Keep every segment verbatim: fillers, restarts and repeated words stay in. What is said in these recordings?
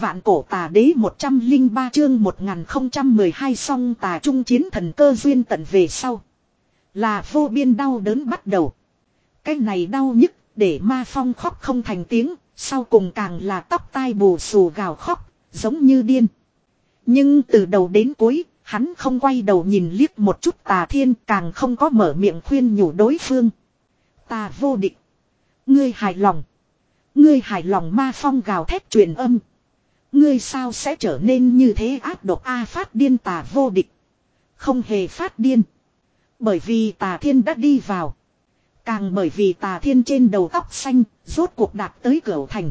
Vạn cổ tà đế một trăm linh ba chương một nghìn không trăm mười hai song tà trung chiến thần cơ duyên tận về sau. Là vô biên đau đớn bắt đầu. Cái này đau nhức để Ma Phong khóc không thành tiếng, sau cùng càng là tóc tai bù xù gào khóc, giống như điên. Nhưng từ đầu đến cuối, hắn không quay đầu nhìn liếc một chút Tà Thiên, càng không có mở miệng khuyên nhủ đối phương. Ta vô địch. Ngươi hài lòng. Ngươi hài lòng. Ma Phong gào thét truyền âm. Ngươi sao sẽ trở nên như thế ác độc a? Phát điên Tà vô địch. Không hề phát điên. Bởi vì Tà Thiên đã đi vào. Càng bởi vì Tà Thiên trên đầu tóc xanh, rốt cuộc đạt tới Cửu Thành.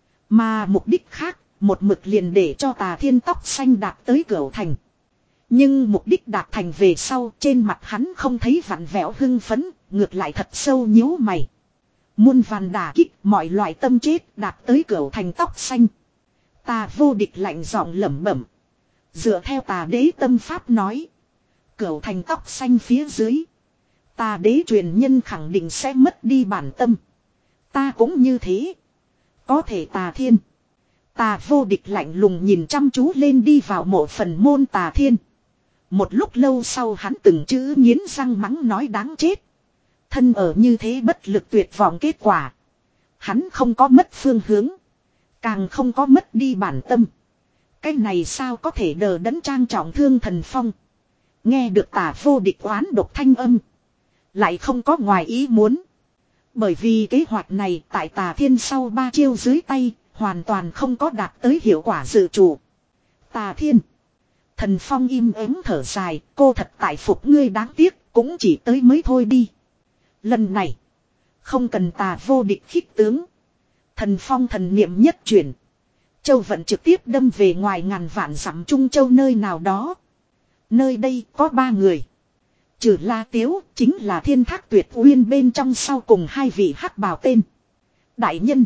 Mà mục đích khác, một mực liền để cho Tà Thiên tóc xanh đạt tới Cửu Thành. Nhưng mục đích đạt thành về sau, trên mặt hắn không thấy vặn vẹo hưng phấn, ngược lại thật sâu nhíu mày. Muôn vàn đả kích, mọi loại tâm chết đạt tới Cửu Thành tóc xanh. Tà vô địch lạnh giọng lẩm bẩm. Dựa theo Tà đế tâm pháp nói. Cửu Thành tóc xanh phía dưới. Tà đế truyền nhân khẳng định sẽ mất đi bản tâm. Ta cũng như thế. Có thể Tà Thiên. Tà vô địch lạnh lùng nhìn chăm chú lên đi vào mộ phần môn Tà Thiên. Một lúc lâu sau hắn từng chữ nghiến răng mắng nói đáng chết. Thân ở như thế bất lực tuyệt vọng kết quả. Hắn không có mất phương hướng. Càng không có mất đi bản tâm. Cái này sao có thể đờ đẫn trang trọng thương thần phong. Nghe được Tà vô địch oán độc thanh âm. Lại không có ngoài ý muốn. Bởi vì kế hoạch này tại Tà Thiên sau ba chiêu dưới tay. Hoàn toàn không có đạt tới hiệu quả dự chủ. Tà Thiên. Thần phong im ắng thở dài. Cô thật tại phục ngươi đáng tiếc. Cũng chỉ tới mới thôi đi. Lần này. Không cần Tà vô địch khích tướng. Thần phong thần niệm nhất chuyển. Châu vận trực tiếp đâm về ngoài ngàn vạn dặm Trung Châu nơi nào đó. Nơi đây có ba người. Trừ La Tiếu chính là Thiên Thác Tuyệt Uyên bên trong sau cùng hai vị hắc bào tên. Đại nhân.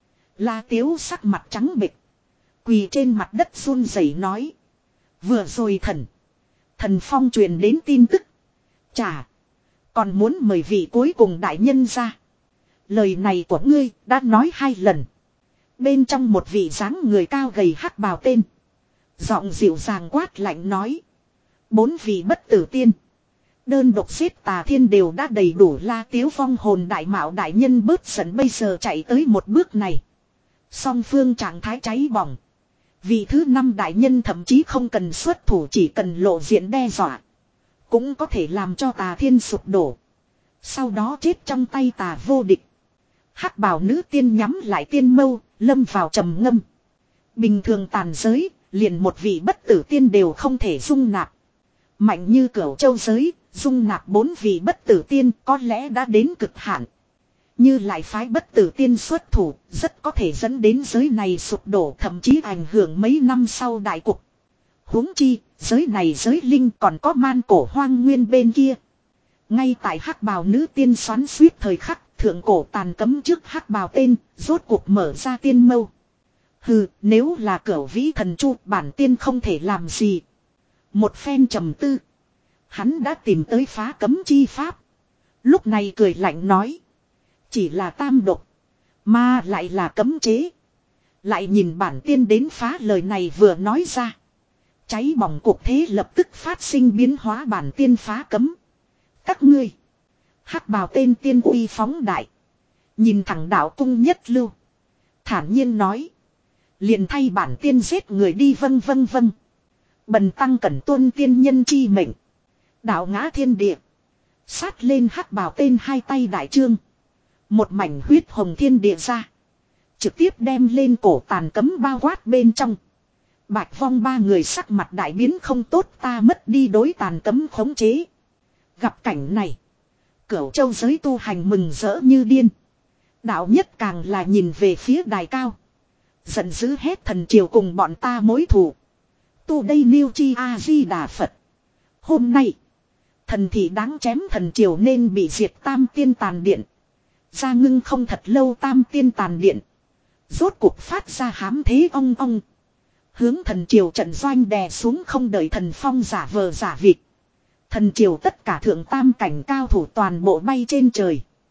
La Tiếu sắc mặt trắng bệch. Quỳ trên mặt đất run rẩy nói. Vừa rồi thần. Thần phong truyền đến tin tức. Chà. Còn muốn mời vị cuối cùng đại nhân ra. Lời này của ngươi đã nói hai lần. Bên trong một vị dáng người cao gầy hắc bào tên. Giọng dịu dàng quát lạnh nói. Bốn vị bất tử tiên. Đơn độc giết Tà Thiên đều đã đầy đủ. La Tiếu phong hồn đại mạo đại nhân bớt giận bây giờ chạy tới một bước này. Song phương trạng thái cháy bỏng. Vị thứ năm đại nhân thậm chí không cần xuất thủ, chỉ cần lộ diện đe dọa. Cũng có thể làm cho Tà Thiên sụp đổ. Sau đó chết trong tay Tà vô địch. Hắc bào nữ tiên nhắm lại tiên mâu, lâm vào trầm ngâm. Bình thường tàn giới, liền một vị bất tử tiên đều không thể dung nạp. Mạnh như Cửu Châu giới, dung nạp bốn vị bất tử tiên có lẽ đã đến cực hạn. Như lại phái bất tử tiên xuất thủ, rất có thể dẫn đến giới này sụp đổ, thậm chí ảnh hưởng mấy năm sau đại cục. Huống chi, giới này giới linh còn có man cổ hoang nguyên bên kia. Ngay tại hắc bào nữ tiên xoắn suýt thời khắc, thượng cổ tàn cấm trước hắc bào tên, rốt cuộc mở ra tiên mâu. Hừ, nếu là Cửu Vĩ Thần Chu, bản tiên không thể làm gì. Một phen trầm tư. Hắn đã tìm tới phá cấm chi pháp. Lúc này cười lạnh nói. Chỉ là tam độc. Mà lại là cấm chế. Lại nhìn bản tiên đến phá, lời này vừa nói ra. Cháy bỏng cuộc thế lập tức phát sinh biến hóa, bản tiên phá cấm. Các ngươi. Hắc bào tên tiên uy phóng đại. Nhìn thẳng đạo cung nhất lưu. Thản nhiên nói. Liền thay bản tiên giết người đi vân vân vân. Bần tăng cẩn tuân tiên nhân chi mệnh. Đạo ngã thiên địa. Sát lên hắc bào tên hai tay đại trương. Một mảnh huyết hồng thiên địa ra. Trực tiếp đem lên cổ tàn cấm bao quát bên trong. Bạch Vong ba người sắc mặt đại biến, không tốt, ta mất đi đối tàn cấm khống chế. Gặp cảnh này. Cửu Châu giới tu hành mừng rỡ như điên. Đạo nhất càng là nhìn về phía đài cao. Giận dữ hét thần triều cùng bọn ta mối thù. Tu đây niêu chi A-di-đà Phật. Hôm nay. Thần thị đáng chém thần triều nên bị diệt tam tiên tàn điện. Ra ngưng không thật lâu tam tiên tàn điện. Rốt cuộc phát ra hám thế ong ong. Hướng thần triều trận doanh đè xuống, không đợi thần phong giả vờ giả vịt. Thần triều tất cả thượng tam cảnh cao thủ toàn bộ bay trên trời.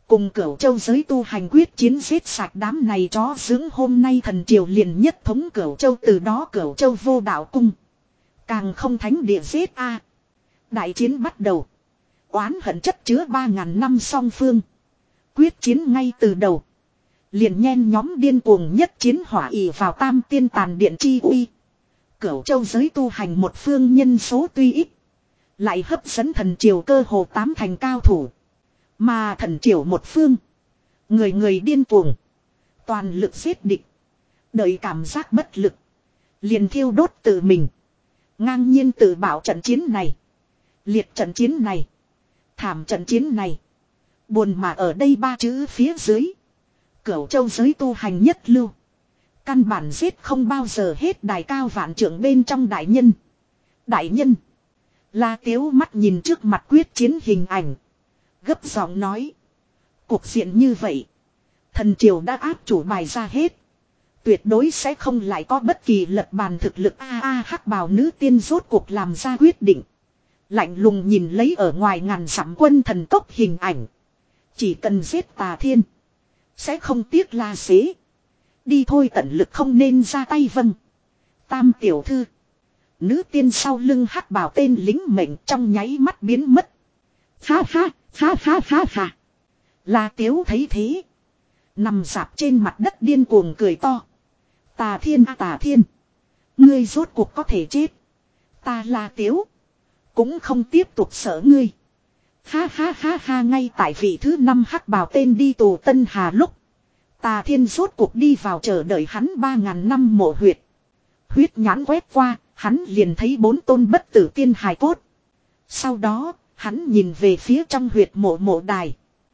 Cùng Cửu Châu giới tu hành quyết chiến giết sạch đám này chó dưỡng, hôm nay thần triều liền nhất thống Cửu Châu, từ đó Cửu Châu vô đạo cung. Càng không thánh địa giết a. Đại chiến bắt đầu. Oán hận chất chứa ba ngàn năm song phương. Quyết chiến ngay từ đầu. Liền nhen nhóm điên cuồng nhất chiến hỏa ỉ vào tam tiên tàn điện chi uy. Cửu Châu giới tu hành một phương nhân số tuy ít, lại hấp dẫn thần triều cơ hồ tám thành cao thủ. Mà thần triều một phương, người người điên cuồng, toàn lực giết địch. Đợi cảm giác bất lực, liền thiêu đốt tự mình. Ngang nhiên tự bảo trận chiến này, liệt trận chiến này, thảm trận chiến này. Buồn mà ở đây ba chữ phía dưới, Cửu Châu giới tu hành nhất lưu. Căn bản giết không bao giờ hết đài cao vạn trượng bên trong đại nhân. Đại nhân. La Tiếu mắt nhìn trước mặt quyết chiến hình ảnh. Gấp giọng nói. Cuộc diện như vậy. Thần triều đã áp chủ bài ra hết. Tuyệt đối sẽ không lại có bất kỳ lật bàn thực lực. A a hắc bào nữ tiên rốt cuộc làm ra quyết định. Lạnh lùng nhìn lấy ở ngoài ngàn dặm quân thần cốc hình ảnh. Chỉ cần giết Tà Thiên, sẽ không tiếc La Xế. Đi thôi, tận lực không nên ra tay. Vâng. Tam tiểu thư. Nữ tiên sau lưng hắc bào tên lính mệnh trong nháy mắt biến mất. Ha ha, ha ha ha ha. La Tiếu thấy thế, nằm dạp trên mặt đất điên cuồng cười to. Tà Thiên a Tà Thiên, ngươi rốt cuộc có thể chết. Ta La Tiếu cũng không tiếp tục sợ ngươi. Ha ha ha ha. Ngay tại vị thứ năm hắc bào tên đi tù Tân Hà lúc, Tà Thiên rốt cuộc đi vào chờ đợi hắn ba ngàn năm mộ huyệt. Huyết nhãn quét qua, hắn liền thấy bốn tôn bất tử tiên hài cốt. Sau đó, hắn nhìn về phía trong huyệt mộ mộ đài.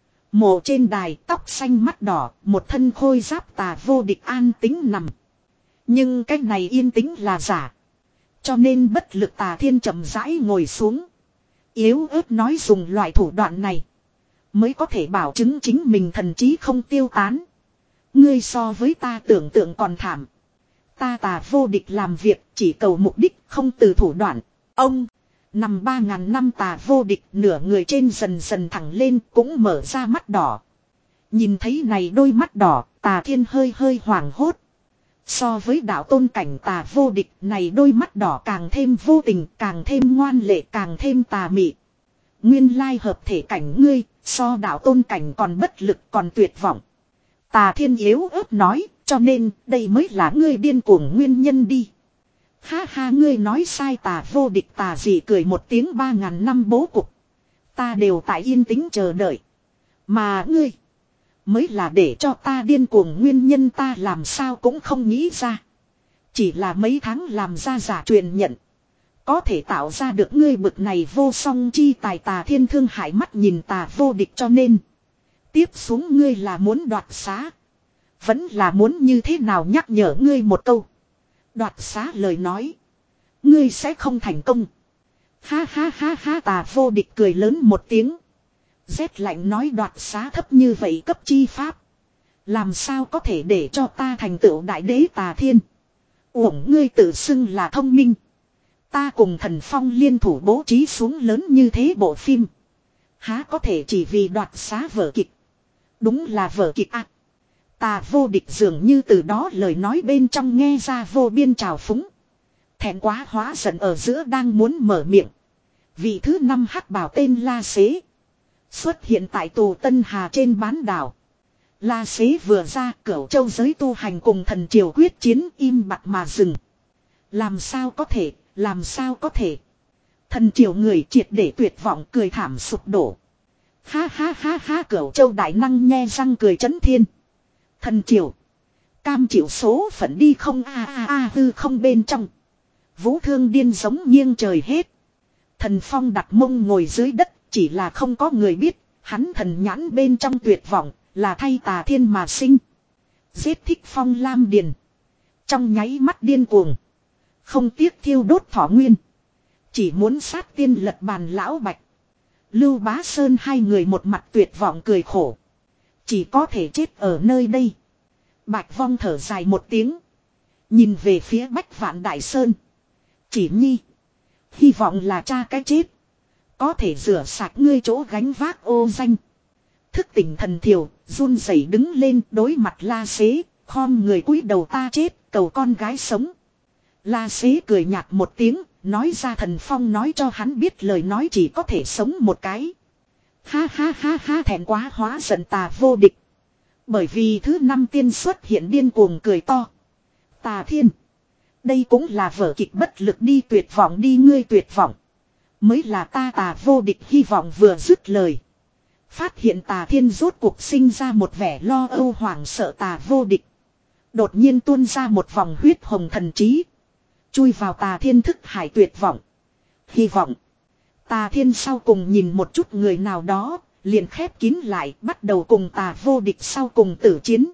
Mộ trên đài, tóc xanh mắt đỏ, một thân khôi giáp Tà Vô Địch an tính nằm. Nhưng cái này yên tĩnh là giả. Cho nên bất lực Tà Thiên chậm rãi ngồi xuống. Yếu ớt nói dùng loại thủ đoạn này mới có thể bảo chứng chính mình thần trí không tiêu tán. Ngươi so với ta tưởng tượng còn thảm. Ta Tà Vô Địch làm việc chỉ cầu mục đích, không từ thủ đoạn. Ông nằm ba ngàn năm Tà Vô Địch nửa người trên dần dần thẳng lên, cũng mở ra mắt đỏ. Nhìn thấy này đôi mắt đỏ, Tà Thiên hơi hơi hoảng hốt. So với đạo tôn cảnh Tà Vô Địch, này đôi mắt đỏ càng thêm vô tình, càng thêm ngoan lệ, càng thêm tà mị. Nguyên lai hợp thể cảnh ngươi, so đạo tôn cảnh còn bất lực, còn tuyệt vọng. Tà Thiên yếu ớt nói, cho nên đây mới là ngươi điên cuồng nguyên nhân đi. Ha ha, ngươi nói sai. Tà Vô Địch tà dị cười một tiếng. Ba ngàn năm bố cục, ta đều tại yên tĩnh chờ đợi. Mà ngươi mới là để cho ta điên cuồng nguyên nhân, ta làm sao cũng không nghĩ ra. Chỉ là mấy tháng làm ra giả truyền nhận, có thể tạo ra được ngươi bực này vô song chi tài. Tà Thiên thương hại mắt nhìn Tà Vô Địch, cho nên tiếp xuống ngươi là muốn đoạt xá, vẫn là muốn như thế nào? Nhắc nhở ngươi một câu, đoạt xá lời nói, ngươi sẽ không thành công. Ha ha ha ha. Tà Vô Địch cười lớn một tiếng, rét lạnh nói, đoạt xá thấp như vậy cấp chi pháp, làm sao có thể để cho ta thành tựu đại đế? Tà Thiên, uổng ngươi tự xưng là thông minh. Ta cùng Thần Phong liên thủ bố trí xuống lớn như thế bộ phim, há có thể chỉ vì đoạt xá vở kịch? Đúng là vở kịch ạ. À. Tà Vô Địch dường như từ đó lời nói bên trong nghe ra vô biên trào phúng. Thẹn quá hóa giận ở giữa đang muốn mở miệng, vị thứ năm hắc bảo tên La Xế xuất hiện tại tù Tân Hà trên bán đảo. La Xế vừa ra, Cửu Châu giới tu hành cùng thần triều quyết chiến im bặt mà dừng. Làm sao có thể, làm sao có thể? Thần triều người triệt để tuyệt vọng, cười thảm sụp đổ. Ha ha ha ha. Cửu Châu đại năng nhe răng cười trấn thiên. Thần triều cam chịu số phận đi không? A a a. Hư không bên trong, Vũ Thương điên giống nghiêng trời hết. Thần Phong đặt mông ngồi dưới đất, chỉ là không có người biết, hắn thần nhãn bên trong tuyệt vọng là thay Tà Thiên mà sinh. Giết thích Phong Lam Điền, trong nháy mắt điên cuồng, không tiếc thiêu đốt thọ nguyên, chỉ muốn sát tiên lật bàn lão Bạch. Lưu Bá Sơn hai người một mặt tuyệt vọng cười khổ, chỉ có thể chết ở nơi đây. Bạch Vong thở dài một tiếng, nhìn về phía Bách Vạn Đại Sơn. Chỉ nhi, hy vọng là cha cái chết có thể rửa sạch ngươi chỗ gánh vác ô danh. thức tỉnh thần thiểu, run rẩy đứng lên đối mặt La Xế, khom người cúi đầu ta chết, cầu con gái sống. La Xế cười nhạt một tiếng, nói ra Thần Phong nói cho hắn biết lời nói chỉ có thể sống một cái. Ha ha ha ha thẹn quá hóa giận Tà Vô Địch. Bởi vì thứ năm tiên xuất hiện điên cuồng cười to. Tà Thiên. Đây cũng là vở kịch bất lực đi tuyệt vọng đi ngươi tuyệt vọng. Mới là ta Tà Vô Địch hy vọng vừa dứt lời. Phát hiện Tà Thiên rốt cuộc sinh ra một vẻ lo âu hoảng sợ Tà Vô Địch. Đột nhiên tuôn ra một vòng huyết hồng thần trí. Chui vào Tà Thiên thức hải tuyệt vọng. Hy vọng. Tà Thiên sau cùng nhìn một chút người nào đó, liền khép kín lại bắt đầu cùng Tà Vô Địch sau cùng tử chiến.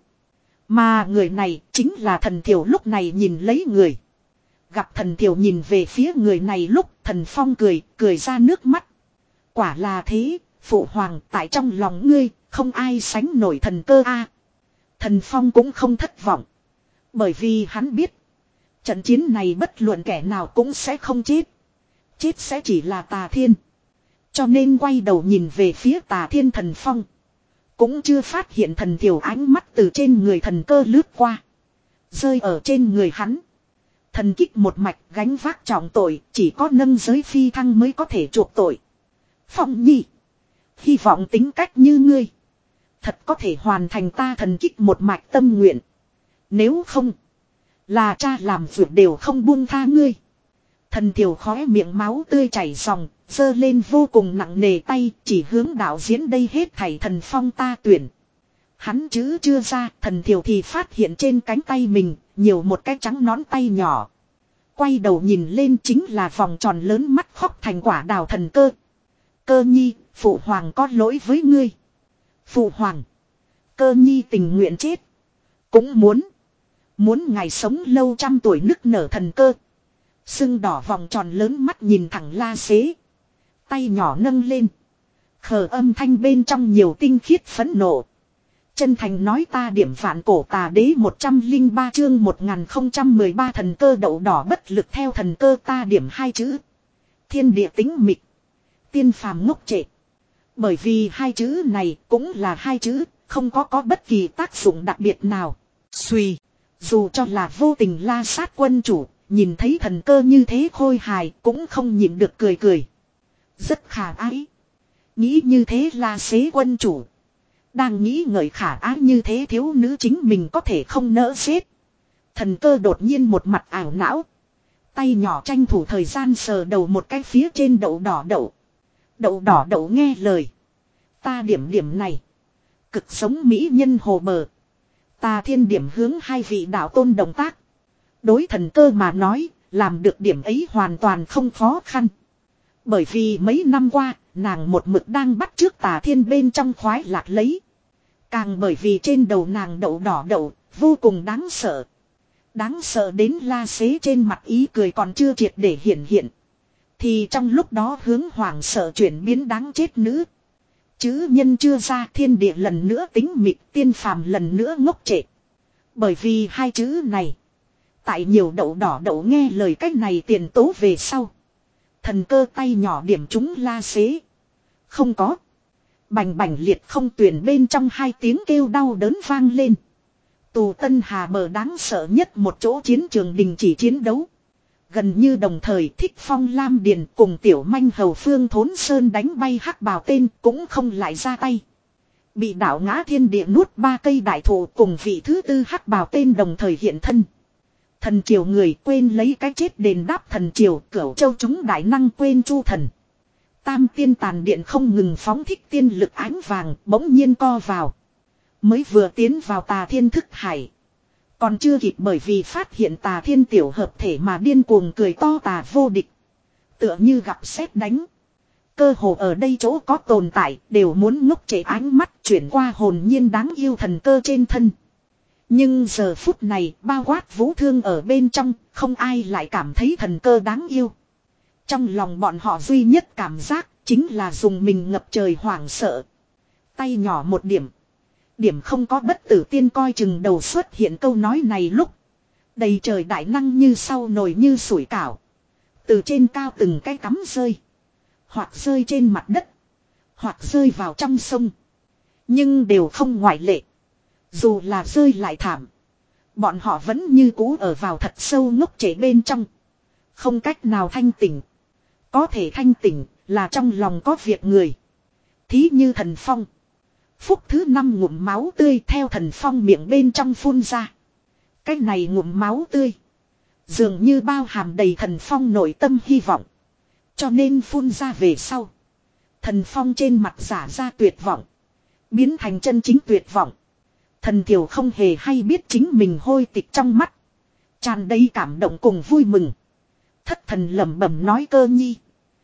Mà người này chính là Thần Thiểu lúc này nhìn lấy người. Gặp Thần Thiểu nhìn về phía người này lúc Thần Phong cười, cười ra nước mắt. Quả là thế, Phụ Hoàng tại trong lòng ngươi, không ai sánh nổi thần cơ a. Thần Phong cũng không thất vọng. Bởi vì hắn biết, trận chiến này bất luận kẻ nào cũng sẽ không chết. Chết sẽ chỉ là Tà Thiên. Cho nên quay đầu nhìn về phía Tà Thiên Thần Phong. Cũng chưa phát hiện Thần Thiểu ánh mắt từ trên người thần cơ lướt qua. Rơi ở trên người hắn. Thần kích một mạch gánh vác trọng tội, chỉ có nâng giới phi thăng mới có thể chuộc tội. Phong Nhi. Hy vọng tính cách như ngươi. Thật có thể hoàn thành ta thần kích một mạch tâm nguyện. Nếu không. Là cha làm việc đều không buông tha ngươi. Thần Thiểu khóe miệng máu tươi chảy ròng, giơ lên vô cùng nặng nề tay, chỉ hướng đạo diễn đây hết thảy Thần Phong ta tuyển. Hắn chữ chưa ra, Thần Thiểu thì phát hiện trên cánh tay mình, nhiều một cái trắng nón tay nhỏ. Quay đầu nhìn lên chính là vòng tròn lớn mắt khóc thành quả đào thần cơ. Cơ nhi, Phụ Hoàng có lỗi với ngươi. Phụ Hoàng. Cơ nhi tình nguyện chết. Cũng muốn. Muốn ngài sống lâu trăm tuổi nức nở thần cơ. Sưng đỏ vòng tròn lớn mắt nhìn thẳng La Xế. Tay nhỏ nâng lên. Khờ âm thanh bên trong nhiều tinh khiết phẫn nộ. Chân thành nói ta điểm phản cổ Tà Đế một trăm lẻ ba chương một nghìn không trăm mười ba thần cơ đậu đỏ bất lực theo thần cơ ta điểm hai chữ. Thiên địa tính mịch. Tiên phàm ngốc trệ. Bởi vì hai chữ này cũng là hai chữ, không có có bất kỳ tác dụng đặc biệt nào. Xùy. Dù cho là vô tình La Sát quân chủ, nhìn thấy thần cơ như thế khôi hài cũng không nhịn được cười cười. Rất khả ái. Nghĩ như thế La Xế quân chủ. Đang nghĩ ngợi khả ái như thế thiếu nữ chính mình có thể không nỡ xếp. Thần cơ đột nhiên một mặt ảo não. Tay nhỏ tranh thủ thời gian sờ đầu một cái phía trên đậu đỏ đậu. Đậu đỏ đậu nghe lời. Ta điểm điểm này. Cực sống mỹ nhân hồ bờ. Ta thiên điểm hướng hai vị đạo tôn động tác. Đối thần cơ mà nói, làm được điểm ấy hoàn toàn không khó khăn. Bởi vì mấy năm qua, nàng một mực đang bắt trước Tà Thiên bên trong khoái lạc lấy. Càng bởi vì trên đầu nàng đậu đỏ đậu, vô cùng đáng sợ. Đáng sợ đến La Xế trên mặt ý cười còn chưa triệt để hiện hiện. Thì trong lúc đó hướng hoảng sợ chuyển biến đáng chết nữ. Chữ nhân chưa ra thiên địa lần nữa tính mịt tiên phàm lần nữa ngốc trệ. Bởi vì hai chữ này. Tại nhiều đậu đỏ đậu nghe lời cách này tiền tố về sau. Thần cơ tay nhỏ điểm chúng La Xế. Không có. Bành bành liệt không tuyển bên trong hai tiếng kêu đau đớn vang lên. Tù Tân Hà bờ đáng sợ nhất một chỗ chiến trường đình chỉ chiến đấu. Gần như đồng thời Thích Phong Lam Điền cùng tiểu manh hầu Phương Thốn Sơn đánh bay hắc bào tên cũng không lại ra tay. Bị đảo ngã thiên địa nuốt ba cây đại thụ cùng vị thứ tư hắc bào tên đồng thời hiện thân. Thần triều người quên lấy cái chết đền đáp thần triều cửu châu chúng đại năng quên chu thần. Tam tiên tàn điện không ngừng phóng thích tiên lực ánh vàng bỗng nhiên co vào. Mới vừa tiến vào Tà Thiên thức hải. Còn chưa kịp bởi vì phát hiện Tà Thiên tiểu hợp thể mà điên cuồng cười to Tà Vô Địch. Tựa như gặp sét đánh. Cơ hồ ở đây chỗ có tồn tại đều muốn ngốc trệ ánh mắt chuyển qua hồn nhiên đáng yêu thần cơ trên thân. Nhưng giờ phút này bao quát vũ thương ở bên trong, không ai lại cảm thấy thần cơ đáng yêu. Trong lòng bọn họ duy nhất cảm giác chính là dùng mình ngập trời hoảng sợ. Tay nhỏ một điểm. Điểm không có bất tử tiên coi chừng đầu xuất hiện câu nói này lúc. Đầy trời đại năng như sau nổi như sủi cảo. Từ trên cao từng cái cắm rơi. Hoặc rơi trên mặt đất. Hoặc rơi vào trong sông. Nhưng đều không ngoại lệ. Dù là rơi lại thảm. Bọn họ vẫn như cũ ở vào thật sâu ngốc trễ bên trong. Không cách nào thanh tỉnh. Có thể thanh tỉnh là trong lòng có việc người. Thí như Thần Phong. Phúc thứ năm ngụm máu tươi theo Thần Phong miệng bên trong phun ra. Cái này ngụm máu tươi. Dường như bao hàm đầy Thần Phong nội tâm hy vọng. Cho nên phun ra về sau. Thần Phong trên mặt giả ra tuyệt vọng. Biến thành chân chính tuyệt vọng. Thần Thiểu không hề hay biết chính mình hôi tịch trong mắt. Tràn đầy cảm động cùng vui mừng. Thất thần lẩm bẩm nói Cơ Nhi.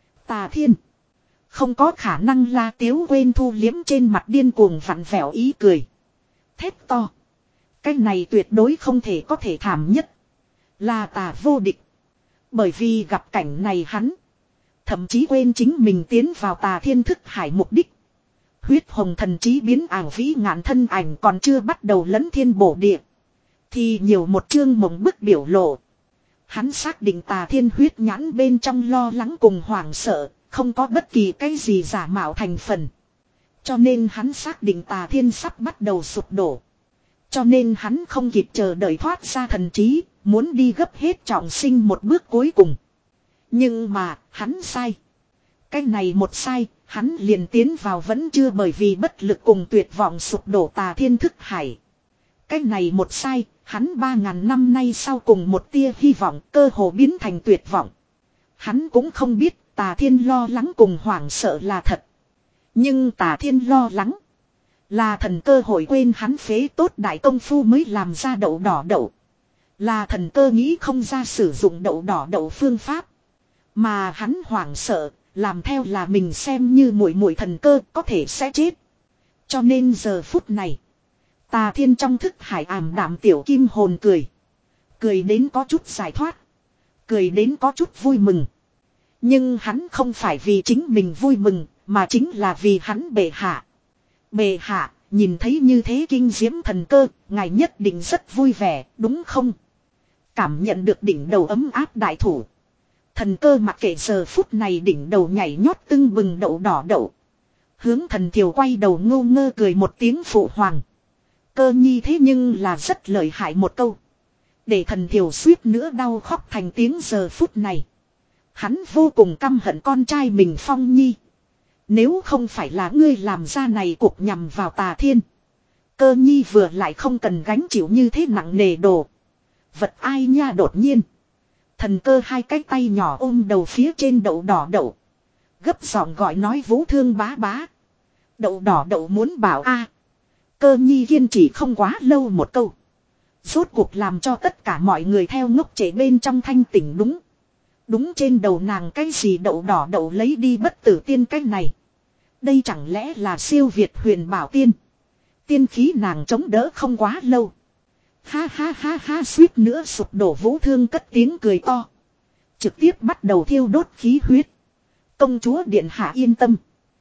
Tà Thiên. Không có khả năng La Tiếu quên thu liếm trên mặt điên cuồng vặn vẹo ý cười. Thét to. Cái này tuyệt đối không thể có thể thảm nhất. Là tà vô địch. Bởi vì gặp cảnh này hắn. Thậm chí quên chính mình tiến vào Tà Thiên thức hải mục đích. Huyết hồng thần trí biến ảo vĩ ngạn thân ảnh còn chưa bắt đầu lấn thiên bổ địa. Thì nhiều một chương mộng bức biểu lộ. Hắn xác định Tà Thiên huyết nhãn bên trong lo lắng cùng hoảng sợ. Không có bất kỳ cái gì giả mạo thành phần. Cho nên hắn xác định Tà Thiên sắp bắt đầu sụp đổ. Cho nên hắn không kịp chờ đợi thoát ra thần trí. Muốn đi gấp hết trọng sinh một bước cuối cùng. Nhưng mà hắn sai. Cái này một sai. Hắn liền tiến vào vẫn chưa bởi vì bất lực cùng tuyệt vọng sụp đổ Tà Thiên thức hải. Cái này một sai. Hắn ba ngàn năm nay sau cùng một tia hy vọng cơ hồ biến thành tuyệt vọng. Hắn cũng không biết Tà Thiên lo lắng cùng hoảng sợ là thật. Nhưng Tà Thiên lo lắng. Là thần cơ hội quên hắn phế tốt đại công phu mới làm ra đậu đỏ đậu. Là thần cơ nghĩ không ra sử dụng đậu đỏ đậu phương pháp. Mà hắn hoảng sợ. Làm theo là mình xem như muội muội thần cơ có thể sẽ chết. Cho nên giờ phút này. Tà Thiên trong thức hải ảm đạm tiểu kim hồn cười. Cười đến có chút giải thoát. Cười đến có chút vui mừng. Nhưng hắn không phải vì chính mình vui mừng. Mà chính là vì hắn bệ hạ. Bệ hạ nhìn thấy như thế kinh diễm thần cơ. Ngài nhất định rất vui vẻ đúng không? Cảm nhận được đỉnh đầu ấm áp đại thủ. Thần cơ mặc kệ giờ phút này đỉnh đầu nhảy nhót tưng bừng đậu đỏ đậu. Hướng thần thiều quay đầu ngô ngơ cười một tiếng phụ hoàng. Cơ Nhi thế nhưng là rất lợi hại một câu. Để thần thiều suýt nữa đau khóc thành tiếng giờ phút này. Hắn vô cùng căm hận con trai mình Phong Nhi. Nếu không phải là ngươi làm ra này cuộc nhằm vào Tà Thiên. Cơ Nhi vừa lại không cần gánh chịu như thế nặng nề đồ. Vật ai nha đột nhiên. Thần cơ hai cái tay nhỏ ôm đầu phía trên đậu đỏ đậu. Gấp giọng gọi nói Vũ Thương bá bá. Đậu đỏ đậu muốn bảo a. Cơ Nhi kiên trì không quá lâu một câu. Rốt cuộc làm cho tất cả mọi người theo ngốc trễ bên trong thanh tỉnh đúng. Đúng trên đầu nàng cái gì đậu đỏ đậu lấy đi bất tử tiên cái này. Đây chẳng lẽ là siêu việt huyền bảo tiên. Tiên khí nàng chống đỡ không quá lâu. Ha ha ha ha suýt nữa sụp đổ Vũ Thương cất tiếng cười to. Trực tiếp bắt đầu thiêu đốt khí huyết. Công chúa điện hạ yên tâm.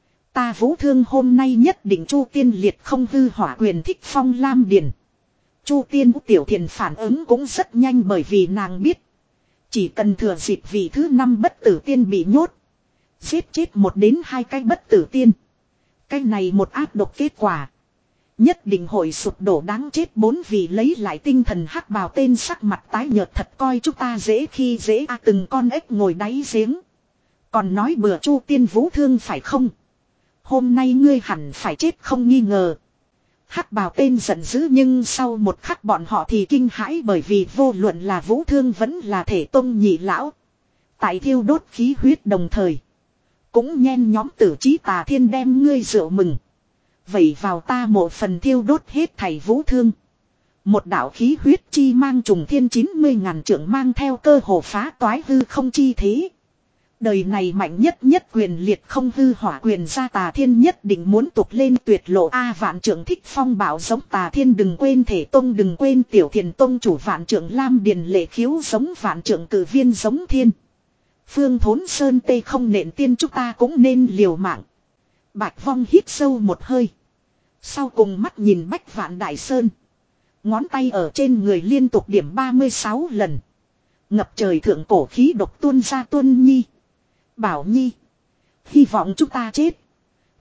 Ta Vũ Thương hôm nay nhất định Chu Tiên liệt không hư hỏa quyền thích phong lam điền. Chu Tiên tiểu thiền phản ứng cũng rất nhanh bởi vì nàng biết. Chỉ cần thừa dịp vị thứ năm bất tử tiên bị nhốt. Giết chết một đến hai cái bất tử tiên. Cái này một ác độc kết quả. Nhất định hội sụp đổ đáng chết bốn vì lấy lại tinh thần hắc bào tên sắc mặt tái nhợt thật coi chúng ta dễ khi dễ a từng con ếch ngồi đáy giếng. Còn nói bừa Chu Tiên Vũ Thương phải không? Hôm nay ngươi hẳn phải chết không nghi ngờ. Hắc bào tên giận dữ nhưng sau một khắc bọn họ thì kinh hãi bởi vì vô luận là Vũ Thương vẫn là thể tông nhị lão. Tại thiêu đốt khí huyết đồng thời. Cũng nhen nhóm tử trí Tà Thiên đem ngươi rượu mừng. Vậy vào ta một phần thiêu đốt hết thảy Vũ Thương. Một đạo khí huyết chi mang trùng thiên chín mươi ngàn trượng mang theo cơ hồ phá toái hư không chi thế. Đời này mạnh nhất nhất quyền liệt không hư hỏa quyền ra Tà Thiên nhất định muốn tục lên tuyệt lộ A vạn trượng thích phong bảo giống Tà Thiên đừng quên thể tông đừng quên tiểu thiền tông chủ vạn trượng lam điền lệ khiếu giống vạn trượng cử viên giống thiên. Phương thốn sơn tê không nện tiên chúng ta cũng nên liều mạng. Bạch Vong hít sâu một hơi. Sau cùng mắt nhìn Bách Vạn Đại Sơn. Ngón tay ở trên người liên tục điểm ba mươi sáu lần. Ngập trời thượng cổ khí độc tuôn ra tuôn nhi. Bảo Nhi. Hy vọng chúng ta chết.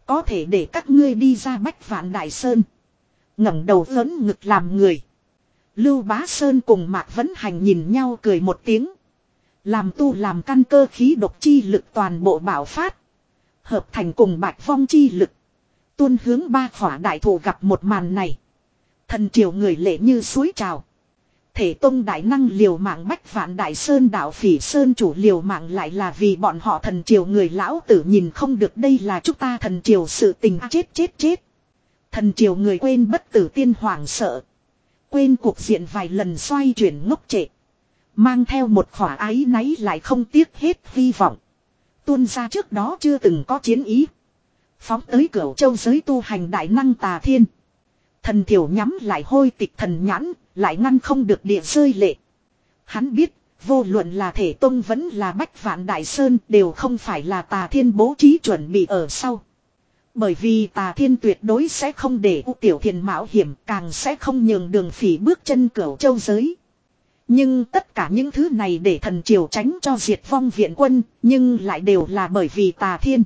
Có thể để các ngươi đi ra Bách Vạn Đại Sơn. Ngẩng đầu lớn ngực làm người. Lưu Bá Sơn cùng Mạc Vấn Hành nhìn nhau cười một tiếng. Làm tu làm căn cơ khí độc chi lực toàn bộ bạo phát. Hợp thành cùng bạch phong chi lực. Tuôn hướng ba khỏa đại thụ gặp một màn này. Thần triều người lệ như suối trào. Thể tông đại năng liều mạng Bách Vạn Đại Sơn đạo Phỉ Sơn chủ liều mạng lại là vì bọn họ thần triều người lão tử nhìn không được đây là chúng ta thần triều sự tình à, chết chết chết. Thần triều người quên bất tử tiên hoảng sợ. Quên cuộc diện vài lần xoay chuyển ngốc trệ. Mang theo một khỏa ái náy lại không tiếc hết hy vọng. Tuôn ra trước đó chưa từng có chiến ý. Phóng tới Cửu Châu giới tu hành đại năng Tà Thiên. Thần thiểu nhắm lại hôi tịch thần nhãn, lại ngăn không được địa rơi lệ. Hắn biết, vô luận là Thể Tông vẫn là Bách Vạn Đại Sơn đều không phải là Tà Thiên bố trí chuẩn bị ở sau. Bởi vì Tà Thiên tuyệt đối sẽ không để U Tiểu Thiền mạo hiểm, càng sẽ không nhường đường Phỉ bước chân Cửu Châu giới. Nhưng tất cả những thứ này để thần triều tránh cho diệt vong viện quân, nhưng lại đều là bởi vì Tà Thiên.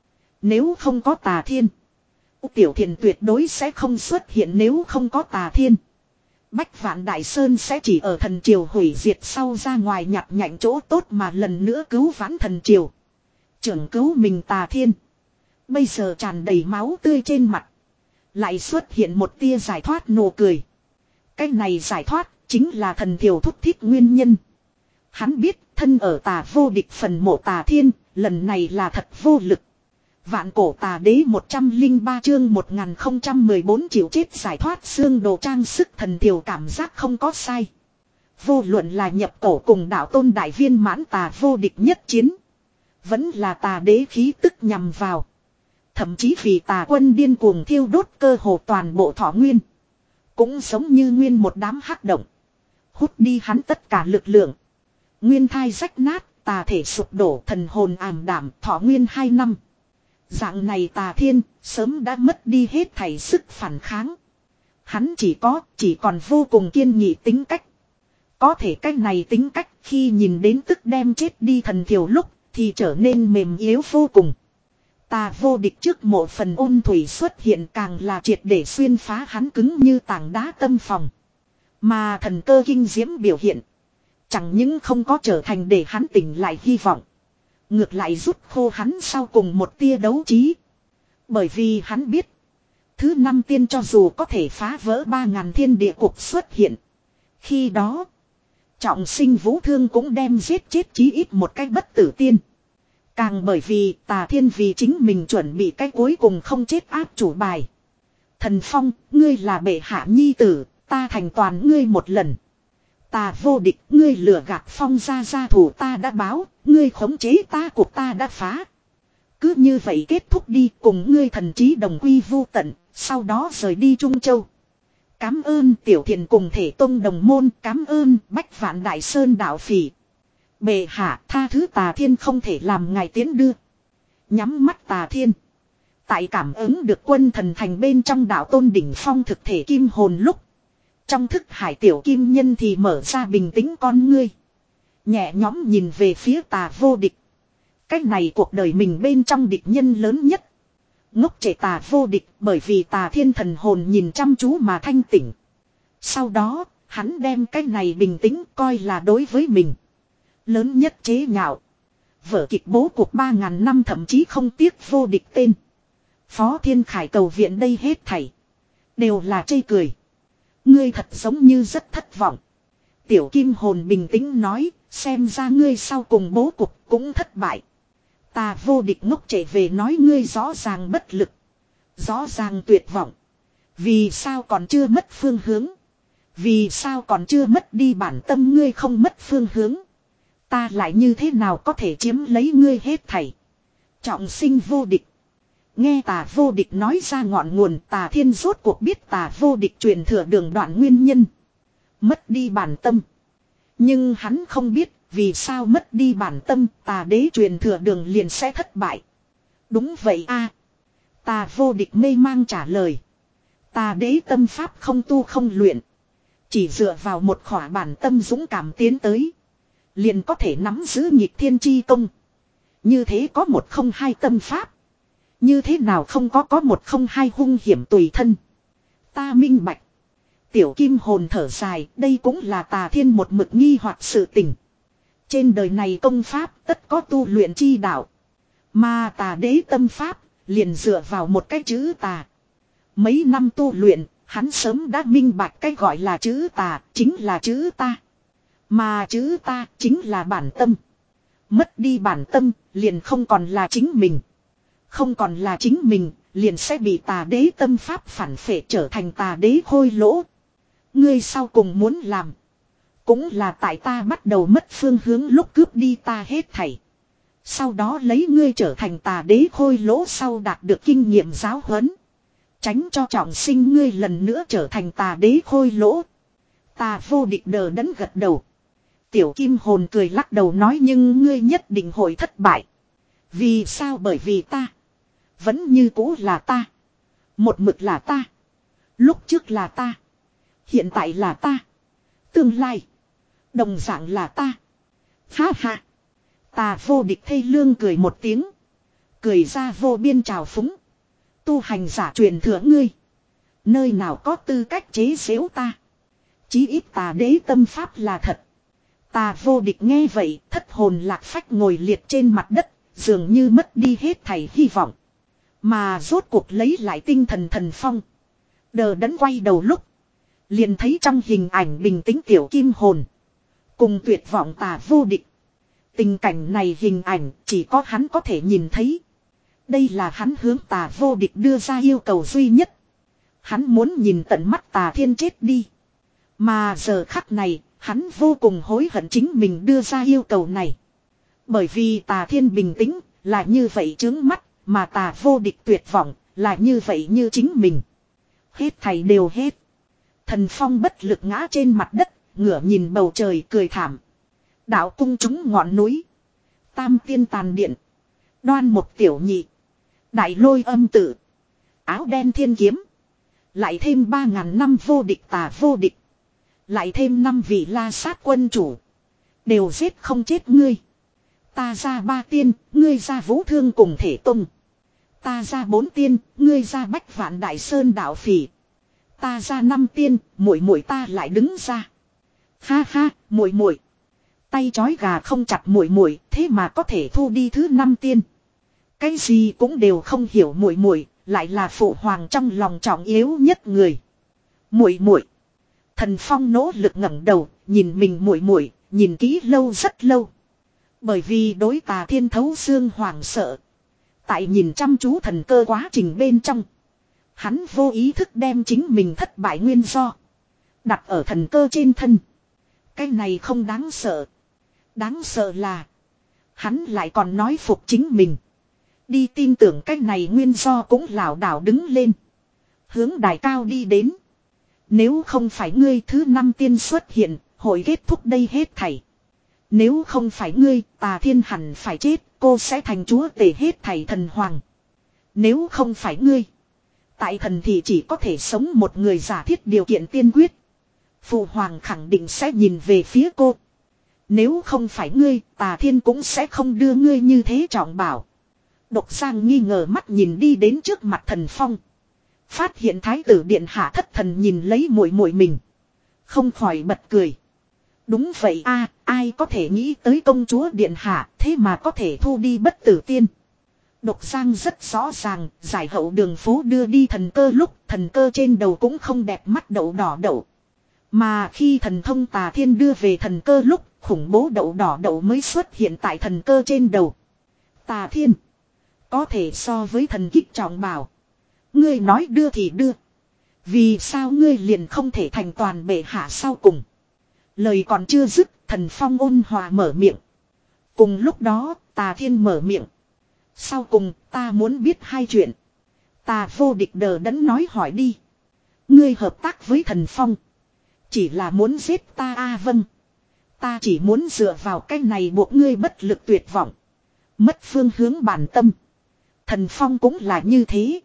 Nếu không có Tà Thiên, U Tiểu Thiền tuyệt đối sẽ không xuất hiện. Nếu không có Tà Thiên, Bách Vạn Đại Sơn sẽ chỉ ở thần triều hủy diệt sau ra ngoài nhặt nhạnh chỗ tốt mà lần nữa cứu vãn thần triều. Trưởng cứu mình Tà Thiên bây giờ tràn đầy máu tươi trên mặt, lại xuất hiện một tia giải thoát nụ cười. Cái này giải thoát chính là thần thiểu thúc thiết nguyên nhân. Hắn biết thân ở Tà vô địch phần mộ Tà Thiên, lần này là thật vô lực. Vạn cổ Tà đế một trăm lẻ ba chương một nghìn không trăm mười bốn chịu chết giải thoát xương đồ trang sức thần thiểu cảm giác không có sai. Vô luận là nhập cổ cùng đạo tôn đại viên mãn Tà vô địch nhất chiến. Vẫn là Tà đế khí tức nhằm vào. Thậm chí vì Tà quân điên cuồng thiêu đốt cơ hồ toàn bộ thọ nguyên. Cũng giống như nguyên một đám hắc động. Hút đi hắn tất cả lực lượng. Nguyên thai rách nát, tà thể sụp đổ, thần hồn ảm đạm, thọ nguyên hai năm. Dạng này Tà Thiên, sớm đã mất đi hết thảy sức phản kháng. Hắn chỉ có, chỉ còn vô cùng kiên nghị tính cách. Có thể cách này tính cách khi nhìn đến tức đem chết đi thần thiểu lúc, thì trở nên mềm yếu vô cùng. Tà vô địch trước mộ phần ôn thủy xuất hiện càng là triệt để xuyên phá hắn cứng như tảng đá tâm phòng. Mà thần cơ kinh diễm biểu hiện. Chẳng những không có trở thành để hắn tỉnh lại hy vọng. Ngược lại rút khô hắn sau cùng một tia đấu trí. Bởi vì hắn biết. Thứ năm tiên cho dù có thể phá vỡ ba ngàn thiên địa cục xuất hiện. Khi đó. Trọng sinh vũ thương cũng đem giết chết chí ít một cách bất tử tiên. Càng bởi vì Tà Thiên vì chính mình chuẩn bị cái cuối cùng không chết áp chủ bài. Thần Phong, ngươi là bệ hạ nhi tử, ta thành toàn ngươi một lần. Tà vô địch, ngươi lừa gạt Phong ra gia thủ ta đã báo, ngươi khống chế ta cuộc ta đã phá. Cứ như vậy kết thúc đi cùng ngươi thần trí đồng quy vu tận, sau đó rời đi Trung Châu. Cám ơn Tiểu Thiền cùng Thể Tông đồng môn, cám ơn Bách Vạn Đại Sơn đạo Phỉ. Bệ hạ tha thứ Tà Thiên không thể làm ngài tiến đưa. Nhắm mắt Tà Thiên. Tại cảm ứng được quân thần thành bên trong đạo tôn đỉnh phong thực thể kim hồn lúc. Trong thức hải tiểu kim nhân thì mở ra bình tĩnh con ngươi. Nhẹ nhõm nhìn về phía Tà vô địch. Cách này cuộc đời mình bên trong địch nhân lớn nhất. Ngốc trẻ Tà vô địch bởi vì Tà Thiên thần hồn nhìn chăm chú mà thanh tỉnh. Sau đó hắn đem cái này bình tĩnh coi là đối với mình. Lớn nhất chế nhạo. Vở kịch bố cuộc ba ngàn năm thậm chí không tiếc vô địch tên. Phó Thiên Khải cầu viện đây hết thảy. Đều là chê cười. Ngươi thật giống như rất thất vọng. Tiểu kim hồn bình tĩnh nói. Xem ra ngươi sau cùng bố cục cũng thất bại. Tà vô địch ngốc chạy về nói ngươi rõ ràng bất lực. Rõ ràng tuyệt vọng. Vì sao còn chưa mất phương hướng. Vì sao còn chưa mất đi bản tâm ngươi không mất phương hướng. Ta lại như thế nào có thể chiếm lấy ngươi hết thảy. Trọng sinh vô địch. Nghe Tà vô địch nói ra ngọn nguồn Tà Thiên rốt cuộc biết Tà vô địch truyền thừa đường đoạn nguyên nhân. Mất đi bản tâm. Nhưng hắn không biết vì sao mất đi bản tâm Tà đế truyền thừa đường liền sẽ thất bại. Đúng vậy a. Tà vô địch mê mang trả lời. Tà đế tâm pháp không tu không luyện. Chỉ dựa vào một khỏa bản tâm dũng cảm tiến tới. Liền có thể nắm giữ nhịp thiên chi công. Như thế có một không hai tâm pháp. Như thế nào không có có một không hai hung hiểm tùy thân. Ta minh bạch. Tiểu kim hồn thở dài, đây cũng là Tà Thiên một mực nghi hoặc sự tình. Trên đời này công pháp tất có tu luyện chi đạo. Mà Tà đế tâm pháp liền dựa vào một cái chữ tà. Mấy năm tu luyện, hắn sớm đã minh bạch cái gọi là chữ tà, chính là chữ ta. Mà chữ ta chính là bản tâm. Mất đi bản tâm, liền không còn là chính mình. Không còn là chính mình, liền sẽ bị Tà đế tâm pháp phản phệ trở thành Tà đế khôi lỗ. Ngươi sau cùng muốn làm. Cũng là tại ta bắt đầu mất phương hướng lúc cướp đi ta hết thảy. Sau đó lấy ngươi trở thành Tà đế khôi lỗ sau đạt được kinh nghiệm giáo huấn. Tránh cho trọng sinh ngươi lần nữa trở thành Tà đế khôi lỗ. Tà vô địch đờ đẫn gật đầu. Tiểu kim hồn cười lắc đầu nói nhưng ngươi nhất định hội thất bại. Vì sao? Bởi vì ta. Vẫn như cũ là ta. Một mực là ta. Lúc trước là ta. Hiện tại là ta. Tương lai. Đồng dạng là ta. Ha ha. Tà vô địch thê lương cười một tiếng. Cười ra vô biên trào phúng. Tu hành giả truyền thừa ngươi. Nơi nào có tư cách chế giễu ta. Chí ít Tà đế tâm pháp là thật. Tà vô địch nghe vậy, thất hồn lạc phách ngồi liệt trên mặt đất, dường như mất đi hết thảy hy vọng. Mà rốt cuộc lấy lại tinh thần Thần Phong. Đờ đẫn quay đầu lúc. Liền thấy trong hình ảnh bình tĩnh tiểu kim hồn. Cùng tuyệt vọng Tà vô địch. Tình cảnh này hình ảnh chỉ có hắn có thể nhìn thấy. Đây là hắn hướng Tà vô địch đưa ra yêu cầu duy nhất. Hắn muốn nhìn tận mắt Tà Thiên chết đi. Mà giờ khắc này, hắn vô cùng hối hận chính mình đưa ra yêu cầu này. Bởi vì Tà Thiên bình tĩnh, là như vậy chướng mắt, mà Tà vô địch tuyệt vọng, là như vậy như chính mình. Hết thảy đều hết. Thần Phong bất lực ngã trên mặt đất, ngửa nhìn bầu trời cười thảm. Đạo cung chúng ngọn núi. Tam tiên tàn điện. Đoan một tiểu nhị. Đại lôi âm tự. Áo đen thiên kiếm. Lại thêm ba ngàn năm vô địch Tà vô địch. Lại thêm năm vị la sát quân chủ. Đều giết không chết ngươi. Ta ra ba tiên, ngươi ra vũ thương cùng thể tung. Ta ra bốn tiên, ngươi ra bách vạn đại sơn đạo phỉ. Ta ra năm tiên, muội muội ta lại đứng ra. Ha ha, muội muội. Tay chói gà không chặt muội muội, thế mà có thể thu đi thứ năm tiên. Cái gì cũng đều không hiểu muội muội, lại là phụ hoàng trong lòng trọng yếu nhất người. Muội muội. Thần Phong nỗ lực ngẩng đầu, nhìn mình muội muội, nhìn kỹ lâu rất lâu. Bởi vì đối Tà Thiên thấu xương hoảng sợ. Tại nhìn chăm chú thần cơ quá trình bên trong. Hắn vô ý thức đem chính mình thất bại nguyên do. Đặt ở thần cơ trên thân. Cái này không đáng sợ. Đáng sợ là. Hắn lại còn nói phục chính mình. Đi tin tưởng cái này nguyên do cũng lảo đảo đứng lên. Hướng đài cao đi đến. Nếu không phải ngươi thứ năm tiên xuất hiện, hội kết thúc đây hết thảy. Nếu không phải ngươi, Tà Thiên hẳn phải chết, cô sẽ thành chúa tể hết thảy thần hoàng. Nếu không phải ngươi, tại thần thì chỉ có thể sống một người giả thiết điều kiện tiên quyết. Phụ hoàng khẳng định sẽ nhìn về phía cô. Nếu không phải ngươi, Tà Thiên cũng sẽ không đưa ngươi như thế trọng bảo. Độc Giang nghi ngờ mắt nhìn đi đến trước mặt Thần Phong. Phát hiện thái tử điện hạ thất thần nhìn lấy muội muội mình. Không khỏi bật cười. Đúng vậy a, ai có thể nghĩ tới công chúa điện hạ thế mà có thể thu đi bất tử tiên. Độc Giang rất rõ ràng, giải hậu đường phố đưa đi thần cơ lúc thần cơ trên đầu cũng không đẹp mắt đậu đỏ đậu. Mà khi thần thông Tà Thiên đưa về thần cơ lúc khủng bố đậu đỏ đậu mới xuất hiện tại thần cơ trên đầu. Tà Thiên. Có thể so với thần kích trọng bảo. Ngươi nói đưa thì đưa. Vì sao ngươi liền không thể thành toàn bệ hạ sau cùng. Lời còn chưa dứt, Thần Phong ôn hòa mở miệng. Cùng lúc đó, Tà Thiên mở miệng. Sau cùng, ta muốn biết hai chuyện. Tà vô địch đờ đẫn nói hỏi đi. Ngươi hợp tác với Thần Phong. Chỉ là muốn giết ta a à, vâng. Ta chỉ muốn dựa vào cái này buộc ngươi bất lực tuyệt vọng. Mất phương hướng bản tâm. Thần Phong cũng là như thế.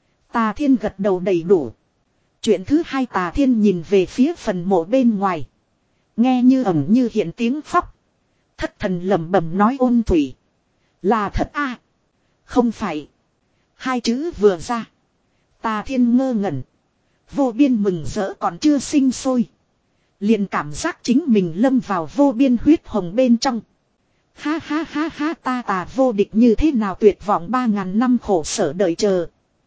Tà Thiên gật đầu đầy đủ. Chuyện thứ hai, Tà Thiên nhìn về phía phần mộ bên ngoài. Nghe như ẩn như hiện tiếng khóc. Thất thần lẩm bẩm nói ôn thủy. Là thật a à? Không phải. Hai chữ vừa ra. Tà Thiên ngơ ngẩn. Vô biên mừng rỡ còn chưa sinh sôi. Liền cảm giác chính mình lâm vào vô biên huyết hồng bên trong. Ha ha ha ha, ta Tà vô địch như thế nào tuyệt vọng ba ngàn năm khổ sở đợi chờ.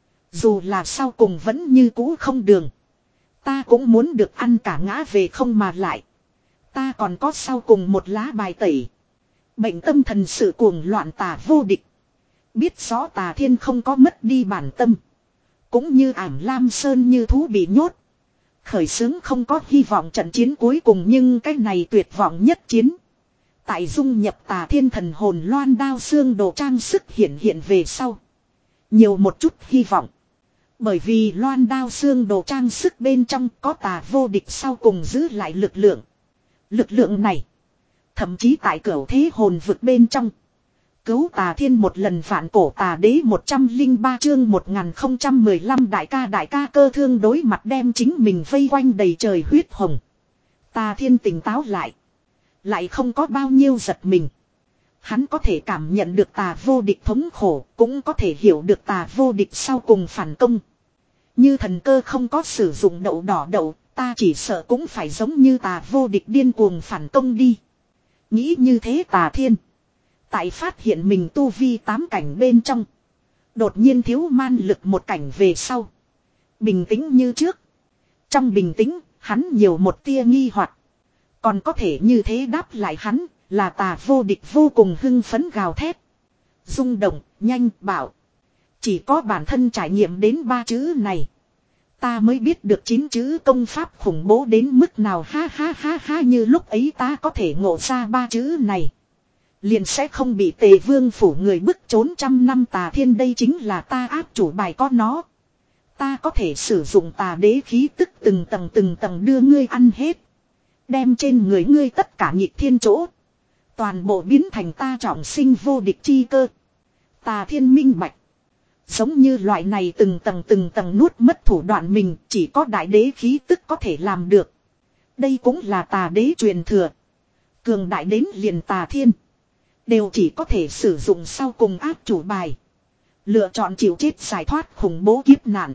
Dù là sau cùng vẫn như cũ không đường. Ta cũng muốn được ăn cả ngã về không mà lại. Ta còn có sau cùng một lá bài tẩy. Bệnh tâm thần sự cuồng loạn Tà vô địch. Biết rõ Tà Thiên không có mất đi bản tâm. Cũng như ảm lam sơn như thú bị nhốt. Khởi xướng không có hy vọng trận chiến cuối cùng, nhưng cái này tuyệt vọng nhất chiến. Tại dung nhập Tà Thiên thần hồn loan đao xương đồ trang sức hiện hiện về sau. Nhiều một chút hy vọng. Bởi vì loan đao xương đồ trang sức bên trong có Tà vô địch sau cùng giữ lại lực lượng. Lực lượng này. Thậm chí tại cửu thế hồn vực bên trong. Cứu Tà Thiên một lần phản cổ tà đế một trăm lẻ ba chương một nghìn không trăm mười lăm đại ca đại ca cơ thương đối mặt đem chính mình vây quanh đầy trời huyết hồng. Tà Thiên tỉnh táo lại. Lại không có bao nhiêu giật mình. Hắn có thể cảm nhận được Tà vô địch thống khổ, cũng có thể hiểu được Tà vô địch sau cùng phản công. Như thần cơ không có sử dụng đậu đỏ đậu, ta chỉ sợ cũng phải giống như Tà vô địch điên cuồng phản công đi. Nghĩ như thế Tà Thiên. Tại phát hiện mình tu vi tám cảnh bên trong. Đột nhiên thiếu man lực một cảnh về sau. Bình tĩnh như trước. Trong bình tĩnh, hắn nhiều một tia nghi hoặc. Còn có thể như thế đáp lại hắn, là Tà vô địch vô cùng hưng phấn gào thét. Rung động, nhanh, bảo. Chỉ có bản thân trải nghiệm đến ba chữ này. Ta mới biết được chín chữ công pháp khủng bố đến mức nào, ha ha ha ha, như lúc ấy ta có thể ngộ ra ba chữ này. Liền sẽ không bị Tề Vương phủ người bức trốn trăm năm. Tà Thiên đây chính là ta áp chủ bài có nó. Ta có thể sử dụng tà đế khí tức từng tầng từng tầng đưa ngươi ăn hết. Đem trên người ngươi tất cả nhịp thiên chỗ. Toàn bộ biến thành ta trọng sinh vô địch chi cơ. Tà Thiên minh bạch. Giống như loại này từng tầng từng tầng nuốt mất thủ đoạn mình, chỉ có đại đế khí tức có thể làm được. Đây cũng là tà đế truyền thừa. Cường đại đến liền Tà Thiên. Đều chỉ có thể sử dụng sau cùng áp chủ bài. Lựa chọn chịu chết giải thoát khủng bố kiếp nạn.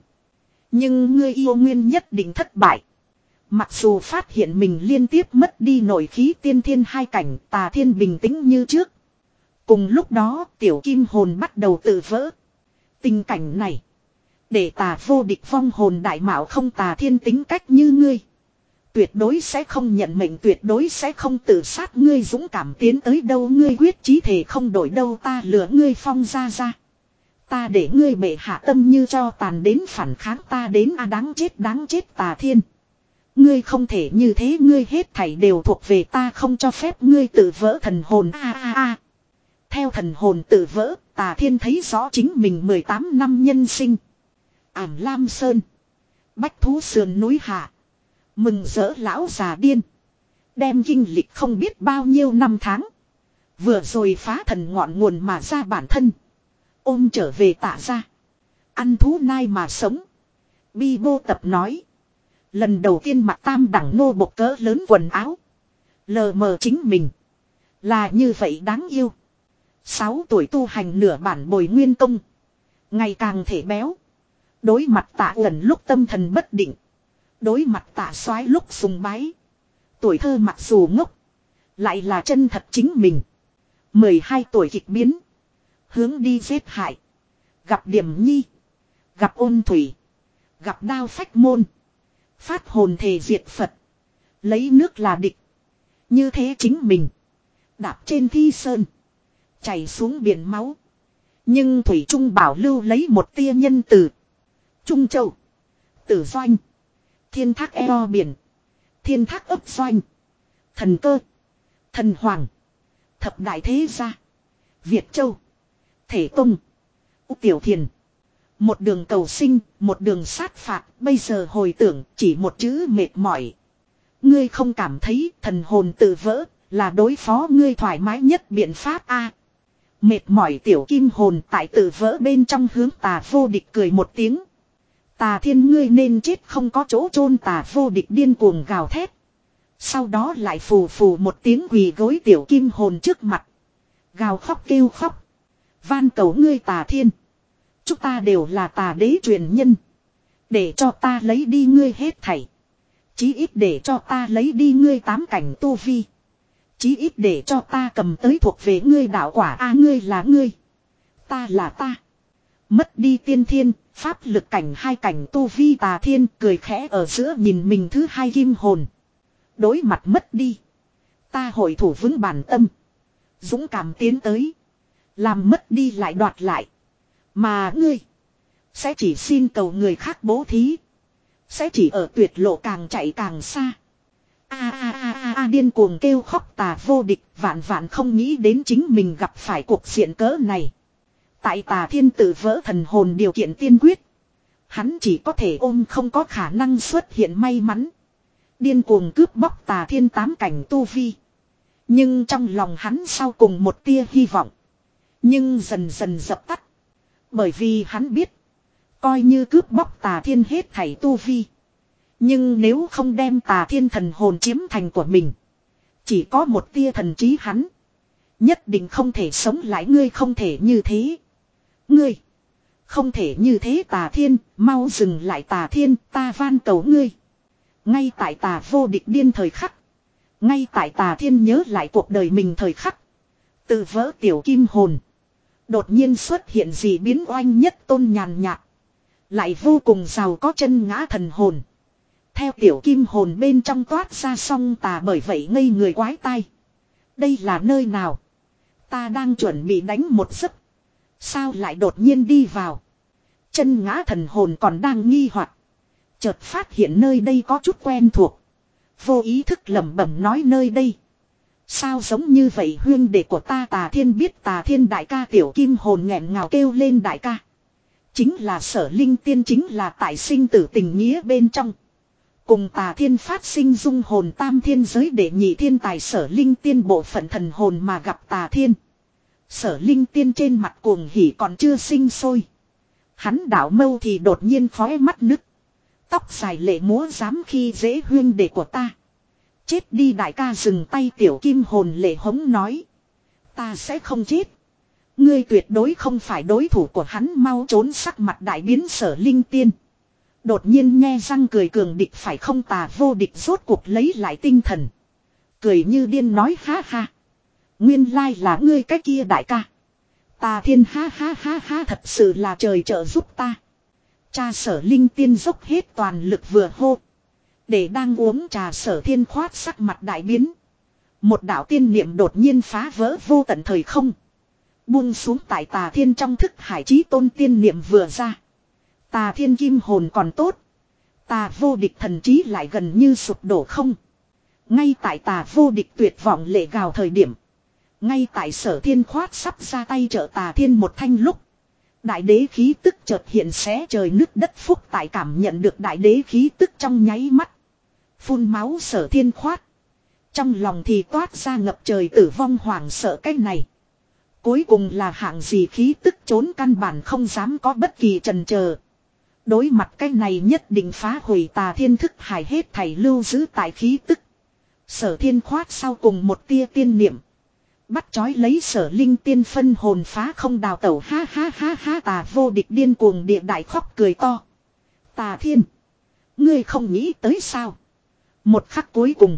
Nhưng ngươi yêu nguyên nhất định thất bại. Mặc dù phát hiện mình liên tiếp mất đi nội khí tiên thiên hai cảnh, Tà Thiên bình tĩnh như trước. Cùng lúc đó tiểu kim hồn bắt đầu tự vỡ. Tình cảnh này. Để Tà vô địch vong hồn đại mạo không. Tà Thiên tính cách như ngươi. Tuyệt đối sẽ không nhận mệnh, tuyệt đối sẽ không tự sát. Ngươi dũng cảm tiến tới đâu, ngươi quyết chí thể không đổi đâu. Ta lừa ngươi phong ra ra. Ta để ngươi bệ hạ tâm như cho tàn đến phản kháng ta đến a à, đáng chết đáng chết Tà Thiên. Ngươi không thể như thế, ngươi hết thảy đều thuộc về ta, không cho phép ngươi tự vỡ thần hồn a a a. Theo thần hồn tự vỡ, Tà Thiên thấy rõ chính mình mười tám năm nhân sinh. Ảm Lam Sơn. Bách thú sườn núi hạ. Mừng rỡ lão già điên. Đem kinh lịch không biết bao nhiêu năm tháng. Vừa rồi phá thần ngọn nguồn mà ra bản thân. Ôm trở về Tạ ra. Ăn thú nai mà sống. Bi Bô Tập nói. Lần đầu tiên mặc tam đẳng nô bộc cỡ lớn quần áo. Lờ mờ chính mình. Là như vậy đáng yêu. Sáu tuổi tu hành nửa bản bồi nguyên công. Ngày càng thể béo. Đối mặt Tạ Ngẩn lúc tâm thần bất định. Đối mặt Tạ Soái lúc sùng bái. Tuổi thơ mặc dù ngốc. Lại là chân thật chính mình. mười hai tuổi kịch biến. Hướng đi giết hại. Gặp Điểm Nhi. Gặp Ôn Thủy. Gặp Đao Phách Môn. Phát hồn thề diệt Phật. Lấy nước là địch. Như thế chính mình. Đạp trên thi sơn. Chảy xuống biển máu. Nhưng Thủy Trung bảo lưu lấy một tia nhân từ. Trung Châu. Tử Doanh. Thiên Thác eo biển. Thiên Thác ấp Doanh. Thần Cơ. Thần Hoàng. Thập Đại Thế Gia. Việt Châu. Thể Tông. U Tiểu Thiền. Một đường cầu sinh, một đường sát phạt, bây giờ hồi tưởng chỉ một chữ mệt mỏi. Ngươi không cảm thấy thần hồn tự vỡ là đối phó ngươi thoải mái nhất biện pháp a? À, mệt mỏi tiểu kim hồn tại tự vỡ bên trong hướng Tà vô địch cười một tiếng. Tà Thiên ngươi nên chết không có chỗ chôn. Tà vô địch điên cuồng gào thét. Sau đó lại phù phù một tiếng quỳ gối tiểu kim hồn trước mặt. Gào khóc kêu khóc. Van cầu ngươi Tà Thiên. Chúng ta đều là tà đế truyền nhân. Để cho ta lấy đi ngươi hết thảy. Chí ít để cho ta lấy đi ngươi tám cảnh tu vi. Chí ít để cho ta cầm tới thuộc về ngươi đạo quả. A ngươi là ngươi. Ta là ta. Mất đi tiên thiên, pháp lực cảnh hai cảnh tu vi Tà Thiên cười khẽ ở giữa nhìn mình thứ hai kim hồn. Đối mặt mất đi. Ta hội thủ vững bản tâm. Dũng cảm tiến tới. Làm mất đi lại đoạt lại. Mà ngươi. Sẽ chỉ xin cầu người khác bố thí. Sẽ chỉ ở tuyệt lộ càng chạy càng xa. A a a a a điên cuồng kêu khóc Tà Vô Địch vạn vạn không nghĩ đến chính mình gặp phải cuộc diện cỡ này. Tại Tà Thiên tự vỡ thần hồn điều kiện tiên quyết. Hắn chỉ có thể ôm không có khả năng xuất hiện may mắn. Điên cuồng cướp bóc Tà Thiên tám cảnh tu vi. Nhưng trong lòng hắn sau cùng một tia hy vọng. Nhưng dần dần dập tắt. Bởi vì hắn biết. Coi như cướp bóc Tà Thiên hết thảy tu vi. Nhưng nếu không đem Tà Thiên thần hồn chiếm thành của mình. Chỉ có một tia thần trí hắn. Nhất định không thể sống lại ngươi không thể như thế. Ngươi. Không thể như thế Tà Thiên. Mau dừng lại Tà Thiên ta van cầu ngươi. Ngay tại Tà Vô Địch điên thời khắc. Ngay tại Tà Thiên nhớ lại cuộc đời mình thời khắc. Từ vỡ tiểu kim hồn. Đột nhiên xuất hiện gì biến oanh nhất tôn nhàn nhạt. Lại vô cùng giàu có chân ngã thần hồn. Theo tiểu kim hồn bên trong toát ra song tà bởi vậy ngây người quái tai. Đây là nơi nào? Ta đang chuẩn bị đánh một giấc. Sao lại đột nhiên đi vào? Chân ngã thần hồn còn đang nghi hoặc. Chợt phát hiện nơi đây có chút quen thuộc. Vô ý thức lẩm bẩm nói nơi đây. Sao giống như vậy huyên đệ của ta Tà Thiên biết Tà Thiên đại ca tiểu kim hồn nghẹn ngào kêu lên đại ca. Chính là Sở Linh Tiên chính là tại sinh tử tình nghĩa bên trong. Cùng Tà Thiên phát sinh dung hồn tam thiên giới để nhị thiên tài Sở Linh Tiên bộ phận thần hồn mà gặp Tà Thiên. Sở Linh Tiên trên mặt cuồng hỉ còn chưa sinh sôi. Hắn đảo mâu thì đột nhiên khóe mắt nứt. Tóc dài lệ múa dám khi dễ huyên đệ của ta. Chết đi đại ca dừng tay tiểu kim hồn lệ hống nói. Ta sẽ không chết. Ngươi tuyệt đối không phải đối thủ của hắn mau trốn sắc mặt đại biến Sở Linh Tiên. Đột nhiên nghe răng cười cường địch phải không Tà Vô Địch rốt cuộc lấy lại tinh thần. Cười như điên nói ha ha. Nguyên lai là ngươi cái kia đại ca. Tà Thiên ha ha ha ha thật sự là trời trợ giúp ta. Cha Sở Linh Tiên dốc hết toàn lực vừa hô. Để đang uống trà Sở Thiên khoát sắc mặt đại biến. Một đạo tiên niệm đột nhiên phá vỡ vô tận thời không. Buông xuống tại Tà Thiên trong thức hải chí tôn tiên niệm vừa ra. Tà Thiên kim hồn còn tốt. Tà Vô Địch thần trí lại gần như sụp đổ không. Ngay tại Tà Vô Địch tuyệt vọng lệ gào thời điểm. Ngay tại Sở Thiên khoát sắp ra tay trợ Tà Thiên một thanh lúc. Đại đế khí tức chợt hiện xé trời nứt đất phúc tại cảm nhận được đại đế khí tức trong nháy mắt. Phun máu Sở Thiên khoát. Trong lòng thì toát ra ngập trời tử vong hoảng sợ cái này. Cuối cùng là hạng gì khí tức trốn căn bản không dám có bất kỳ chần chờ. Đối mặt cái này nhất định phá hủy Tà Thiên thức hải hết thảy lưu giữ tại khí tức. Sở Thiên khoát sau cùng một tia tiên niệm. Bắt chói lấy Sở Linh Tiên phân hồn phá không đào tẩu ha ha ha ha Tà Vô Địch điên cuồng địa đại khóc cười to. Tà Thiên. Ngươi không nghĩ tới sao. Một khắc cuối cùng.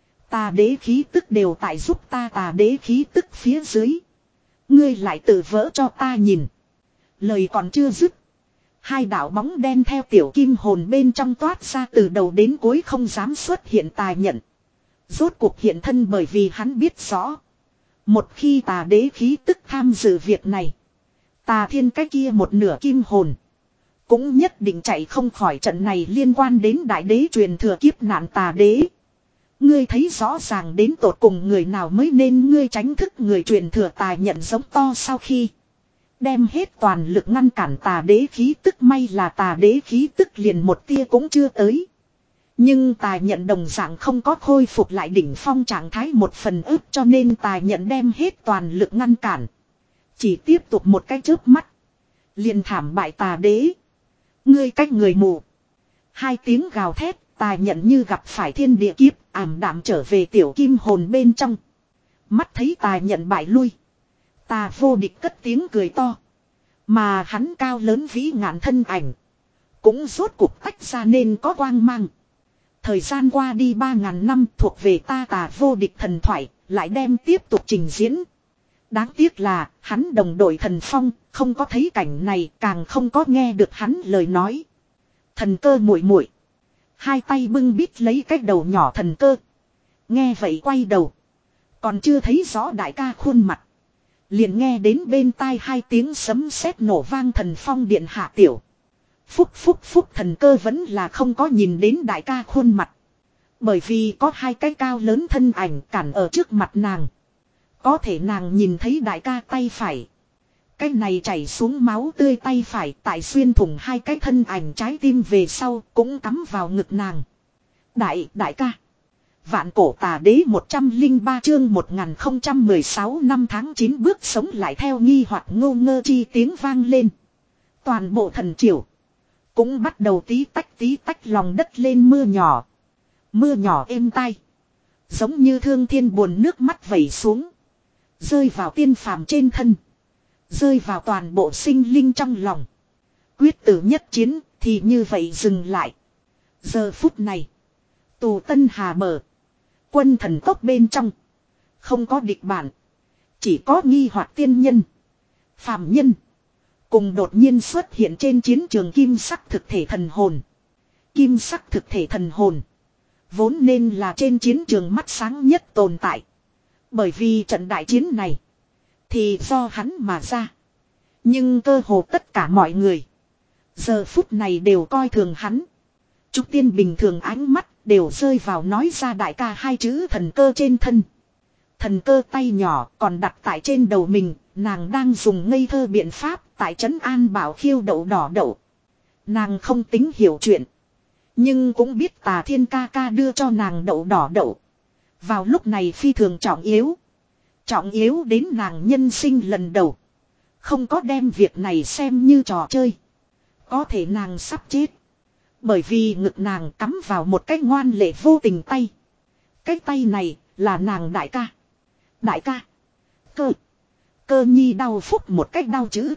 Tà đế khí tức đều tại giúp ta tà đế khí tức phía dưới. Ngươi lại tự vỡ cho ta nhìn. Lời còn chưa dứt. Hai đạo bóng đen theo tiểu kim hồn bên trong toát ra từ đầu đến cuối không dám xuất hiện tà nhận. Rốt cuộc hiện thân bởi vì hắn biết rõ. Một khi tà đế khí tức tham dự việc này. Tà Thiên cái kia một nửa kim hồn. Cũng nhất định chạy không khỏi trận này liên quan đến đại đế truyền thừa kiếp nạn tà đế. Ngươi thấy rõ ràng đến tột cùng người nào mới nên ngươi tránh thức người truyền thừa tà nhận giống to sau khi. Đem hết toàn lực ngăn cản tà đế khí tức may là tà đế khí tức liền một tia cũng chưa tới. Nhưng tà nhận đồng dạng không có khôi phục lại đỉnh phong trạng thái một phần ức cho nên tà nhận đem hết toàn lực ngăn cản. Chỉ tiếp tục một cái chớp mắt. Liền thảm bại tà đế. Ngươi cách người mù. Hai tiếng gào thét tà nhận như gặp phải thiên địa kiếp ảm đạm trở về tiểu kim hồn bên trong. Mắt thấy tà nhận bại lui. Tà Vô Địch cất tiếng cười to. Mà hắn cao lớn vĩ ngạn thân ảnh. Cũng rốt cuộc tách ra nên có quang mang. Thời gian qua đi ba ngàn năm thuộc về ta Tà Vô Địch thần thoại. Lại đem tiếp tục trình diễn. Đáng tiếc là hắn đồng đội Thần Phong không có thấy cảnh này, càng không có nghe được hắn lời nói. Thần Cơ muội muội, hai tay bưng bít lấy cái đầu nhỏ Thần Cơ. Nghe vậy quay đầu, còn chưa thấy rõ đại ca khuôn mặt, liền nghe đến bên tai hai tiếng sấm sét nổ vang. Thần Phong điện hạ tiểu. Phúc phúc phúc, Thần Cơ vẫn là không có nhìn đến đại ca khuôn mặt. Bởi vì có hai cái cao lớn thân ảnh cản ở trước mặt nàng. Có thể nàng nhìn thấy đại ca tay phải. Cái này chảy xuống máu tươi tay phải tại xuyên thủng hai cái thân ảnh trái tim về sau cũng cắm vào ngực nàng. Đại, đại ca. Vạn cổ tà đế một trăm linh ba chương một nghìn không trăm mười sáu năm tháng chín bước sống lại theo nghi hoặc ngô ngơ chi tiếng vang lên. Toàn bộ thần triều cũng bắt đầu tí tách tí tách lòng đất lên mưa nhỏ. Mưa nhỏ êm tai. Giống như thương thiên buồn nước mắt vẩy xuống. Rơi vào tiên phàm trên thân. Rơi vào toàn bộ sinh linh trong lòng. Quyết tử nhất chiến thì như vậy dừng lại. Giờ phút này. Tù Tân Hà bờ. Quân thần tốc bên trong. Không có địch bản. Chỉ có nghi hoặc tiên nhân. Phàm nhân. Cùng đột nhiên xuất hiện trên chiến trường kim sắc thực thể thần hồn. Kim sắc thực thể thần hồn. Vốn nên là trên chiến trường mắt sáng nhất tồn tại. Bởi vì trận đại chiến này. Thì do hắn mà ra. Nhưng cơ hồ tất cả mọi người. Giờ phút này đều coi thường hắn. Trúc Tiên bình thường ánh mắt đều rơi vào nói ra đại ca hai chữ Thần Cơ trên thân. Thần Cơ tay nhỏ còn đặt tại trên đầu mình. Nàng đang dùng ngây thơ biện pháp tại trấn an bảo khiêu đậu đỏ đậu. Nàng không tính hiểu chuyện. Nhưng cũng biết Tà Thiên ca ca đưa cho nàng đậu đỏ đậu. Vào lúc này phi thường trọng yếu. Trọng yếu đến nàng nhân sinh lần đầu. Không có đem việc này xem như trò chơi. Có thể nàng sắp chết. Bởi vì ngực nàng cắm vào một cái ngoan lệ vô tình tay. Cái tay này là nàng đại ca. Đại ca. Cơ. Cơ nhi đau phúc một cách đau chữ.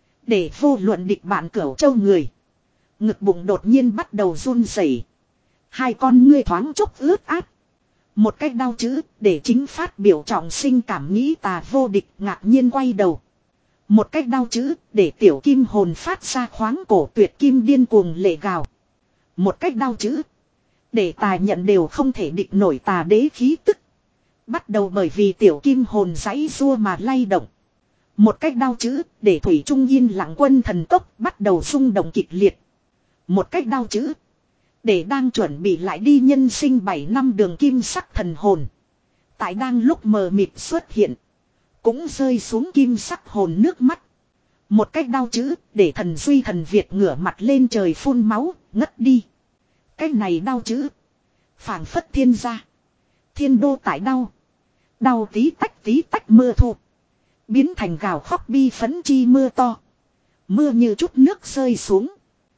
Để vô luận địch bạn Cửu Châu người. Ngực bụng đột nhiên bắt đầu run rẩy. Hai con ngươi thoáng chốc ướt át. Một cách đau chữ để chính phát biểu trọng sinh cảm nghĩ Tà Vô Địch ngạc nhiên quay đầu. Một cách đau chữ để tiểu kim hồn phát ra khoáng cổ tuyệt kim điên cuồng lệ gào. Một cách đau chữ để Tà nhận đều không thể địch nổi Tà đế khí tức. Bắt đầu bởi vì tiểu kim hồn giãy rua mà lay động. Một cách đau chữ để thủy trung yên lặng quân thần tốc bắt đầu rung động kịch liệt. Một cách đau chữ để đang chuẩn bị lại đi nhân sinh bảy năm đường kim sắc thần hồn. Tại đang lúc mờ mịt xuất hiện. Cũng rơi xuống kim sắc hồn nước mắt. Một cách đau chữ để thần duy thần Việt ngửa mặt lên trời phun máu, ngất đi. Cái này đau chữ. Phảng phất thiên gia. Thiên đô tại đau. Đau tí tách tí tách mưa thu. Biến thành gào khóc bi phấn chi mưa to. Mưa như chút nước rơi xuống.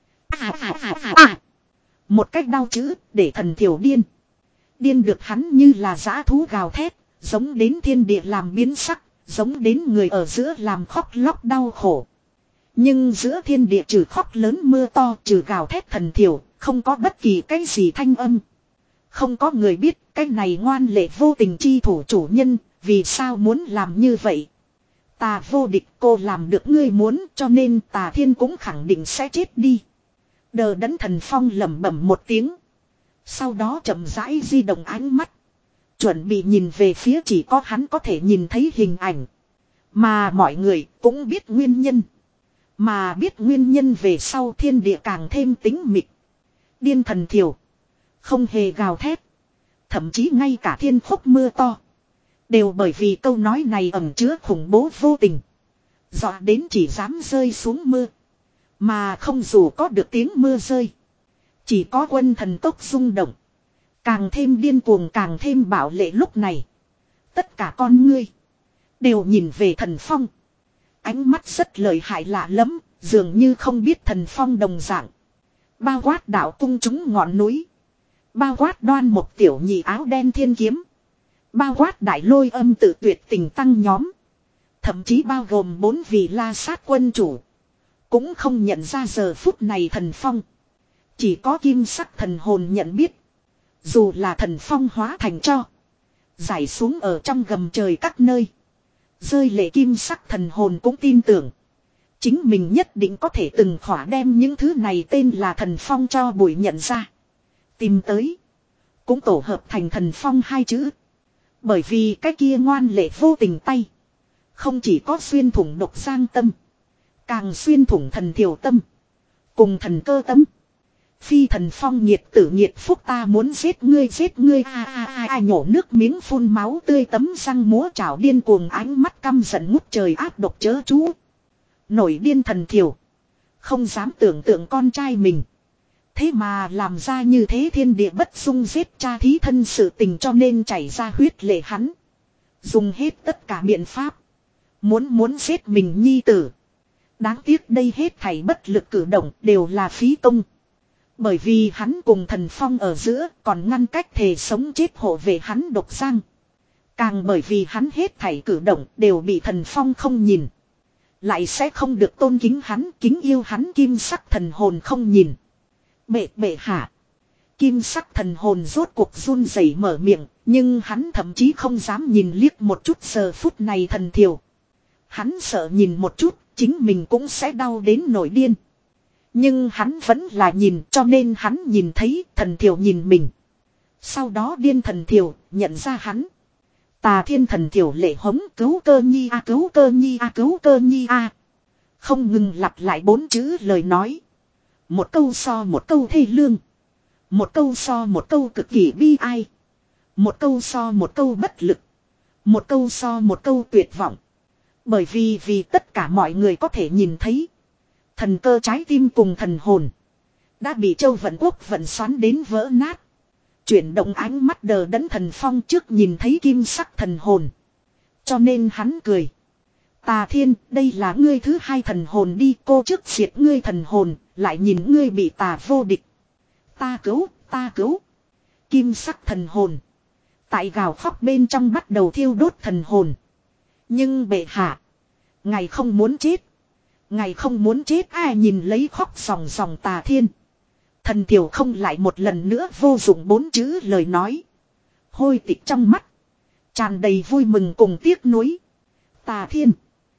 À à à à à. Một cách đau chữ để thần thiểu điên. Điên được hắn như là dã thú gào thét. Giống đến thiên địa làm biến sắc. Giống đến người ở giữa làm khóc lóc đau khổ. Nhưng giữa thiên địa trừ khóc lớn mưa to, trừ gào thét thần thiểu, không có bất kỳ cái gì thanh âm. Không có người biết cái này ngoan lệ vô tình chi thủ chủ nhân, vì sao muốn làm như vậy. Tà Vô Địch, cô làm được ngươi muốn, cho nên Tà Thiên cũng khẳng định sẽ chết đi. Đờ đẫn Thần Phong lẩm bẩm một tiếng. Sau đó chậm rãi di động ánh mắt. Chuẩn bị nhìn về phía chỉ có hắn có thể nhìn thấy hình ảnh. Mà mọi người cũng biết nguyên nhân. Mà biết nguyên nhân về sau thiên địa càng thêm tính mịt. Điên thần thiểu. Không hề gào thét. Thậm chí ngay cả thiên khúc mưa to. Đều bởi vì câu nói này ẩn chứa khủng bố vô tình. Dọa đến chỉ dám rơi xuống mưa. Mà không dù có được tiếng mưa rơi. Chỉ có quân thần tốc rung động. Càng thêm điên cuồng càng thêm bạo lệ lúc này. Tất cả con ngươi. Đều nhìn về Thần Phong. Ánh mắt rất lợi hại lạ lắm. Dường như không biết Thần Phong đồng dạng. Bao quát đạo cung chúng ngọn núi. Bao quát đoan một tiểu nhị áo đen thiên kiếm. Bao quát đại lôi âm tự tuyệt tình tăng nhóm. Thậm chí bao gồm bốn vị la sát quân chủ. cũng không nhận ra giờ phút này thần phong. Chỉ có kim sắc thần hồn nhận biết. Dù là thần phong hóa thành cho. Giải xuống ở trong gầm trời các nơi. Rơi lệ kim sắc thần hồn cũng tin tưởng. Chính mình nhất định có thể từng khỏa đem những thứ này tên là thần phong cho bụi nhận ra. Tìm tới. Cũng tổ hợp thành thần phong hai chữ. Bởi vì cái kia ngoan lệ vô tình tay. Không chỉ có xuyên thủng độc giang tâm. Càng xuyên thủng thần thiểu tâm. Cùng thần cơ tâm. Phi thần phong nhiệt tử nhiệt phúc ta muốn giết ngươi giết ngươi a a a a nhổ nước miếng phun máu tươi tấm răng múa trảo điên cuồng ánh mắt căm giận ngút trời áp độc chớ chú. Nổi điên thần thiểu. Không dám tưởng tượng con trai mình. Thế mà làm ra như thế thiên địa bất dung giết cha thí thân sự tình cho nên chảy ra huyết lệ hắn. Dùng hết tất cả biện pháp. Muốn muốn giết mình nhi tử. Đáng tiếc đây hết thảy bất lực cử động đều là phí công. Bởi vì hắn cùng thần phong ở giữa còn ngăn cách thể sống chết hộ về hắn độc giang. Càng bởi vì hắn hết thảy cử động đều bị thần phong không nhìn. Lại sẽ không được tôn kính hắn kính yêu hắn kim sắc thần hồn không nhìn. Bệ bệ hạ. Kim sắc thần hồn rốt cuộc run rẩy mở miệng. Nhưng hắn thậm chí không dám nhìn liếc một chút giờ phút này thần thiểu. Hắn sợ nhìn một chút chính mình cũng sẽ đau đến nổi điên. Nhưng hắn vẫn là nhìn cho nên hắn nhìn thấy thần thiểu nhìn mình. Sau đó điên thần thiểu nhận ra hắn. Tà thiên thần thiểu lệ hống cứu cơ nhi a cứu cơ nhi a cứu cơ nhi a. Không ngừng lặp lại bốn chữ lời nói. Một câu so một câu thê lương. Một câu so một câu cực kỳ bi ai. Một câu so một câu bất lực. Một câu so một câu tuyệt vọng. Bởi vì vì tất cả mọi người có thể nhìn thấy. Thần cơ trái tim cùng thần hồn. Đã bị Châu Vận Quốc vận xoắn đến vỡ nát. Chuyển động ánh mắt đờ đẫn thần phong trước nhìn thấy kim sắc thần hồn. Cho nên hắn cười. Tà thiên, đây là ngươi thứ hai thần hồn đi cô trước diệt ngươi thần hồn, lại nhìn ngươi bị tà vô địch. Ta cứu, ta cứu. Kim sắc thần hồn. Tại gào khóc bên trong bắt đầu thiêu đốt thần hồn. Nhưng bệ hạ. Ngài không muốn chết. Ngài không muốn chết ai nhìn lấy khóc sòng sòng tà thiên. Thần thiểu không lại một lần nữa vô dụng bốn chữ lời nói. Hôi tịch trong mắt. Tràn đầy vui mừng cùng tiếc nuối. Tà thiên.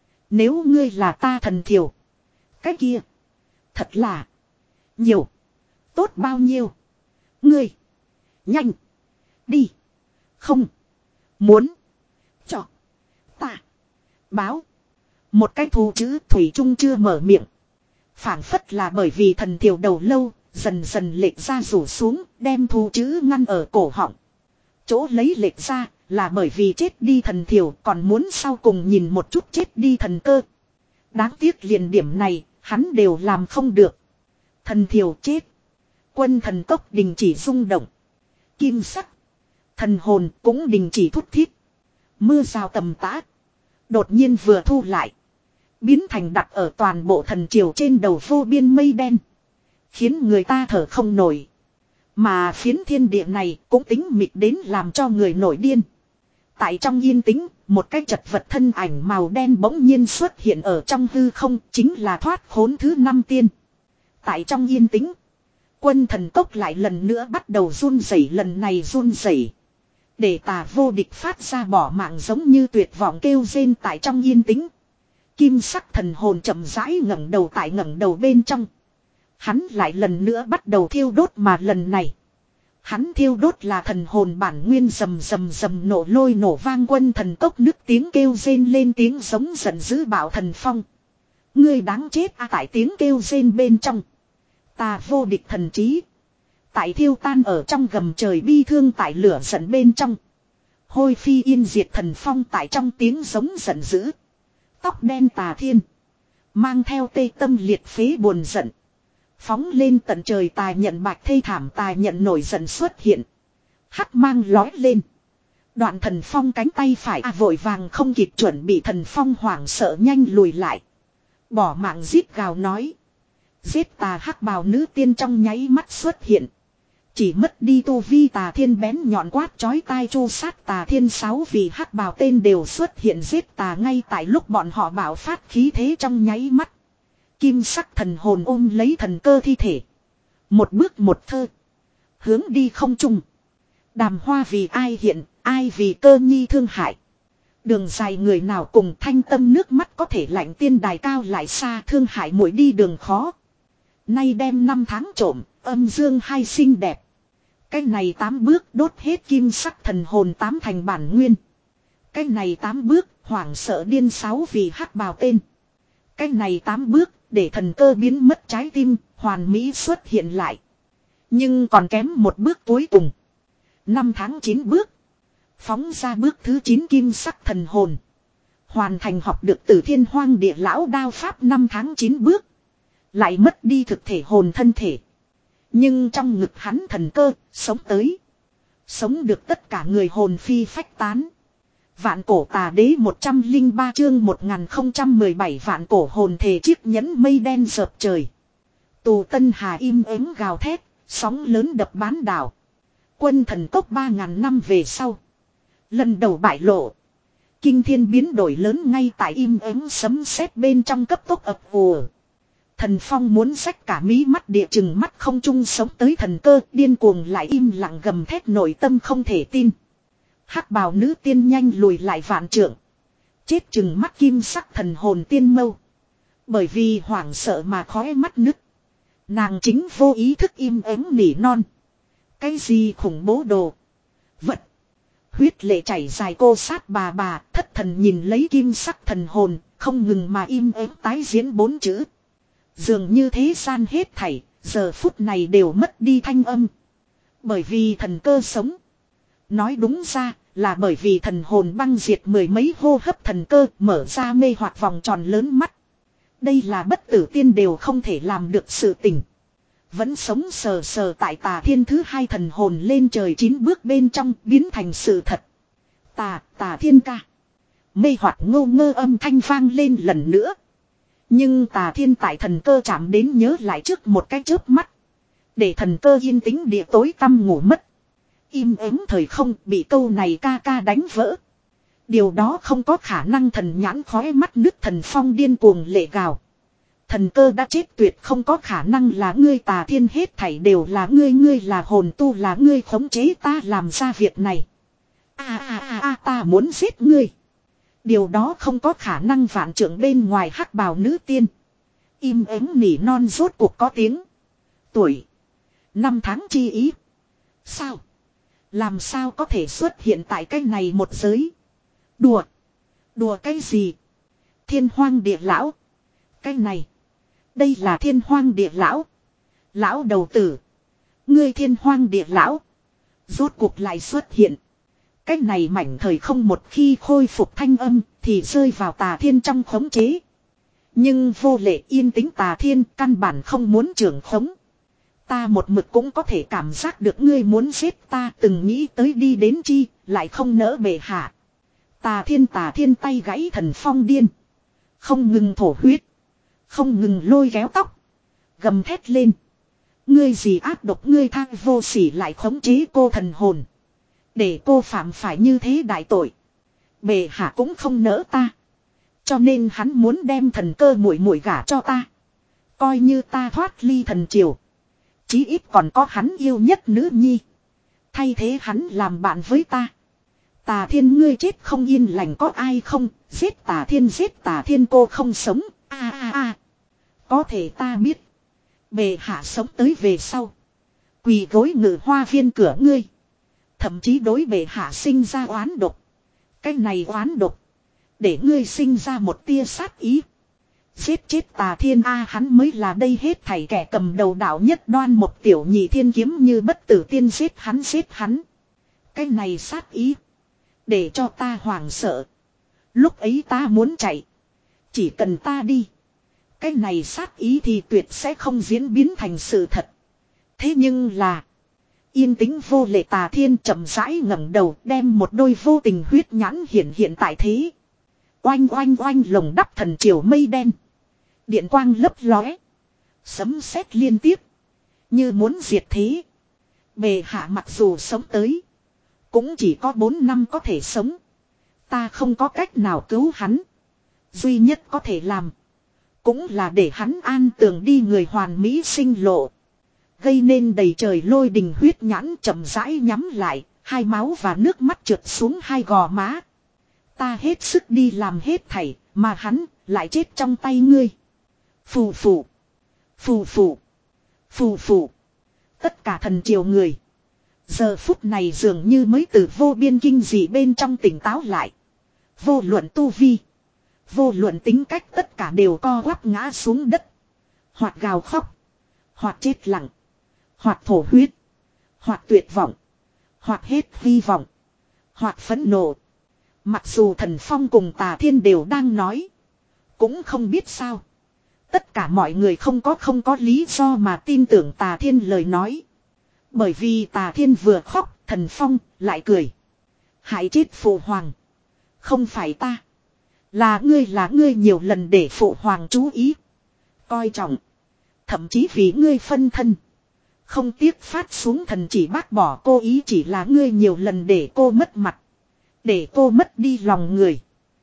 Nếu ngươi là ta thần thiểu. Cái kia. Thật là. Nhiều. Tốt bao nhiêu. Ngươi. Nhanh. Đi. Không. Muốn. Cho. Ta. Báo. Một cái thù chữ thủy chung chưa mở miệng. Phản phất là bởi vì thần thiểu đầu lâu. Dần dần lệch ra rủ xuống. Đem thù chữ ngăn ở cổ họng. Chỗ lấy lệch ra. Là bởi vì chết đi thần thiểu. Còn muốn sau cùng nhìn một chút chết đi thần cơ. Đáng tiếc liền điểm này. Hắn đều làm không được. Thần thiểu chết. Quân thần cốc đình chỉ rung động. Kim sắc. Thần hồn cũng đình chỉ thút thít. Mưa rào tầm tã. Đột nhiên vừa thu lại. Biến thành đặt ở toàn bộ thần triều trên đầu vô biên mây đen. Khiến người ta thở không nổi. Mà phiến thiên địa này cũng tính mịt đến làm cho người nổi điên. Tại trong yên tĩnh, một cái chật vật thân ảnh màu đen bỗng nhiên xuất hiện ở trong hư không, chính là thoát khốn thứ năm tiên. Tại trong yên tĩnh, quân thần cốc lại lần nữa bắt đầu run rẩy, lần này run rẩy. Để tà vô địch phát ra bỏ mạng giống như tuyệt vọng kêu rên tại trong yên tĩnh. Kim sắc thần hồn chậm rãi ngẩng đầu tại ngẩng đầu bên trong. Hắn lại lần nữa bắt đầu thiêu đốt mà lần này. Hắn thiêu đốt là thần hồn bản nguyên rầm rầm rầm nổ lôi nổ vang quân thần cốc nước tiếng kêu rên lên tiếng giống giận dữ bạo thần phong. Ngươi đáng chết a tại tiếng kêu rên bên trong. Tà vô địch thần trí. Tại thiêu tan ở trong gầm trời bi thương tại lửa giận bên trong. Hôi phi yên diệt thần phong tại trong tiếng giống giận dữ. Tóc đen tà thiên. Mang theo tê tâm liệt phế buồn giận. Phóng lên tận trời tài nhận bạch thê thảm tài nhận nổi giận xuất hiện. Hắc mang lói lên. Đoạn thần phong cánh tay phải à vội vàng không kịp chuẩn bị thần phong hoảng sợ nhanh lùi lại. Bỏ mạng giết gào nói. Giết tà hắc bào nữ tiên trong nháy mắt xuất hiện. Chỉ mất đi tu vi tà thiên bén nhọn quát chói tai chu sát tà thiên sáu vì hắc bào tên đều xuất hiện giết tà ngay tại lúc bọn họ bảo phát khí thế trong nháy mắt. Kim sắc thần hồn ôm lấy thần cơ thi thể. Một bước một thơ. Hướng đi không trung. Đàm hoa vì ai hiện, ai vì cơ nhi thương hại. Đường dài người nào cùng thanh tâm nước mắt có thể lạnh tiên đài cao lại xa thương hại muội đi đường khó. Nay đem năm tháng trộm, âm dương hai xinh đẹp. Cái này tám bước đốt hết kim sắc thần hồn tám thành bản nguyên. Cái này tám bước hoảng sợ điên sáu vì hắc bào tên. Cái này tám bước để thần cơ biến mất trái tim, hoàn mỹ xuất hiện lại. Nhưng còn kém một bước cuối cùng. Năm tháng chín bước. Phóng ra bước thứ chín kim sắc thần hồn. Hoàn thành học được từ thiên hoang địa lão đao pháp năm tháng chín bước. Lại mất đi thực thể hồn thân thể. Nhưng trong ngực hắn thần cơ, sống tới. Sống được tất cả người hồn phi phách tán. Vạn cổ tà đế một trăm lẻ ba chương một nghìn không trăm mười bảy vạn cổ hồn thể chiếc nhẫn mây đen dợp trời. Tù Tân Hà im ắng gào thét, sóng lớn đập bán đảo. Quân thần cốc ba ngàn năm về sau. Lần đầu bại lộ. Kinh thiên biến đổi lớn ngay tại im ắng sấm sét bên trong cấp tốc ập ùa. Thần Phong muốn xách cả mí mắt địa chừng mắt không chung sống tới thần cơ, điên cuồng lại im lặng gầm thét nội tâm không thể tin. Hắc bào nữ tiên nhanh lùi lại vạn trượng. Chết chừng mắt kim sắc thần hồn tiên mâu. Bởi vì hoảng sợ mà khóe mắt nứt. Nàng chính vô ý thức im ắng nỉ non. Cái gì khủng bố đồ. Vật. Huyết lệ chảy dài cô sát bà bà, thất thần nhìn lấy kim sắc thần hồn, không ngừng mà im ắng tái diễn bốn chữ. Dường như thế gian hết thảy, giờ phút này đều mất đi thanh âm. Bởi vì thần cơ sống. Nói đúng ra, là bởi vì thần hồn băng diệt mười mấy hô hấp thần cơ mở ra mê hoặc vòng tròn lớn mắt. Đây là bất tử tiên đều không thể làm được sự tình. Vẫn sống sờ sờ tại tà thiên thứ hai thần hồn lên trời chín bước bên trong biến thành sự thật. Tà, tà thiên ca. Mê hoặc ngô ngơ âm thanh vang lên lần nữa. Nhưng tà thiên tại thần cơ chạm đến nhớ lại trước một cái chớp mắt. Để thần cơ yên tĩnh địa tối tăm ngủ mất. Im ắng thời không bị câu này ca ca đánh vỡ. Điều đó không có khả năng thần nhãn khóe mắt nước thần phong điên cuồng lệ gào. Thần cơ đã chết tuyệt không có khả năng là ngươi tà thiên hết thảy đều là ngươi ngươi là hồn tu là ngươi khống chế ta làm ra việc này. A a a a ta muốn giết ngươi. Điều đó không có khả năng vạn trưởng bên ngoài hắc bào nữ tiên. Im ắng nỉ non rốt cuộc có tiếng. Tuổi. Năm tháng chi ý. Sao? Làm sao có thể xuất hiện tại cái này một giới? Đùa. Đùa cái gì? Thiên hoang địa lão. Cái này. Đây là thiên hoang địa lão. Lão đầu tử. Ngươi thiên hoang địa lão. Rốt cuộc lại xuất hiện. Cái này mảnh thời không một khi khôi phục thanh âm thì rơi vào tà thiên trong khống chế. Nhưng vô lệ yên tĩnh tà thiên căn bản không muốn trưởng khống. Ta một mực cũng có thể cảm giác được ngươi muốn giết ta từng nghĩ tới đi đến chi lại không nỡ bệ hạ. Tà thiên tà thiên tay gãy thần phong điên. Không ngừng thổ huyết. Không ngừng lôi kéo tóc. Gầm thét lên. Ngươi gì ác độc ngươi thang vô sỉ lại khống chế cô thần hồn. Để cô phạm phải như thế đại tội. Bệ hạ cũng không nỡ ta. Cho nên hắn muốn đem thần cơ muội muội gả cho ta. Coi như ta thoát ly thần triều. Chí ít còn có hắn yêu nhất nữ nhi. Thay thế hắn làm bạn với ta. Tà thiên ngươi chết không yên lành có ai không. Giết tà thiên giết tà thiên cô không sống. A a a. Có thể ta biết. Bệ hạ sống tới về sau. Quỳ gối ngự hoa viên cửa ngươi. Thậm chí đối bệ hạ sinh ra oán độc. Cái này oán độc. Để ngươi sinh ra một tia sát ý. Giết chết tà thiên A hắn mới là đây hết thảy kẻ cầm đầu đạo nhất đoan một tiểu nhị thiên kiếm như bất tử tiên giết hắn giết hắn. Cái này sát ý. Để cho ta hoảng sợ. Lúc ấy ta muốn chạy. Chỉ cần ta đi. Cái này sát ý thì tuyệt sẽ không diễn biến thành sự thật. Thế nhưng là. Yên tĩnh vô lệ tà thiên chậm rãi ngẩng đầu đem một đôi vô tình huyết nhãn hiện hiện tại thế. Oanh oanh oanh lồng đắp thần triều mây đen. Điện quang lấp lóe. Sấm sét liên tiếp. Như muốn diệt thế. Bệ hạ mặc dù sống tới. Cũng chỉ có bốn năm có thể sống. Ta không có cách nào cứu hắn. Duy nhất có thể làm. Cũng là để hắn an tường đi người hoàn mỹ sinh lộ. Gây nên đầy trời lôi đình huyết nhãn chậm rãi nhắm lại. Hai máu và nước mắt trượt xuống hai gò má. Ta hết sức đi làm hết thảy. Mà hắn lại chết trong tay ngươi. Phù phù. Phù phù. Phù phù. Tất cả thần triều người. Giờ phút này dường như mới từ vô biên kinh dị bên trong tỉnh táo lại. Vô luận tu vi. Vô luận tính cách tất cả đều co quắp ngã xuống đất. Hoặc gào khóc. Hoặc chết lặng. Hoặc thổ huyết. Hoặc tuyệt vọng. Hoặc hết hy vọng. Hoặc phẫn nộ. Mặc dù thần phong cùng Tà Thiên đều đang nói. Cũng không biết sao. Tất cả mọi người không có không có lý do mà tin tưởng Tà Thiên lời nói. Bởi vì Tà Thiên vừa khóc, thần phong lại cười. Hại chết phụ hoàng. Không phải ta. Là ngươi là ngươi nhiều lần để phụ hoàng chú ý. Coi trọng. Thậm chí vì ngươi phân thân. Không tiếc phát xuống thần chỉ bác bỏ cô ý chỉ là ngươi nhiều lần để cô mất mặt. Để cô mất đi lòng người.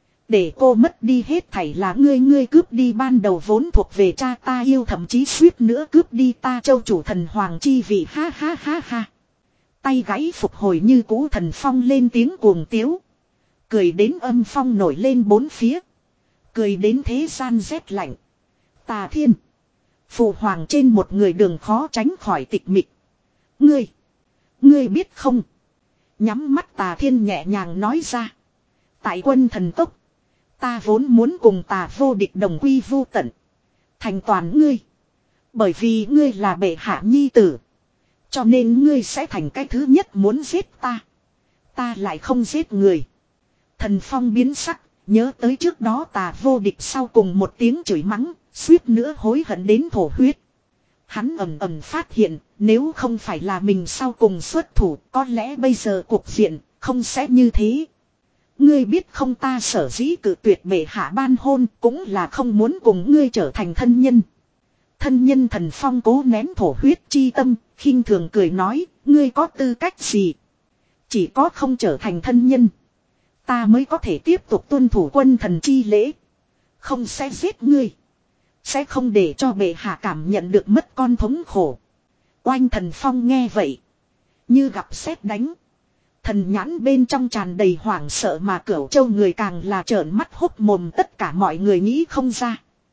Để cô mất đi hết thảy là ngươi ngươi cướp đi ban đầu vốn thuộc về cha ta yêu thậm chí suýt nữa cướp đi ta châu chủ thần hoàng chi vị ha ha ha ha. Tay gãy phục hồi như cũ thần phong lên tiếng cuồng tiếu. Cười đến âm phong nổi lên bốn phía. Cười đến thế gian rét lạnh. Tà Thiên. Phụ hoàng trên một người đường khó tránh khỏi tịch mịch. Ngươi. Ngươi biết không. Nhắm mắt Tà Thiên nhẹ nhàng nói ra. Tại quân thần tốc. Ta vốn muốn cùng Tà vô địch đồng quy vu tận. Thành toàn ngươi. Bởi vì ngươi là bệ hạ nhi tử. Cho nên ngươi sẽ thành cái thứ nhất muốn giết ta. Ta lại không giết người. Thần phong biến sắc. Nhớ tới trước đó Tà vô địch sau cùng một tiếng chửi mắng. Suýt nữa hối hận đến thổ huyết. Hắn ầm ầm phát hiện. Nếu không phải là mình sau cùng xuất thủ. Có lẽ bây giờ cuộc diện không sẽ như thế. Ngươi biết không ta sở dĩ cự tuyệt bệ hạ ban hôn. Cũng là không muốn cùng ngươi trở thành thân nhân. Thân nhân thần phong cố nén thổ huyết chi tâm. Khinh thường cười nói. Ngươi có tư cách gì. Chỉ có không trở thành thân nhân. Ta mới có thể tiếp tục tuân thủ quân thần chi lễ. Không sẽ giết ngươi. Sẽ không để cho bệ hạ cảm nhận được mất con thống khổ. Oanh thần phong nghe vậy. Như gặp sét đánh. Thần nhãn bên trong tràn đầy hoảng sợ mà Cửu Châu người càng là trợn mắt hốc mồm tất cả mọi người nghĩ không ra.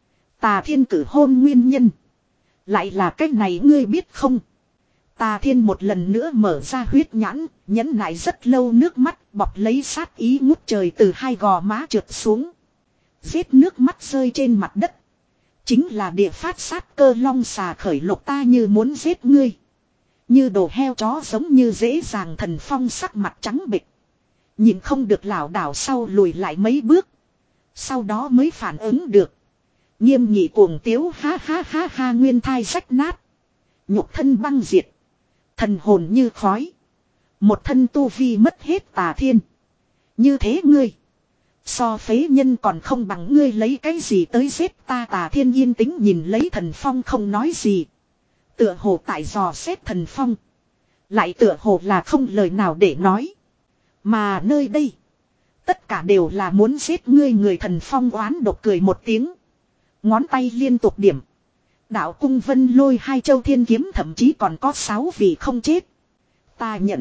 Tà Thiên cử hôn nguyên nhân. Lại là cách này ngươi biết không? Tà Thiên một lần nữa mở ra huyết nhãn, nhẫn nại rất lâu nước mắt bọc lấy sát ý ngút trời từ hai gò má trượt xuống. Giết nước mắt rơi trên mặt đất. Chính là địa phát sát cơ long xà khởi lục ta như muốn giết ngươi. Như đồ heo chó giống như dễ dàng thần phong sắc mặt trắng bệch. Nhìn không được lảo đảo sau lùi lại mấy bước. Sau đó mới phản ứng được. Nghiêm nghị cuồng tiếu ha ha ha ha nguyên thai rách nát. Nhục thân băng diệt. Thần hồn như khói. Một thân tu vi mất hết Tà Thiên. Như thế ngươi. So phế nhân còn không bằng ngươi lấy cái gì tới giết ta. Tà Thiên yên tĩnh nhìn lấy thần phong không nói gì. Tựa hồ tại dò xét thần phong. Lại tựa hồ là không lời nào để nói. Mà nơi đây. Tất cả đều là muốn giết ngươi người thần phong oán độc cười một tiếng. Ngón tay liên tục điểm. Đạo cung vân lôi hai châu thiên kiếm thậm chí còn có sáu vị không chết. Ta nhận.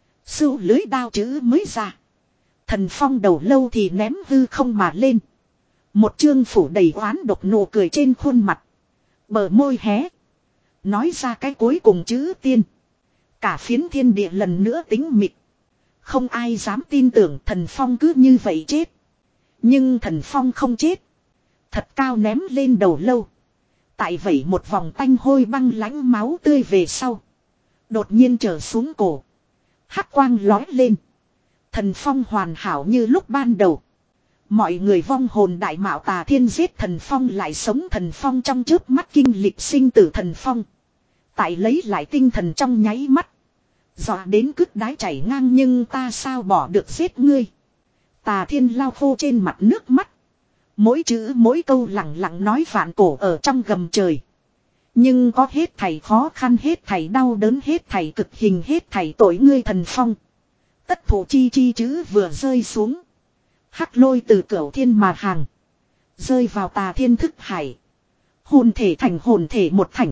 Sưu lưới đao chữ mới ra. Thần phong đầu lâu thì ném hư không mà lên. Một chương phủ đầy oán độc nụ cười trên khuôn mặt. Bờ môi hé. Nói ra cái cuối cùng chữ tiên. Cả phiến thiên địa lần nữa tính mịt. Không ai dám tin tưởng thần phong cứ như vậy chết. Nhưng thần phong không chết. Thật cao ném lên đầu lâu. Tại vậy một vòng tanh hôi băng lãnh máu tươi về sau. Đột nhiên trở xuống cổ. Hắc quang lói lên. Thần phong hoàn hảo như lúc ban đầu. Mọi người vong hồn đại mạo Tà Thiên giết thần phong lại sống thần phong trong chớp mắt kinh lịch sinh tử thần phong. Tại lấy lại tinh thần trong nháy mắt. Dọa đến cứt đái chảy ngang nhưng ta sao bỏ được giết ngươi. Tà Thiên lau khô trên mặt nước mắt. Mỗi chữ mỗi câu lặng lặng nói vạn cổ ở trong gầm trời. Nhưng có hết thảy khó khăn hết thảy đau đớn hết thảy cực hình hết thảy tội ngươi thần phong. Tất thủ chi chi chữ vừa rơi xuống. Hắc lôi từ cửu thiên mà hàng. Rơi vào Tà Thiên thức hải. Hồn thể thành hồn thể một thành.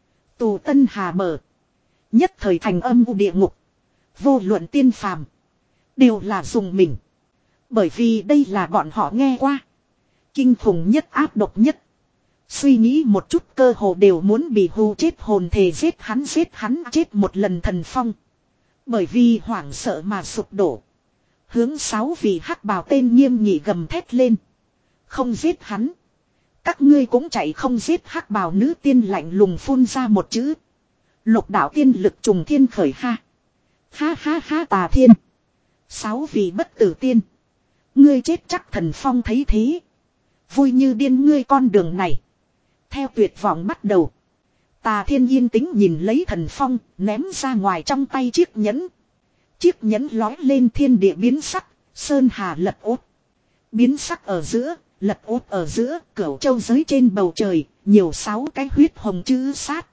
Tù tân hà bờ. Nhất thời thành âm u địa ngục. Vô luận tiên phàm. Đều là dùng mình. Bởi vì đây là bọn họ nghe qua. Kinh khủng nhất áp độc nhất. Suy nghĩ một chút cơ hồ đều muốn bị hù chết hồn thể giết hắn giết hắn chết một lần thần phong. Bởi vì hoảng sợ mà sụp đổ. Hướng sáu vị hắc bào tên nghiêm nghị gầm thét lên. Không giết hắn. Các ngươi cũng chạy không giết hắc bào nữ tiên lạnh lùng phun ra một chữ. Lục đạo tiên lực trùng thiên khởi ha. Ha ha ha tà thiên. Sáu vị bất tử tiên. Ngươi chết chắc thần phong thấy thế. Vui như điên ngươi con đường này. Theo tuyệt vọng bắt đầu. Tà thiên yên tĩnh nhìn lấy thần phong. Ném ra ngoài trong tay chiếc nhẫn. Chiếc nhẫn lói lên thiên địa biến sắc. Sơn hà lật út. Biến sắc ở giữa. Lật út ở giữa. Cửu châu giới trên bầu trời. Nhiều sáu cái huyết hồng chữ sát.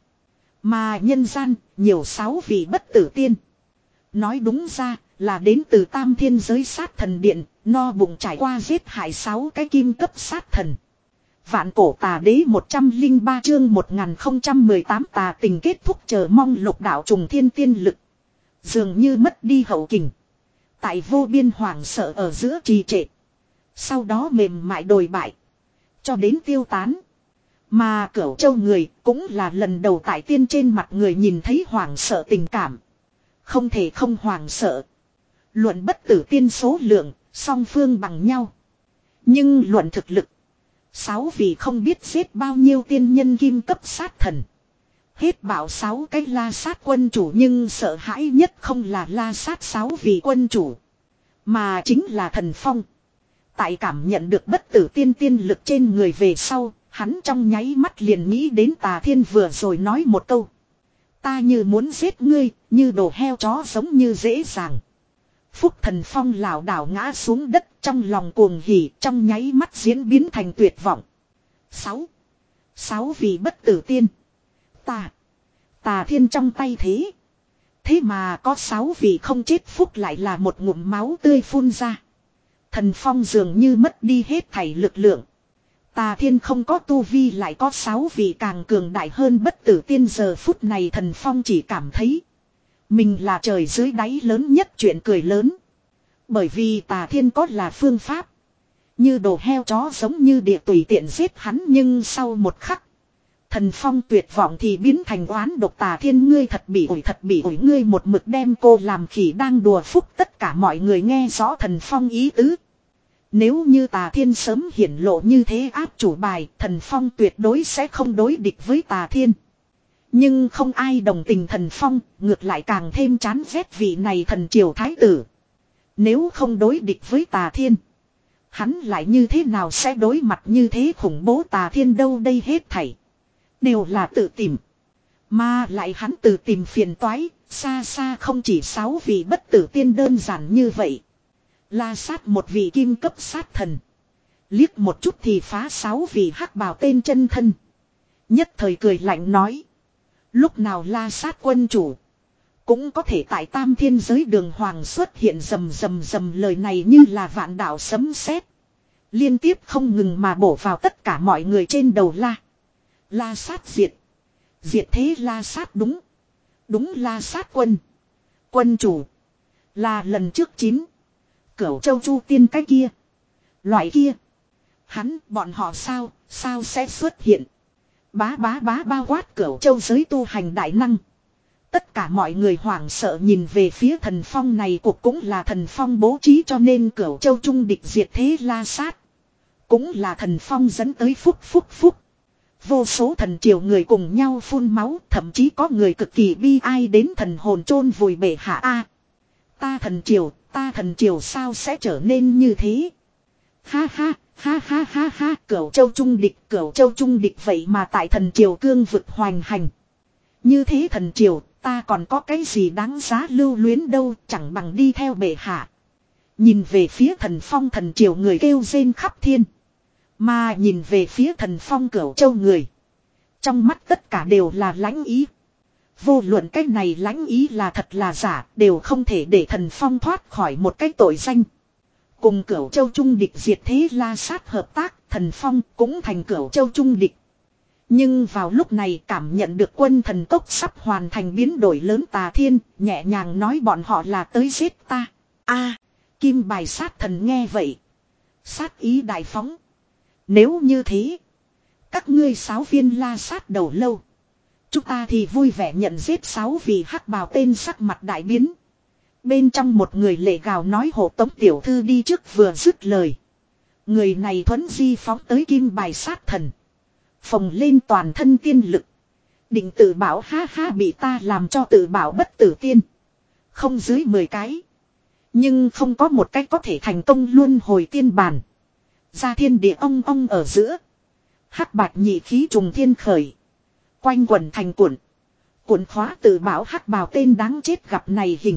Mà nhân gian. Nhiều sáu vị bất tử tiên. Nói đúng ra. Là đến từ tam thiên giới sát thần điện. No bụng trải qua giết hại sáu cái kim cấp sát thần. Vạn cổ tà đế một trăm lẻ ba chương một nghìn không trăm mười tám tà tình kết thúc chờ mong lục đạo trùng thiên tiên lực. Dường như mất đi hậu kình. Tại vô biên hoàng sợ ở giữa trì trệ. Sau đó mềm mại đồi bại. Cho đến tiêu tán. Mà Cửu Châu người cũng là lần đầu tại tiên trên mặt người nhìn thấy hoàng sợ tình cảm. Không thể không hoàng sợ. Luận bất tử tiên số lượng, song phương bằng nhau. Nhưng luận thực lực. Sáu vị không biết giết bao nhiêu tiên nhân kim cấp sát thần. Hết bảo sáu cái la sát quân chủ nhưng sợ hãi nhất không là la sát sáu vị quân chủ. Mà chính là thần phong. Tại cảm nhận được bất tử tiên tiên lực trên người về sau, hắn trong nháy mắt liền nghĩ đến Tà Thiên vừa rồi nói một câu. Ta như muốn giết ngươi, như đồ heo chó giống như dễ dàng. Phúc thần phong lảo đảo ngã xuống đất trong lòng cuồng hỉ trong nháy mắt diễn biến thành tuyệt vọng. Sáu. Sáu vị bất tử tiên. Ta. Tà Thiên trong tay thế. Thế mà có sáu vị không chết Phúc lại là một ngụm máu tươi phun ra. Thần phong dường như mất đi hết thảy lực lượng. Tà Thiên không có tu vi lại có sáu vị càng cường đại hơn bất tử tiên giờ phút này thần phong chỉ cảm thấy. Mình là trời dưới đáy lớn nhất chuyện cười lớn. Bởi vì Tà Thiên có là phương pháp. Như đồ heo chó giống như địa tùy tiện giết hắn nhưng sau một khắc. Thần phong tuyệt vọng thì biến thành oán độc Tà Thiên ngươi thật bị ủi thật bị ủi ngươi một mực đem cô làm khỉ đang đùa Phúc tất cả mọi người nghe rõ thần phong ý tứ. Nếu như Tà Thiên sớm hiển lộ như thế áp chủ bài thần phong tuyệt đối sẽ không đối địch với Tà Thiên. Nhưng không ai đồng tình thần phong, ngược lại càng thêm chán ghét vị này thần triều thái tử. Nếu không đối địch với Tà Thiên, hắn lại như thế nào sẽ đối mặt như thế khủng bố Tà Thiên đâu đây hết thảy. Đều là tự tìm. Mà lại hắn tự tìm phiền toái, xa xa không chỉ sáu vị bất tử tiên đơn giản như vậy. La sát một vị kim cấp sát thần. Liếc một chút thì phá sáu vị hắc bào tên chân thân. Nhất thời cười lạnh nói. Lúc nào la sát quân chủ. Cũng có thể tại tam thiên giới đường hoàng xuất hiện rầm rầm rầm lời này như là vạn đạo sấm sét. Liên tiếp không ngừng mà bổ vào tất cả mọi người trên đầu la. La sát diệt. Diệt thế la sát đúng. Đúng la sát quân. Quân chủ. Là lần trước chín. Cửu châu chu tiên cái kia. Loại kia. Hắn bọn họ sao. Sao sẽ xuất hiện. Bá bá bá bao quát cửu châu giới tu hành đại năng. Tất cả mọi người hoảng sợ nhìn về phía thần phong này cuộc cũng là thần phong bố trí cho nên cửu châu trung địch diệt thế la sát. Cũng là thần phong dẫn tới phúc phúc phúc. Vô số thần triều người cùng nhau phun máu thậm chí có người cực kỳ bi ai đến thần hồn chôn vùi bể hạ a. Ta thần triều, ta thần triều sao sẽ trở nên như thế. Ha ha. Ha ha ha ha, cửu châu trung địch, cửu châu trung địch vậy mà tại thần triều cương vực hoành hành. Như thế thần triều, ta còn có cái gì đáng giá lưu luyến đâu, chẳng bằng đi theo bệ hạ. Nhìn về phía thần phong thần triều người kêu rên khắp thiên. Mà nhìn về phía thần phong cửu châu người. Trong mắt tất cả đều là lãnh ý. Vô luận cái này lãnh ý là thật là giả, đều không thể để thần phong thoát khỏi một cái tội danh. Cùng cửu châu trung địch diệt thế la sát hợp tác, thần phong cũng thành cửu châu trung địch. Nhưng vào lúc này cảm nhận được quân thần tốc sắp hoàn thành biến đổi lớn Tà Thiên, nhẹ nhàng nói bọn họ là tới giết ta. A, kim bài sát thần nghe vậy. Sát ý đại phóng. Nếu như thế, các ngươi sáu viên la sát đầu lâu. Chúng ta thì vui vẻ nhận giết sáu vị hắc bào tên sắc mặt đại biến. Bên trong một người lệ gào nói hộ tống tiểu thư đi trước vừa dứt lời. Người này thuấn di phóng tới kim bài sát thần. Phồng lên toàn thân tiên lực. Định tự bảo ha ha bị ta làm cho tự bảo bất tử tiên. Không dưới mười cái. Nhưng không có một cách có thể thành công luôn hồi tiên bản. Ra thiên địa ong ong ở giữa. Hắc bạch nhị khí trùng thiên khởi. Quanh quần thành cuộn. Cuộn khóa tự bảo hắc bào tên đáng chết gặp này hình.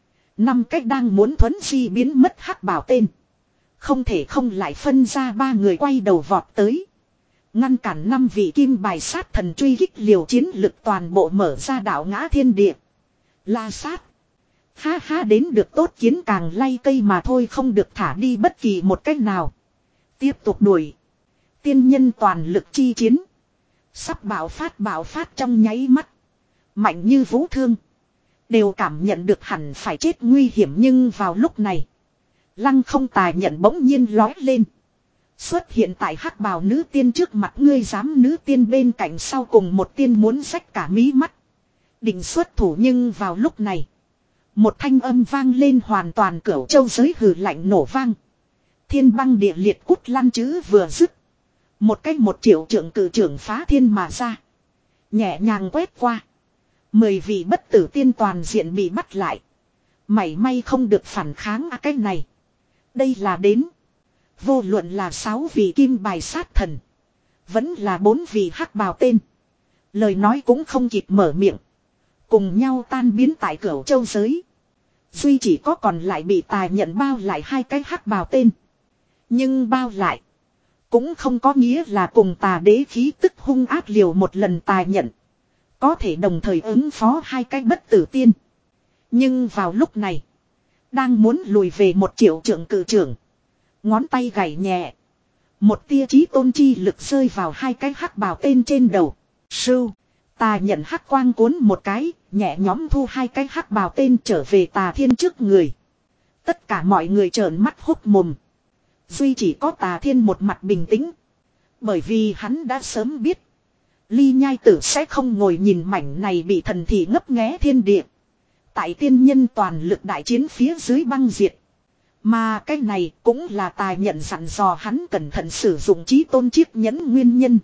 Năm cách đang muốn thuấn di biến mất hắc bào tên. Không thể không lại phân ra ba người quay đầu vọt tới. Ngăn cản năm vị kim bài sát thần truy kích liều chiến lực toàn bộ mở ra đảo ngã thiên địa. La sát. Ha ha đến được tốt chiến càng lay cây mà thôi không được thả đi bất kỳ một cách nào. Tiếp tục đuổi. Tiên nhân toàn lực chi chiến. Sắp bạo phát bạo phát trong nháy mắt. Mạnh như vũ thương. Đều cảm nhận được hẳn phải chết nguy hiểm nhưng vào lúc này. Lăng không tài nhận bỗng nhiên lói lên. Xuất hiện tại hắc bào nữ tiên trước mặt ngươi dám nữ tiên bên cạnh sau cùng một tiên muốn rách cả mí mắt. Định xuất thủ nhưng vào lúc này. Một thanh âm vang lên hoàn toàn cửu châu giới hừ lạnh nổ vang. Thiên băng địa liệt cút lăn chữ vừa dứt. Một cách một triệu trưởng cử trưởng phá thiên mà ra. Nhẹ nhàng quét qua. Mười vị bất tử tiên toàn diện bị bắt lại. Mảy may không được phản kháng à cái này. Đây là đến. Vô luận là sáu vị kim bài sát thần. Vẫn là bốn vị hắc bào tên. Lời nói cũng không kịp mở miệng. Cùng nhau tan biến tại cửu châu giới. Duy chỉ có còn lại bị tài nhận bao lại hai cái hắc bào tên. Nhưng bao lại. Cũng không có nghĩa là cùng tà đế khí tức hung ác liều một lần tài nhận. Có thể đồng thời ứng phó hai cái bất tử tiên. Nhưng vào lúc này. Đang muốn lùi về một triệu trưởng cử trưởng. Ngón tay gảy nhẹ. Một tia chí tôn chi lực rơi vào hai cái hắc bào tên trên đầu. Sưu. Tà nhận hắc quang cuốn một cái. Nhẹ nhóm thu hai cái hắc bào tên trở về Tà Thiên trước người. Tất cả mọi người trợn mắt hốc mồm. Duy chỉ có Tà Thiên một mặt bình tĩnh. Bởi vì hắn đã sớm biết. Ly Nhai Tử sẽ không ngồi nhìn mảnh này bị thần thị ngấp nghé thiên địa. Tại tiên nhân toàn lực đại chiến phía dưới băng diệt. Mà cái này cũng là Tà nhận dặn dò hắn cẩn thận sử dụng chí tôn chiếc nhẫn nguyên nhân.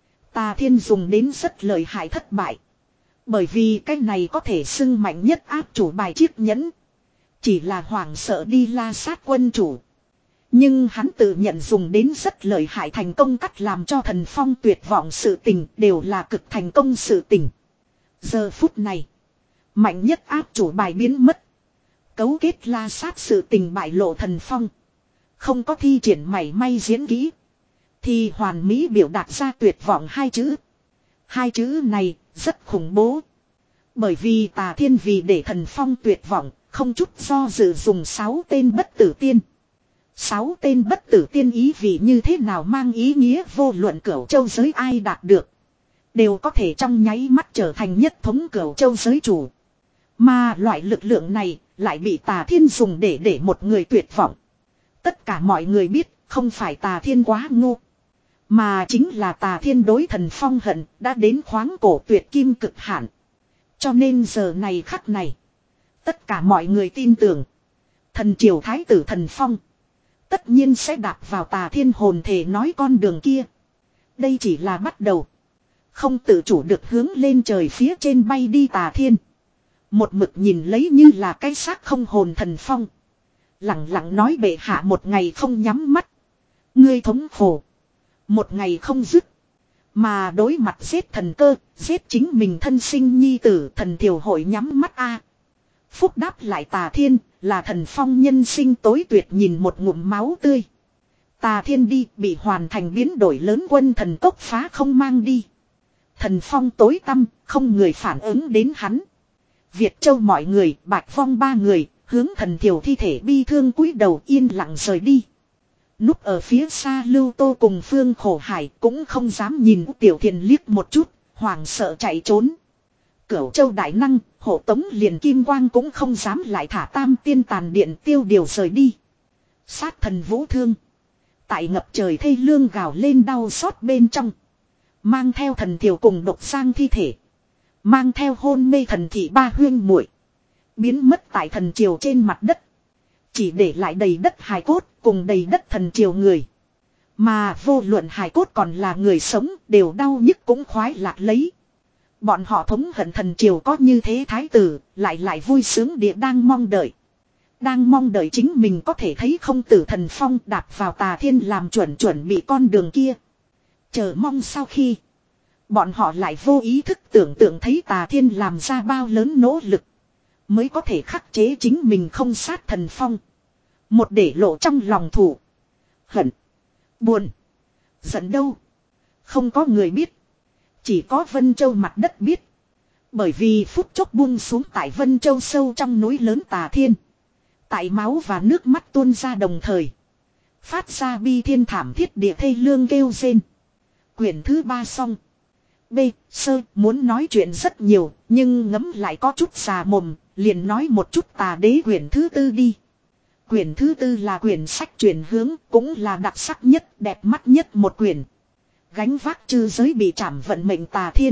Tà Thiên dùng đến rất lợi hại thất bại. Bởi vì cái này có thể xưng mạnh nhất áp chủ bài chiếc nhẫn. Chỉ là hoảng sợ đi la sát quân chủ. Nhưng hắn tự nhận dùng đến rất lợi hại thành công cách làm cho thần phong tuyệt vọng sự tình đều là cực thành công sự tình. Giờ phút này. Mạnh nhất áp chủ bài biến mất. Cấu kết la sát sự tình bại lộ thần phong. Không có thi triển mảy may diễn kỹ. Thì hoàn mỹ biểu đạt ra tuyệt vọng hai chữ. Hai chữ này rất khủng bố. Bởi vì Tà Thiên vì để thần phong tuyệt vọng. Không chút do dự dùng sáu tên bất tử tiên. Sáu tên bất tử tiên ý vị như thế nào mang ý nghĩa vô luận cửu châu giới ai đạt được. Đều có thể trong nháy mắt trở thành nhất thống cửu châu giới chủ. Mà loại lực lượng này lại bị Tà Thiên dùng để để một người tuyệt vọng. Tất cả mọi người biết không phải Tà Thiên quá ngu. Mà chính là Tà Thiên đối thần phong hận đã đến khoáng cổ tuyệt kim cực hạn. Cho nên giờ này khắc này. Tất cả mọi người tin tưởng. Thần triều thái tử thần phong. Tất nhiên sẽ đạp vào Tà Thiên hồn thể nói con đường kia. Đây chỉ là bắt đầu. Không tự chủ được hướng lên trời phía trên bay đi Tà Thiên. Một mực nhìn lấy như là cái xác không hồn thần phong. Lặng lặng nói bệ hạ một ngày không nhắm mắt. Ngươi thống khổ. Một ngày không dứt. Mà đối mặt giết thần cơ, giết chính mình thân sinh nhi tử thần thiểu hội nhắm mắt a. Phúc đáp lại Tà Thiên là thần phong nhân sinh tối tuyệt nhìn một ngụm máu tươi. Tà Thiên đi bị hoàn thành biến đổi lớn quân thần cốc phá không mang đi. Thần phong tối tăm, không người phản ứng đến hắn. Việt Châu mọi người, Bạch Phong ba người, hướng thần thiểu thi thể bi thương cúi đầu yên lặng rời đi. Núp ở phía xa Lưu Tô cùng Phương Khổ Hải cũng không dám nhìn Tiểu Thiền liếc một chút, hoảng sợ chạy trốn. Cửu Châu đại năng, hộ tống liền kim quang cũng không dám lại thả tam tiên tàn điện tiêu điều rời đi. Sát thần vũ thương. Tại ngập trời thê lương gào lên đau xót bên trong. Mang theo thần thiểu cùng độc sang thi thể. Mang theo hôn mê thần thị ba huyên muội biến mất tại thần triều trên mặt đất. Chỉ để lại đầy đất hài cốt cùng đầy đất thần triều người. Mà vô luận hài cốt còn là người sống đều đau nhức cũng khoái lạc lấy. Bọn họ thống hận thần triều có như thế thái tử, lại lại vui sướng địa đang mong đợi. Đang mong đợi chính mình có thể thấy không tử thần phong đạp vào tà thiên làm chuẩn chuẩn bị con đường kia. Chờ mong sau khi, bọn họ lại vô ý thức tưởng tượng thấy tà thiên làm ra bao lớn nỗ lực. Mới có thể khắc chế chính mình không sát thần phong. Một để lộ trong lòng thủ. Hận. Buồn. Giận đâu. Không có người biết. Chỉ có Vân Châu mặt đất biết. Bởi vì phút chốc buông xuống tại Vân Châu sâu trong núi lớn tà thiên. Tại máu và nước mắt tuôn ra đồng thời. Phát ra bi thiên thảm thiết địa thê lương kêu rên. Quyển thứ ba xong. B. Sơ muốn nói chuyện rất nhiều. Nhưng ngấm lại có chút xà mồm. Liền nói một chút tà đế quyển thứ tư đi. Quyển thứ tư là quyển sách chuyển hướng. Cũng là đặc sắc nhất đẹp mắt nhất một quyển. Gánh vác chư giới bị trảm vận mệnh tà thiên.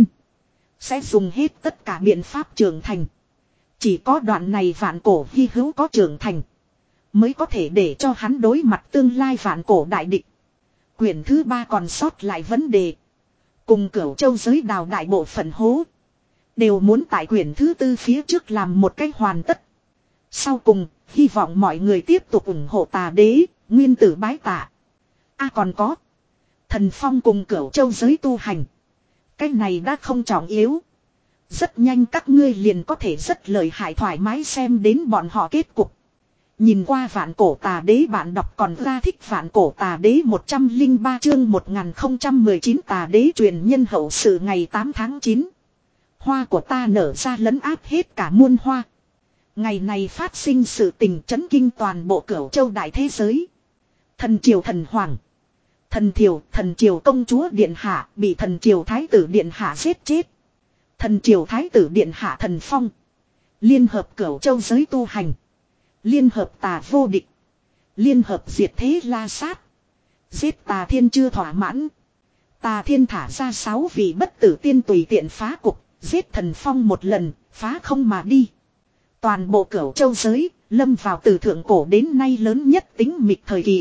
Sẽ dùng hết tất cả biện pháp trưởng thành. Chỉ có đoạn này vạn cổ hy hữu có trưởng thành. Mới có thể để cho hắn đối mặt tương lai vạn cổ đại địch. Quyển thứ ba còn sót lại vấn đề. Cùng Cửu Châu giới đào đại bộ phận hố. Đều muốn tại quyển thứ tư phía trước làm một cách hoàn tất. Sau cùng, hy vọng mọi người tiếp tục ủng hộ tà đế, nguyên tử bái tạ. À còn có. Thần phong cùng Cửu Châu giới tu hành. Cái này đã không trọng yếu. Rất nhanh các ngươi liền có thể rất lợi hại thoải mái xem đến bọn họ kết cục. Nhìn qua vạn cổ tà đế bạn đọc còn ra thích vạn cổ tà đế một trăm lẻ ba chương một nghìn không trăm mười chín tà đế truyền nhân hậu sự ngày tám tháng chín. Hoa của ta nở ra lấn áp hết cả muôn hoa. Ngày này phát sinh sự tình chấn kinh toàn bộ Cửu Châu đại thế giới. Thần triều thần hoàng. Thần triều, thần triều công chúa điện hạ bị thần triều thái tử điện hạ giết chết. Thần triều thái tử điện hạ thần phong. Liên hợp Cửu Châu giới tu hành. Liên hợp tà vô địch. Liên hợp diệt thế la sát. Giết tà thiên chưa thỏa mãn. Tà thiên thả ra sáu vị bất tử tiên tùy tiện phá cục. Giết thần phong một lần, phá không mà đi. Toàn bộ Cửu Châu giới, lâm vào từ thượng cổ đến nay lớn nhất tính mịch thời kỳ.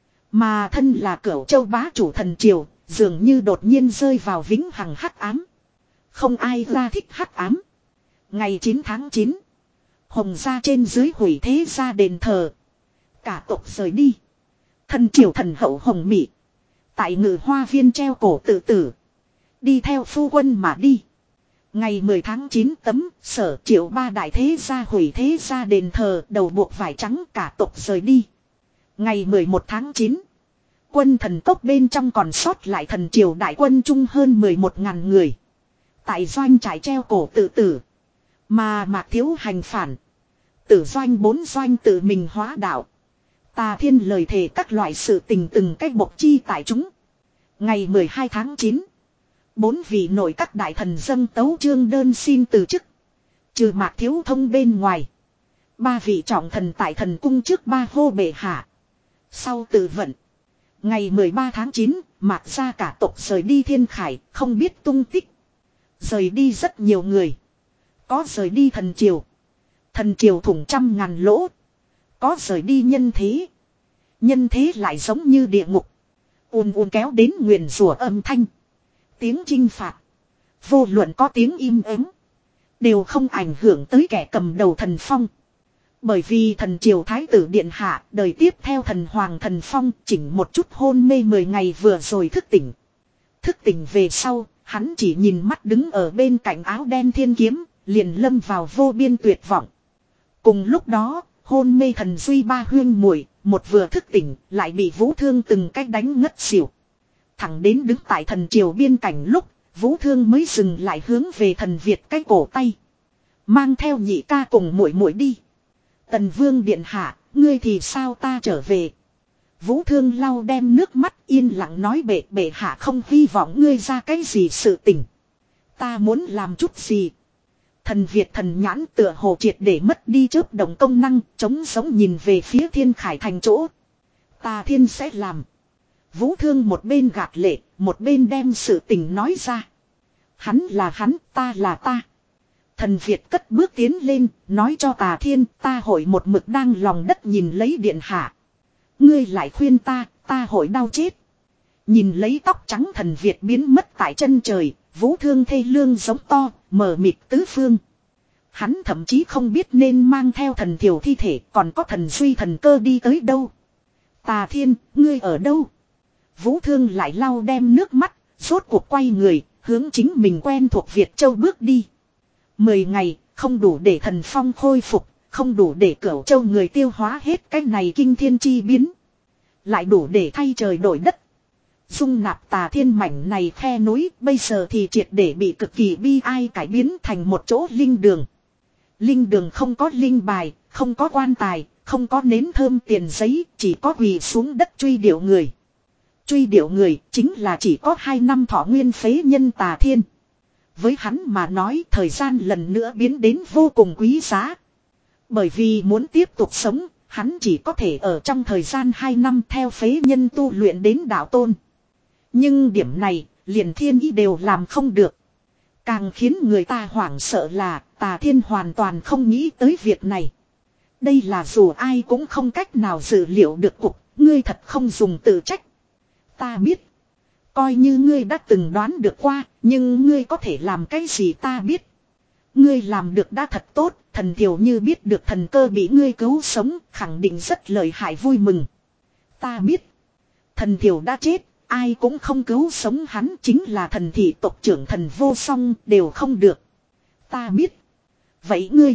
Mà thân là Cửu Châu bá chủ thần triều, dường như đột nhiên rơi vào vĩnh hằng hắc ám. Không ai ra thích hắc ám. Ngày chín tháng chín, Hồng gia trên dưới hủy thế gia đền thờ. Cả tộc rời đi. Thần triều thần hậu Hồng Mỹ. Tại ngự hoa viên treo cổ tự tử. Đi theo phu quân mà đi. Ngày mười tháng chín tấm, sở triệu ba đại thế gia hủy thế gia đền thờ, đầu buộc vải trắng cả tộc rời đi. Ngày mười một tháng chín, quân thần cốc bên trong còn sót lại thần triều đại quân chung hơn mười một ngàn người. Tại doanh trại treo cổ tự tử. Mà Mạc Thiếu hành phản. Tử doanh bốn doanh tự mình hóa đạo. Tà thiên lời thề các loại sự tình từng cách bộc chi tại chúng. Ngày mười hai tháng chín. Bốn vị nội các đại thần dâng tấu chương đơn xin từ chức. Trừ Mạc Thiếu Thông bên ngoài. Ba vị trọng thần tại thần cung trước ba hô bệ hạ. Sau tự vận. Ngày mười ba tháng chín, Mạc gia cả tộc rời đi thiên khải, không biết tung tích. Rời đi rất nhiều người. Có rời đi thần triều. Thần triều thủng trăm ngàn lỗ. Có rời đi nhân thế. Nhân thế lại giống như địa ngục. Ùn ùn kéo đến nguyền rủa âm thanh. Tiếng chinh phạt. Vô luận có tiếng im ắng. Đều không ảnh hưởng tới kẻ cầm đầu thần phong. Bởi vì thần triều thái tử điện hạ đời tiếp theo thần hoàng thần phong chỉnh một chút hôn mê mười ngày vừa rồi thức tỉnh. Thức tỉnh về sau, hắn chỉ nhìn mắt đứng ở bên cạnh áo đen thiên kiếm, liền lâm vào vô biên tuyệt vọng. Cùng lúc đó, hôn mê thần duy ba huyên muội một vừa thức tỉnh, lại bị Vũ Thương từng cách đánh ngất xỉu. Thẳng đến đứng tại thần triều biên cảnh lúc, Vũ Thương mới dừng lại hướng về thần Việt cái cổ tay. Mang theo nhị ca cùng muội muội đi. Tần Vương điện hạ, ngươi thì sao ta trở về? Vũ Thương lau đem nước mắt yên lặng nói bệ bệ hạ không hy vọng ngươi ra cái gì sự tình. Ta muốn làm chút gì. Thần Việt thần nhãn tựa hồ triệt để mất đi chớp động công năng, trống sống nhìn về phía Thiên Khải thành chỗ. Tà Thiên sẽ làm. Vũ Thương một bên gạt lệ, một bên đem sự tình nói ra. Hắn là hắn, ta là ta. Thần Việt cất bước tiến lên, nói cho Tà Thiên, ta hội một mực đang lòng đất nhìn lấy điện hạ. Ngươi lại khuyên ta, ta hội đau chết. Nhìn lấy tóc trắng thần Việt biến mất tại chân trời, Vũ Thương thê lương giống to, mờ mịt tứ phương. Hắn thậm chí không biết nên mang theo thần thiểu thi thể, còn có thần suy thần cơ đi tới đâu. Tà Thiên, ngươi ở đâu? Vũ Thương lại lau đem nước mắt, rốt cuộc quay người, hướng chính mình quen thuộc Việt Châu bước đi. Mười ngày, không đủ để thần phong khôi phục, không đủ để Cửu Châu người tiêu hóa hết cái này kinh thiên chi biến. Lại đủ để thay trời đổi đất. Dung nạp Tà Thiên mảnh này khe núi, bây giờ thì triệt để bị cực kỳ bi ai cải biến thành một chỗ linh đường. Linh đường không có linh bài, không có quan tài, không có nến thơm tiền giấy, chỉ có quỳ xuống đất truy điệu người. Truy điệu người chính là chỉ có hai năm thọ nguyên phế nhân Tà Thiên. Với hắn mà nói thời gian lần nữa biến đến vô cùng quý giá. Bởi vì muốn tiếp tục sống, hắn chỉ có thể ở trong thời gian hai năm theo phế nhân tu luyện đến đạo tôn. Nhưng điểm này, liền thiên ý đều làm không được. Càng khiến người ta hoảng sợ là Tà Thiên hoàn toàn không nghĩ tới việc này. Đây là dù ai cũng không cách nào dự liệu được cục, ngươi thật không dùng tự trách. Ta biết. Coi như ngươi đã từng đoán được qua, nhưng ngươi có thể làm cái gì ta biết. Ngươi làm được đã thật tốt, thần thiểu như biết được thần cơ bị ngươi cứu sống, khẳng định rất lợi hại vui mừng. Ta biết. Thần thiểu đã chết, ai cũng không cứu sống hắn, chính là thần thị tộc trưởng thần vô song, đều không được. Ta biết. Vậy ngươi.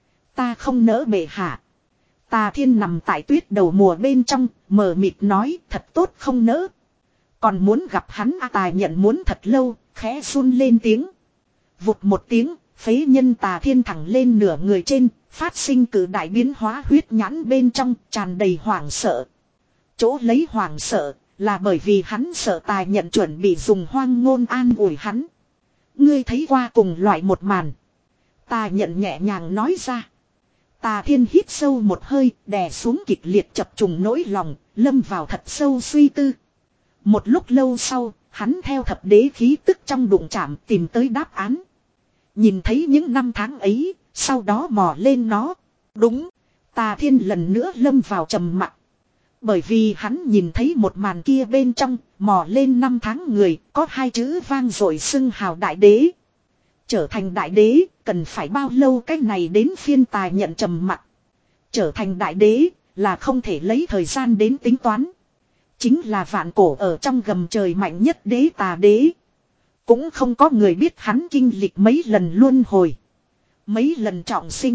Ta không nỡ bệ hạ. Tà Thiên nằm tại tuyết đầu mùa bên trong, mờ mịt nói thật tốt không nỡ. Còn muốn gặp hắn a Tà nhận muốn thật lâu, khẽ run lên tiếng. Vụt một tiếng, phế nhân Tà Thiên thẳng lên nửa người trên, phát sinh cử đại biến hóa huyết nhãn bên trong, tràn đầy hoảng sợ. Chỗ lấy hoảng sợ, là bởi vì hắn sợ Tà nhận chuẩn bị dùng hoang ngôn an ủi hắn. Ngươi thấy qua cùng loại một màn. Tà nhận nhẹ nhàng nói ra. Tà Thiên hít sâu một hơi, đè xuống kịch liệt chập trùng nỗi lòng, lâm vào thật sâu suy tư. Một lúc lâu sau, hắn theo thập đế khí tức trong đụng chạm tìm tới đáp án. Nhìn thấy những năm tháng ấy, sau đó mò lên nó. Đúng, Tà Thiên lần nữa lâm vào trầm mặc. Bởi vì hắn nhìn thấy một màn kia bên trong, mò lên năm tháng người, có hai chữ vang dội xưng hào đại đế. Trở thành đại đế, cần phải bao lâu cái này đến phiên Tà nhận trầm mặc. Trở thành đại đế, là không thể lấy thời gian đến tính toán. Chính là vạn cổ ở trong gầm trời mạnh nhất đế Tà đế. Cũng không có người biết hắn kinh lịch mấy lần luân hồi. Mấy lần trọng sinh.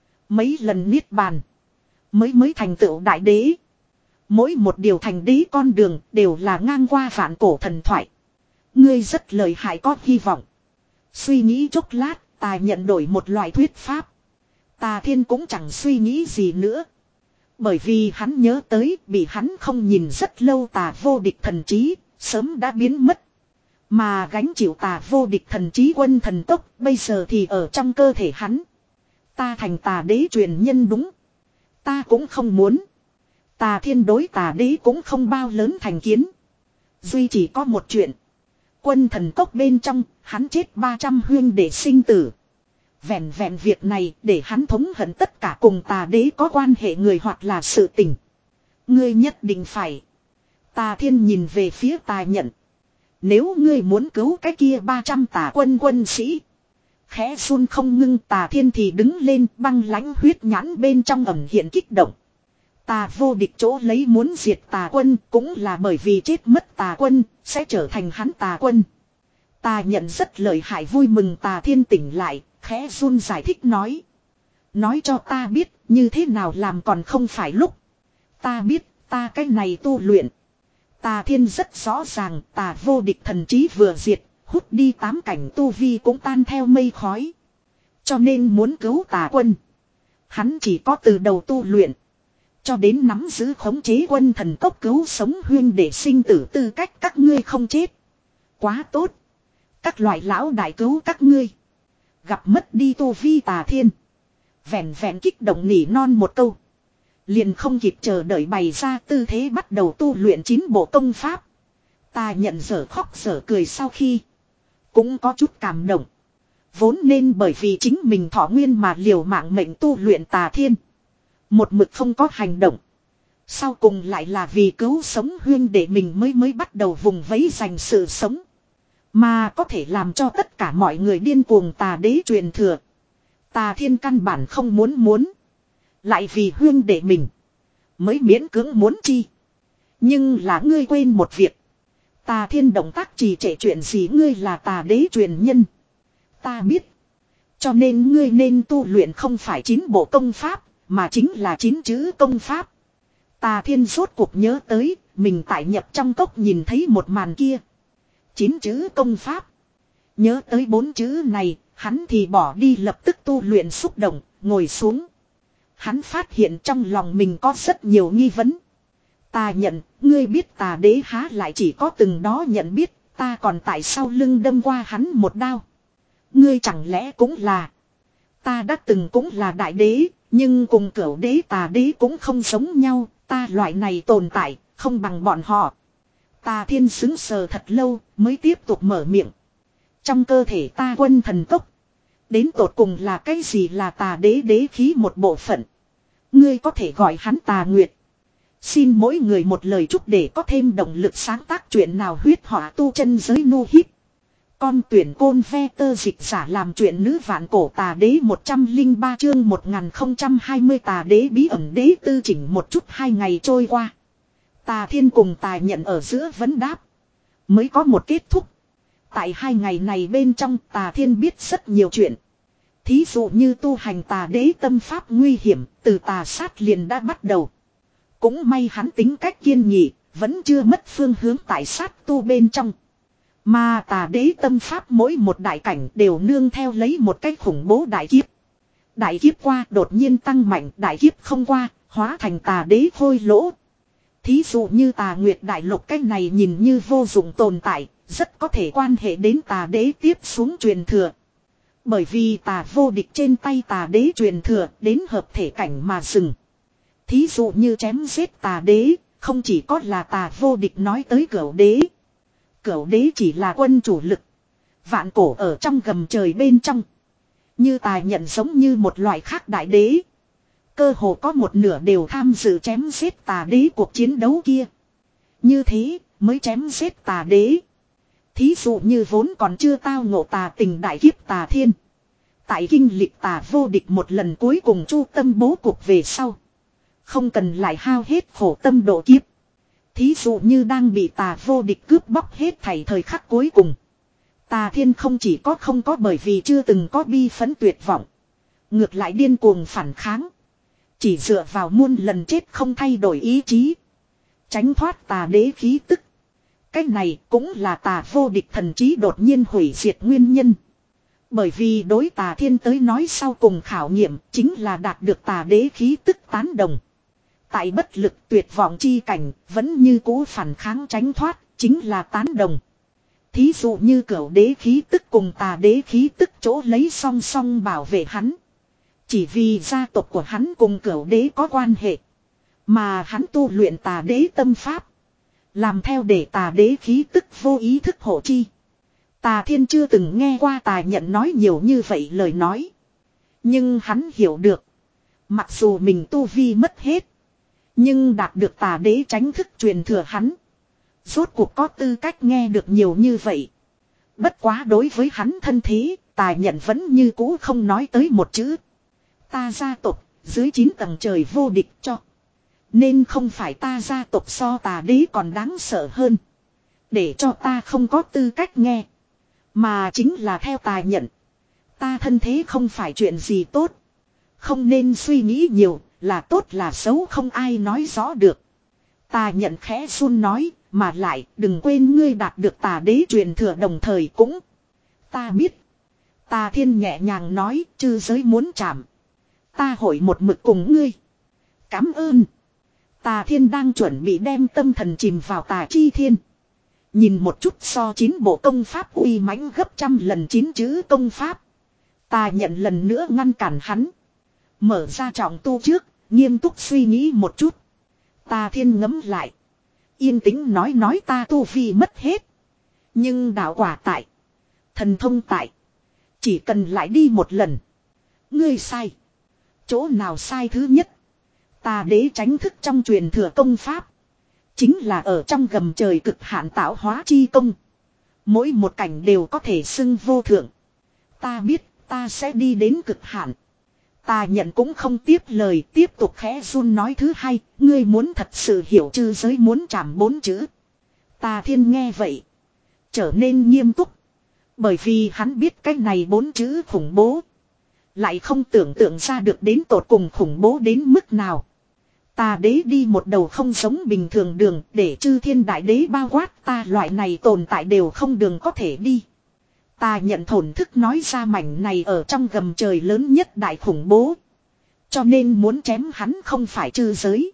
Mấy lần niết bàn. Mới mới thành tựu đại đế. Mỗi một điều thành đế con đường đều là ngang qua vạn cổ thần thoại. Ngươi rất lợi hại có hy vọng. Suy nghĩ chốc lát, Tà nhận đổi một loại thuyết pháp. Tà Thiên cũng chẳng suy nghĩ gì nữa. Bởi vì hắn nhớ tới bị hắn không nhìn rất lâu Tà vô địch thần trí, sớm đã biến mất. Mà gánh chịu Tà vô địch thần trí quân thần tốc, bây giờ thì ở trong cơ thể hắn. Ta thành Tà đế truyền nhân đúng. Ta cũng không muốn. Tà Thiên đối Tà đế cũng không bao lớn thành kiến. Duy chỉ có một chuyện. Quân thần cốc bên trong, hắn chết ba trăm huyên để sinh tử. Vẹn vẹn việc này để hắn thống hận tất cả cùng Tà đế có quan hệ người hoặc là sự tình. Ngươi nhất định phải. Tà Thiên nhìn về phía Tà nhận. Nếu ngươi muốn cứu cái kia ba trăm tà quân quân sĩ. Khẽ run không ngưng Tà Thiên thì đứng lên băng lãnh huyết nhãn bên trong ẩn hiện kích động. Tà vô địch chỗ lấy muốn diệt Tà quân cũng là bởi vì chết mất Tà quân sẽ trở thành hắn Tà quân. Tà nhận rất lợi hại vui mừng Tà Thiên tỉnh lại, khẽ run giải thích nói. Nói cho ta biết như thế nào làm còn không phải lúc. Ta biết ta cái này tu luyện. Tà Thiên rất rõ ràng Tà vô địch thần trí vừa diệt, hút đi tám cảnh tu vi cũng tan theo mây khói. Cho nên muốn cứu Tà quân. Hắn chỉ có từ đầu tu luyện. Cho đến nắm giữ khống chế quân thần tốc cứu sống huyên để sinh tử tư cách các ngươi không chết. Quá tốt. Các loại lão đại cứu các ngươi. Gặp mất đi tu vi Tà Thiên. Vẹn vẹn kích động nỉ non một câu. Liền không kịp chờ đợi bày ra tư thế bắt đầu tu luyện chín bộ công pháp. Ta nhận dở khóc dở cười sau khi. Cũng có chút cảm động. Vốn nên bởi vì chính mình thọ nguyên mà liều mạng mệnh tu luyện Tà Thiên. Một mực không có hành động. Sau cùng lại là vì cứu sống huyên để mình mới mới bắt đầu vùng vẫy giành sự sống. Mà có thể làm cho tất cả mọi người điên cuồng Tà đế truyền thừa. Tà Thiên căn bản không muốn muốn. Lại vì huyên để mình. Mới miễn cưỡng muốn chi. Nhưng là ngươi quên một việc. Tà Thiên động tác trì trệ chuyện gì ngươi là Tà đế truyền nhân. Ta biết. Cho nên ngươi nên tu luyện không phải chín bộ công pháp. Mà chính là chín chữ công pháp. Tà Thiên rốt cuộc nhớ tới. Mình tại nhập trong cốc nhìn thấy một màn kia. Chín chữ công pháp. Nhớ tới bốn chữ này. Hắn thì bỏ đi lập tức tu luyện xúc động. Ngồi xuống. Hắn phát hiện trong lòng mình có rất nhiều nghi vấn. Ta nhận, ngươi biết Tà đế há lại chỉ có từng đó nhận biết, ta còn tại sau lưng đâm qua hắn một đao. Ngươi chẳng lẽ cũng là. Ta đã từng cũng là đại đế, nhưng cùng cửu đế Tà đế cũng không giống nhau, ta loại này tồn tại, không bằng bọn họ. Tà Thiên xứng sờ thật lâu, mới tiếp tục mở miệng. Trong cơ thể ta quân thần cốc. Đến tột cùng là cái gì là Tà đế đế khí một bộ phận. Ngươi có thể gọi hắn Tà Nguyệt. Xin mỗi người một lời chúc để có thêm động lực sáng tác chuyện nào huyết họa tu chân giới nu hít. Con tuyển côn ve tơ dịch giả làm chuyện nữ vạn cổ Tà đế một trăm lẻ ba chương một nghìn không trăm hai mươi Tà đế bí ẩn đế tư chỉnh một chút hai ngày trôi qua. Tà Thiên cùng Tà Nhận ở giữa vấn đáp. Mới có một kết thúc. Tại hai ngày này bên trong Tà Thiên biết rất nhiều chuyện. Thí dụ như tu hành Tà đế tâm pháp nguy hiểm, từ tà sát liền đã bắt đầu. Cũng may hắn tính cách kiên nghị, vẫn chưa mất phương hướng tại sát tu bên trong. Mà Tà đế tâm pháp mỗi một đại cảnh đều nương theo lấy một cái khủng bố đại kiếp. Đại kiếp qua đột nhiên tăng mạnh, đại kiếp không qua, hóa thành Tà đế hôi lỗ. Thí dụ như Tà Nguyệt đại lục cái này nhìn như vô dụng tồn tại, rất có thể quan hệ đến Tà đế tiếp xuống truyền thừa. Bởi vì Tà vô địch trên tay Tà đế truyền thừa đến hợp thể cảnh mà dừng. Thí dụ như chém giết Tà đế, không chỉ có là Tà vô địch nói tới cửu đế. Cửu đế chỉ là quân chủ lực. Vạn cổ ở trong gầm trời bên trong. Như Tà Nhận giống như một loại khác đại đế. Cơ hồ có một nửa đều tham dự chém giết Tà đế cuộc chiến đấu kia. Như thế mới chém giết Tà đế. Thí dụ như vốn còn chưa tao ngộ tà tình đại kiếp Tà Thiên. Tại kinh lịch Tà vô địch một lần cuối cùng chu tâm bố cục về sau. Không cần lại hao hết khổ tâm độ kiếp. Thí dụ như đang bị Tà vô địch cướp bóc hết thảy thời khắc cuối cùng. Tà Thiên không chỉ có không có bởi vì chưa từng có bi phấn tuyệt vọng. Ngược lại điên cuồng phản kháng. Chỉ dựa vào muôn lần chết không thay đổi ý chí. Tránh thoát Tà đế khí tức. Cái này cũng là Tà vô địch thần trí đột nhiên hủy diệt nguyên nhân. Bởi vì đối Tà Thiên tới nói sau cùng khảo nghiệm chính là đạt được Tà đế khí tức tán đồng. Tại bất lực tuyệt vọng chi cảnh vẫn như cũ phản kháng tránh thoát chính là tán đồng. Thí dụ như cửu đế khí tức cùng Tà đế khí tức chỗ lấy song song bảo vệ hắn. Chỉ vì gia tộc của hắn cùng cửu đế có quan hệ. Mà hắn tu luyện Tà đế tâm pháp. Làm theo để Tà đế khí tức vô ý thức hộ chi. Tà Thiên chưa từng nghe qua Tà Nhận nói nhiều như vậy lời nói. Nhưng hắn hiểu được. Mặc dù mình tu vi mất hết. Nhưng đạt được Tà đế tránh thức truyền thừa hắn. Rốt cuộc có tư cách nghe được nhiều như vậy. Bất quá đối với hắn thân thế, Tà Nhận vẫn như cũ không nói tới một chữ. Ta gia tộc, dưới chín tầng trời vô địch cho. Nên không phải ta gia tộc so Tà đế còn đáng sợ hơn. Để cho ta không có tư cách nghe. Mà chính là theo Tà Nhận. Ta thân thế không phải chuyện gì tốt. Không nên suy nghĩ nhiều, là tốt là xấu không ai nói rõ được. Tà Nhận khẽ run nói, mà lại đừng quên ngươi đạt được Tà đế truyền thừa đồng thời cũng. Ta biết. Tà Thiên nhẹ nhàng nói, chư giới muốn chạm. Ta hội một mực cùng ngươi. Cảm ơn. Tà Thiên đang chuẩn bị đem tâm thần chìm vào Tà Chi Thiên. Nhìn một chút so chín bộ công pháp uy mãnh gấp trăm lần chín chữ công pháp. Tà nhận lần nữa ngăn cản hắn. Mở ra trọng tu trước, nghiêm túc suy nghĩ một chút. Tà Thiên ngẫm lại. Yên tĩnh nói nói ta tu vi mất hết. Nhưng đạo quả tại. Thần thông tại. Chỉ cần lại đi một lần. Ngươi sai. Chỗ nào sai thứ nhất. Tà đế tránh thức trong truyền thừa công pháp. Chính là ở trong gầm trời cực hạn tạo hóa chi công. Mỗi một cảnh đều có thể xưng vô thượng. Ta biết ta sẽ đi đến cực hạn. Ta nhận cũng không tiếp lời, tiếp tục khẽ run nói thứ hai, ngươi muốn thật sự hiểu chư giới muốn chạm bốn chữ. Tà Thiên nghe vậy, trở nên nghiêm túc. Bởi vì hắn biết cái này bốn chữ khủng bố. Lại không tưởng tượng ra được đến tột cùng khủng bố đến mức nào. Tà đế đi một đầu không giống bình thường đường để chư thiên đại đế bao quát ta loại này tồn tại đều không đường có thể đi. Ta nhận thổn thức nói ra mảnh này ở trong gầm trời lớn nhất đại khủng bố. Cho nên muốn chém hắn không phải chư giới.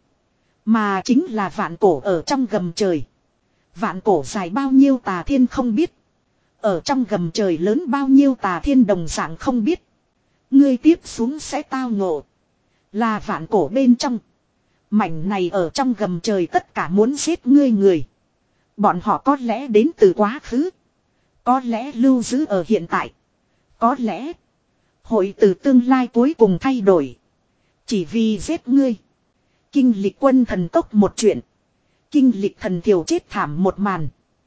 Mà chính là vạn cổ ở trong gầm trời. Vạn cổ dài bao nhiêu Tà Thiên không biết. Ở trong gầm trời lớn bao nhiêu Tà Thiên đồng dạng không biết. Ngươi tiếp xuống sẽ tao ngộ. Là vạn cổ bên trong. Mảnh này ở trong gầm trời tất cả muốn giết ngươi người. Bọn họ có lẽ đến từ quá khứ. Có lẽ lưu giữ ở hiện tại. Có lẽ hội từ tương lai cuối cùng thay đổi. Chỉ vì giết ngươi. Kinh lịch quân thần tốc một chuyện. Kinh lịch thần thiểu chết thảm một màn.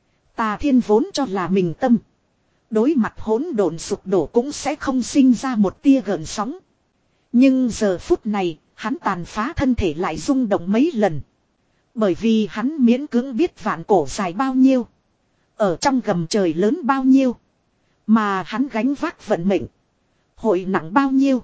Tà Thiên vốn cho là mình tâm. Đối mặt hỗn độn sụp đổ cũng sẽ không sinh ra một tia gợn sóng. Nhưng giờ phút này, hắn tàn phá thân thể lại rung động mấy lần. Bởi vì hắn miễn cưỡng biết vạn cổ dài bao nhiêu. Ở trong gầm trời lớn bao nhiêu. Mà hắn gánh vác vận mệnh. Hội nặng bao nhiêu.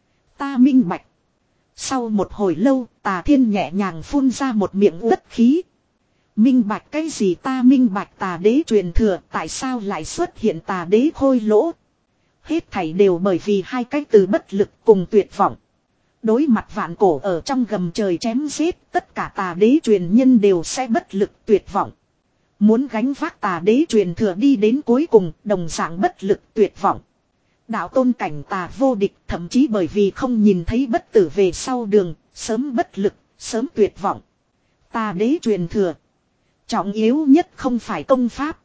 Ta minh bạch. Sau một hồi lâu, Tà Thiên nhẹ nhàng phun ra một miệng uất khí. Minh bạch cái gì ta minh bạch tà đế truyền thừa, tại sao lại xuất hiện tà đế khôi lỗ. Hết thảy đều bởi vì hai cái từ bất lực cùng tuyệt vọng. Đối mặt vạn cổ ở trong gầm trời chém giết, tất cả tà đế truyền nhân đều sẽ bất lực tuyệt vọng. Muốn gánh vác tà đế truyền thừa đi đến cuối cùng, đồng dạng bất lực tuyệt vọng. Đạo tôn cảnh tà vô địch, thậm chí bởi vì không nhìn thấy bất tử về sau đường, sớm bất lực, sớm tuyệt vọng. Tà đế truyền thừa. Trọng yếu nhất không phải công pháp,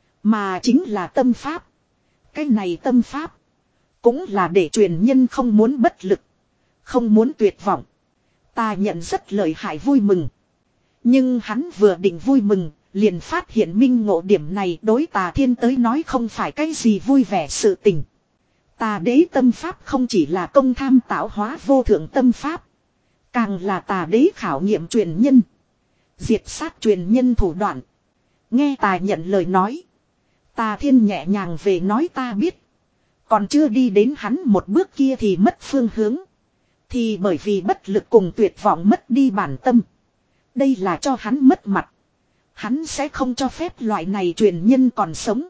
mà chính là tâm pháp. Cái này tâm pháp, cũng là để truyền nhân không muốn bất lực, không muốn tuyệt vọng. Ta nhận rất lợi hại vui mừng. Nhưng hắn vừa định vui mừng, liền phát hiện minh ngộ điểm này đối Tà Thiên tới nói không phải cái gì vui vẻ sự tình. Tà đế tâm pháp không chỉ là công tham tạo hóa vô thượng tâm pháp, càng là tà đế khảo nghiệm truyền nhân, diệt sát truyền nhân thủ đoạn. Nghe Tà nhận lời nói, Tà Thiên nhẹ nhàng về nói ta biết. Còn chưa đi đến hắn một bước kia thì mất phương hướng. Thì bởi vì bất lực cùng tuyệt vọng mất đi bản tâm. Đây là cho hắn mất mặt. Hắn sẽ không cho phép loại này truyền nhân còn sống.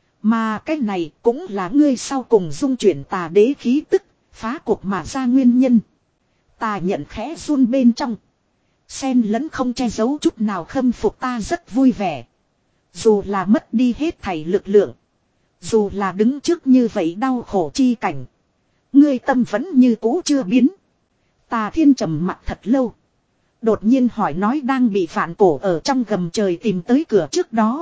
Mà cái này cũng là ngươi sau cùng dung chuyển tà đế khí tức, phá cuộc mà ra nguyên nhân. Tà nhận khẽ run bên trong. Xen lẫn không che giấu chút nào khâm phục ta rất vui vẻ. Dù là mất đi hết thảy lực lượng. Dù là đứng trước như vậy đau khổ chi cảnh. Ngươi tâm vẫn như cũ chưa biến. Tà Thiên trầm mặt thật lâu. Đột nhiên hỏi nói đang bị vạn cổ ở trong gầm trời tìm tới cửa trước đó.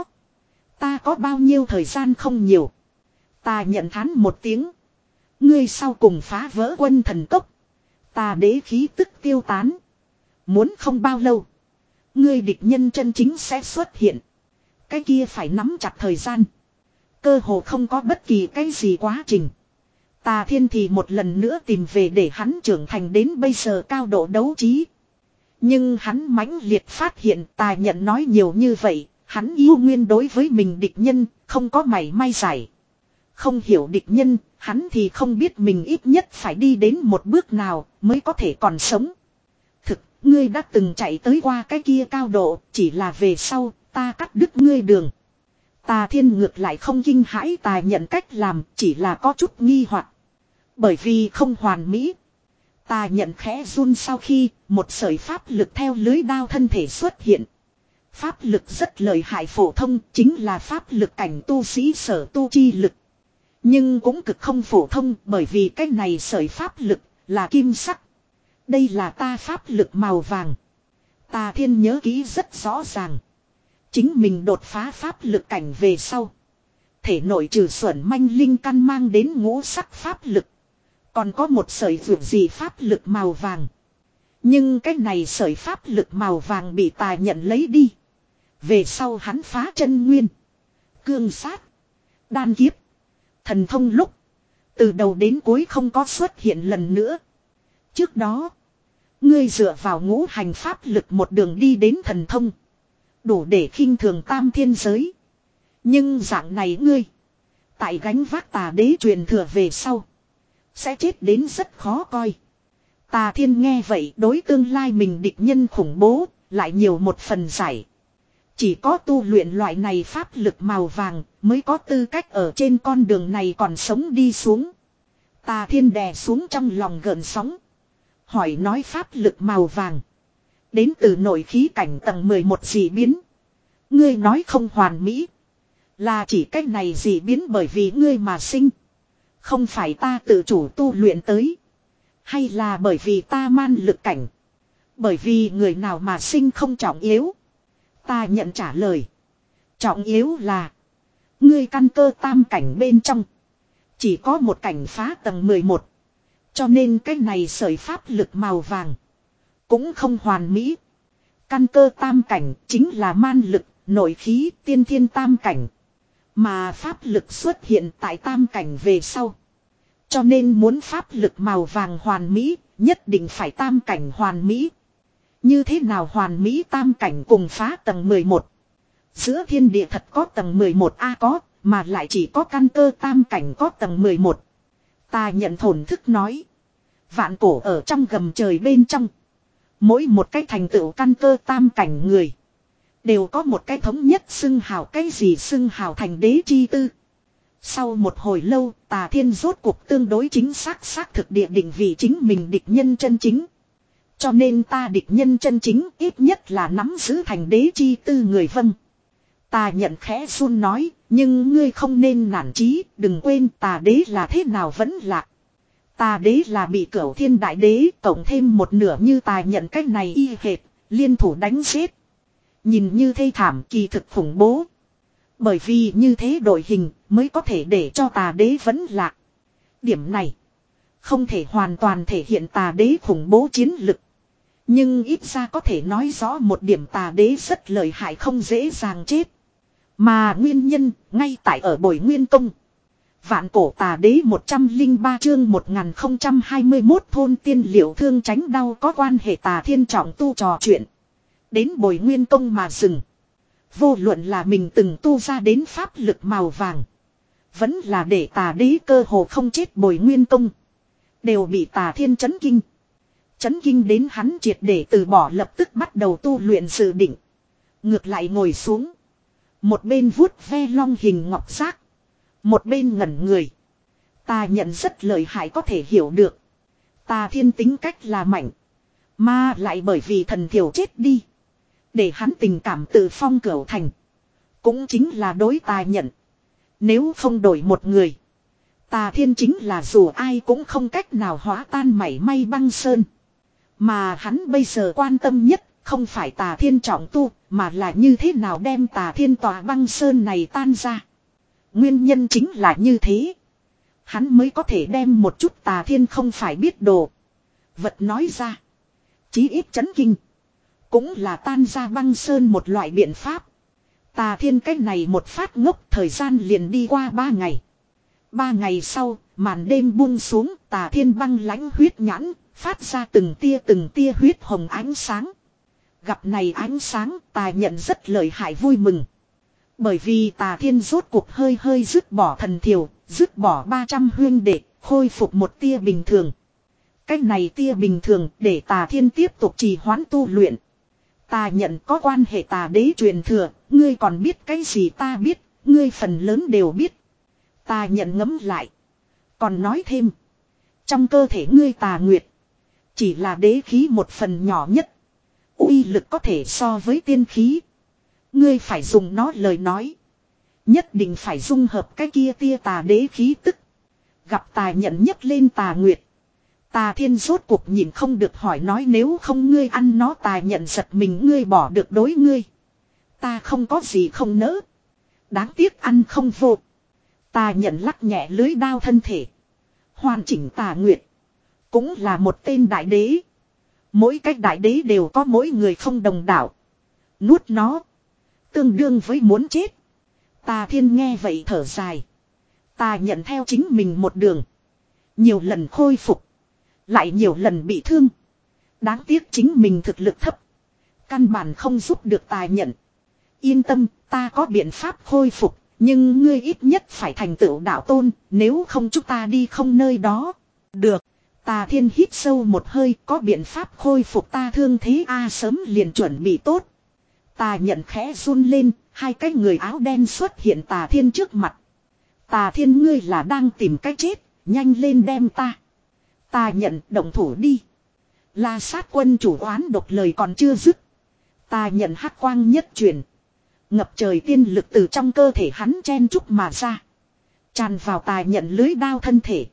Ta có bao nhiêu thời gian không nhiều. Ta nhận thán một tiếng. Ngươi sau cùng phá vỡ quân thần cốc. Ta đế khí tức tiêu tán. Muốn không bao lâu. Ngươi địch nhân chân chính sẽ xuất hiện. Cái kia phải nắm chặt thời gian. Cơ hồ không có bất kỳ cái gì quá trình. Tà Thiên thì một lần nữa tìm về để hắn trưởng thành đến bây giờ cao độ đấu trí. Nhưng hắn mãnh liệt phát hiện Tà nhận nói nhiều như vậy. Hắn yêu nguyên đối với mình địch nhân, không có mảy may giải. Không hiểu địch nhân, hắn thì không biết mình ít nhất phải đi đến một bước nào mới có thể còn sống. Thực, ngươi đã từng chạy tới qua cái kia cao độ, chỉ là về sau, ta cắt đứt ngươi đường. Tà Thiên ngược lại không kinh hãi Tà nhận cách làm, chỉ là có chút nghi hoặc. Bởi vì không hoàn mỹ. Tà nhận khẽ run sau khi một sợi pháp lực theo lưới đao thân thể xuất hiện. Pháp lực rất lợi hại, phổ thông chính là pháp lực cảnh tu sĩ sở tu chi lực. Nhưng cũng cực không phổ thông bởi vì cái này sợi pháp lực là kim sắc. Đây là ta pháp lực màu vàng. Tà Thiên nhớ kỹ rất rõ ràng. Chính mình đột phá pháp lực cảnh về sau. Thể nội trừ xuẩn manh linh căn mang đến ngũ sắc pháp lực. Còn có một sợi vượt gì pháp lực màu vàng. Nhưng cái này sợi pháp lực màu vàng bị tà nhận lấy đi. Về sau hắn phá chân nguyên. Cương sát. Đan kiếp. Thần thông lúc. Từ đầu đến cuối không có xuất hiện lần nữa. Trước đó. Ngươi dựa vào ngũ hành pháp lực một đường đi đến thần thông. Đủ để khinh thường tam thiên giới. Nhưng dạng này ngươi. Tại gánh vác tà đế truyền thừa về sau. Sẽ chết đến rất khó coi. Tà Thiên nghe vậy đối tương lai mình địch nhân khủng bố. Lại nhiều một phần giải. Chỉ có tu luyện loại này pháp lực màu vàng mới có tư cách ở trên con đường này còn sống đi xuống. Tà Thiên đè xuống trong lòng gợn sóng. Hỏi nói pháp lực màu vàng. Đến từ nội khí cảnh tầng mười một dị biến. Ngươi nói không hoàn mỹ. Là chỉ cách này dị biến bởi vì ngươi mà sinh. Không phải ta tự chủ tu luyện tới. Hay là bởi vì ta man lực cảnh. Bởi vì người nào mà sinh không trọng yếu. Ta nhận trả lời. Trọng yếu là. Ngươi căn cơ tam cảnh bên trong. Chỉ có một cảnh phá tầng mười một. Cho nên cái này sợi pháp lực màu vàng. Cũng không hoàn mỹ. Căn cơ tam cảnh chính là man lực, nội khí, tiên thiên tam cảnh. Mà pháp lực xuất hiện tại tam cảnh về sau. Cho nên muốn pháp lực màu vàng hoàn mỹ, nhất định phải tam cảnh hoàn mỹ. Như thế nào hoàn mỹ tam cảnh cùng phá tầng mười một. Giữa thiên địa thật có tầng mười một A có, mà lại chỉ có căn cơ tam cảnh có tầng mười một. Ta nhận thổn thức nói. Vạn cổ ở trong gầm trời bên trong. Mỗi một cái thành tựu căn cơ tam cảnh người. Đều có một cái thống nhất xưng hào, cái gì xưng hào thành đế chi tư. Sau một hồi lâu, Tà Thiên rốt cuộc tương đối chính xác xác thực địa định vị chính mình địch nhân chân chính. Cho nên ta địch nhân chân chính ít nhất là nắm giữ thành đế chi tư người vâng. Ta nhận khẽ run nói, nhưng ngươi không nên nản chí, đừng quên tà đế là thế nào vẫn lạc. Tà đế là bị Cửu Thiên Đại Đế cộng thêm một nửa như tà nhận cách này y hệt, liên thủ đánh giết. Nhìn như thê thảm kỳ thực khủng bố. Bởi vì như thế đội hình mới có thể để cho tà đế vẫn lạc. Điểm này không thể hoàn toàn thể hiện tà đế khủng bố chiến lực. Nhưng ít ra có thể nói rõ một điểm tà đế rất lợi hại không dễ dàng chết. Mà nguyên nhân ngay tại ở Bồi Nguyên Công. Vạn cổ tà đế một trăm lẻ ba chương một nghìn không trăm hai mươi mốt thôn tiên liệu thương tránh đau có quan hệ Tà Thiên trọng tu trò chuyện. Đến Bồi Nguyên Công mà dừng. Vô luận là mình từng tu ra đến pháp lực màu vàng. Vẫn là để tà đế cơ hồ không chết Bồi Nguyên Công. Đều bị Tà Thiên chấn kinh. Chấn kinh đến hắn triệt để từ bỏ lập tức bắt đầu tu luyện dự định. Ngược lại ngồi xuống. Một bên vuốt ve long hình ngọc giác. Một bên ngẩn người. Ta nhận rất lợi hại có thể hiểu được. Tà Thiên tính cách là mạnh. Mà lại bởi vì thần thiểu chết đi. Để hắn tình cảm tự phong cửu thành. Cũng chính là đối tà nhận. Nếu không đổi một người. Tà Thiên chính là dù ai cũng không cách nào hóa tan mảy may băng sơn. Mà hắn bây giờ quan tâm nhất. Không phải Tà Thiên trọng tu. Mà là như thế nào đem Tà Thiên tòa băng sơn này tan ra. Nguyên nhân chính là như thế. Hắn mới có thể đem một chút Tà Thiên không phải biết đồ. Vật nói ra. Chí ít chấn kinh. Cũng là tan ra băng sơn một loại biện pháp. Tà Thiên cách này một phát ngốc thời gian liền đi qua ba ngày. Ba ngày sau, màn đêm buông xuống, Tà Thiên băng lãnh huyết nhãn, phát ra từng tia từng tia huyết hồng ánh sáng. Gặp này ánh sáng, Tà nhận rất lợi hại vui mừng. Bởi vì Tà Thiên rốt cuộc hơi hơi dứt bỏ thần thiểu, dứt bỏ ba trăm huyên đệ, khôi phục một tia bình thường. Cách này tia bình thường để Tà Thiên tiếp tục trì hoãn tu luyện. Ta nhận có quan hệ tà đế truyền thừa, ngươi còn biết cái gì ta biết, ngươi phần lớn đều biết. Ta nhận ngấm lại. Còn nói thêm. Trong cơ thể ngươi tà nguyệt. Chỉ là đế khí một phần nhỏ nhất. Uy lực có thể so với tiên khí. Ngươi phải dùng nó lời nói. Nhất định phải dung hợp cái kia tia tà đế khí tức. Gặp tà nhận nhấc lên tà nguyệt. Tà thiên rốt cuộc nhìn không được hỏi nói nếu không ngươi ăn nó tà nhận giật mình ngươi bỏ được đối ngươi. Ta không có gì không nỡ. Đáng tiếc ăn không vô. Tà nhận lắc nhẹ lưới đao thân thể. Hoàn chỉnh tà nguyệt. Cũng là một tên đại đế. Mỗi cách đại đế đều có mỗi người không đồng đạo. Nuốt nó. Tương đương với muốn chết. Tà thiên nghe vậy thở dài. Tà nhận theo chính mình một đường. Nhiều lần khôi phục. Lại nhiều lần bị thương. Đáng tiếc chính mình thực lực thấp. Căn bản không giúp được tà nhận. Yên tâm, ta có biện pháp khôi phục. Nhưng ngươi ít nhất phải thành tựu đạo tôn. Nếu không chúng ta đi không nơi đó. Được. Tà thiên hít sâu một hơi. Có biện pháp khôi phục ta thương thế a sớm liền chuẩn bị tốt. Tà nhận khẽ run lên. Hai cái người áo đen xuất hiện tà thiên trước mặt. Tà thiên ngươi là đang tìm cách chết. Nhanh lên đem ta. Tà nhận động thủ đi. La sát quân chủ oán độc lời còn chưa dứt. Tà nhận hắc quang nhất truyền. Ngập trời tiên lực từ trong cơ thể hắn chen chúc mà ra. Tràn vào tà nhận lưới đao thân thể.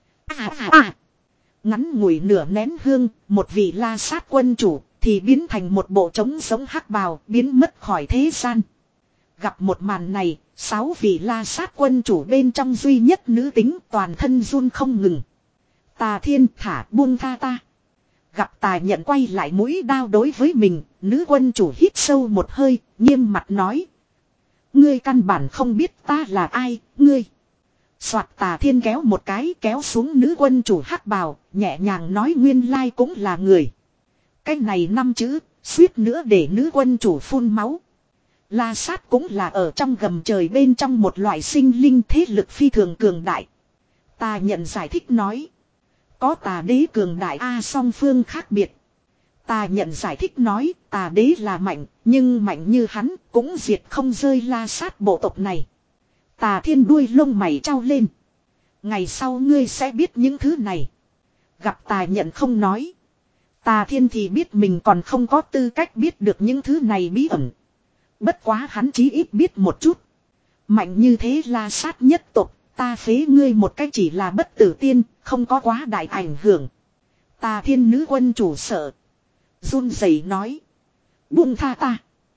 À à à. Ngắn ngủi nửa nén hương. Một vị la sát quân chủ. Thì biến thành một bộ trống sống hắc bào. Biến mất khỏi thế gian. Gặp một màn này. Sáu vị la sát quân chủ bên trong duy nhất nữ tính toàn thân run không ngừng. Tà thiên thả buông tha ta. Gặp tà nhận quay lại mũi đao đối với mình. Nữ quân chủ hít sâu một hơi. Nghiêm mặt nói. Ngươi căn bản không biết ta là ai. Ngươi. Soạt tà thiên kéo một cái kéo xuống nữ quân chủ hắc bào. Nhẹ nhàng nói nguyên lai cũng là người. Cái này năm chữ. Suýt nữa để nữ quân chủ phun máu. La sát cũng là ở trong gầm trời bên trong một loại sinh linh thế lực phi thường cường đại. Tà nhận giải thích nói. Có tà đế cường đại A song phương khác biệt. Tà nhận giải thích nói tà đế là mạnh. Nhưng mạnh như hắn cũng diệt không rơi la sát bộ tộc này. Tà thiên đuôi lông mày trao lên. Ngày sau ngươi sẽ biết những thứ này. Gặp tà nhận không nói. Tà thiên thì biết mình còn không có tư cách biết được những thứ này bí ẩn. Bất quá hắn chí ít biết một chút. Mạnh như thế la sát nhất tộc. Ta phế ngươi một cách chỉ là bất tử tiên. Không có quá đại ảnh hưởng. Tà thiên nữ quân chủ sợ. Run rẩy nói. Buông tha ta.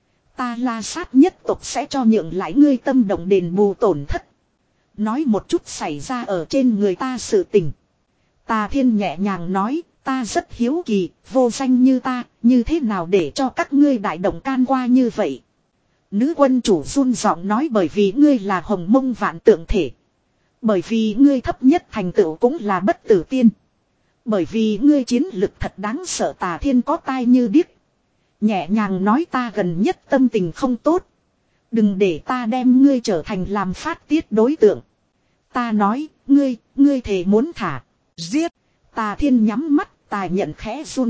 Ta la sát nhất tộc sẽ cho nhượng lại ngươi tâm động đền bù tổn thất. Nói một chút xảy ra ở trên người ta sự tình. Tà thiên nhẹ nhàng nói. Ta rất hiếu kỳ. Vô danh như ta. Như thế nào để cho các ngươi đại động can qua như vậy. Nữ quân chủ run giọng nói bởi vì ngươi là hồng mông vạn tượng thể. Bởi vì ngươi thấp nhất thành tựu cũng là bất tử tiên. Bởi vì ngươi chiến lực thật đáng sợ tà thiên có tai như điếc. Nhẹ nhàng nói ta gần nhất tâm tình không tốt. Đừng để ta đem ngươi trở thành làm phát tiết đối tượng. Ta nói, ngươi, ngươi thề muốn thả, giết. Tà thiên nhắm mắt, tà nhận khẽ run.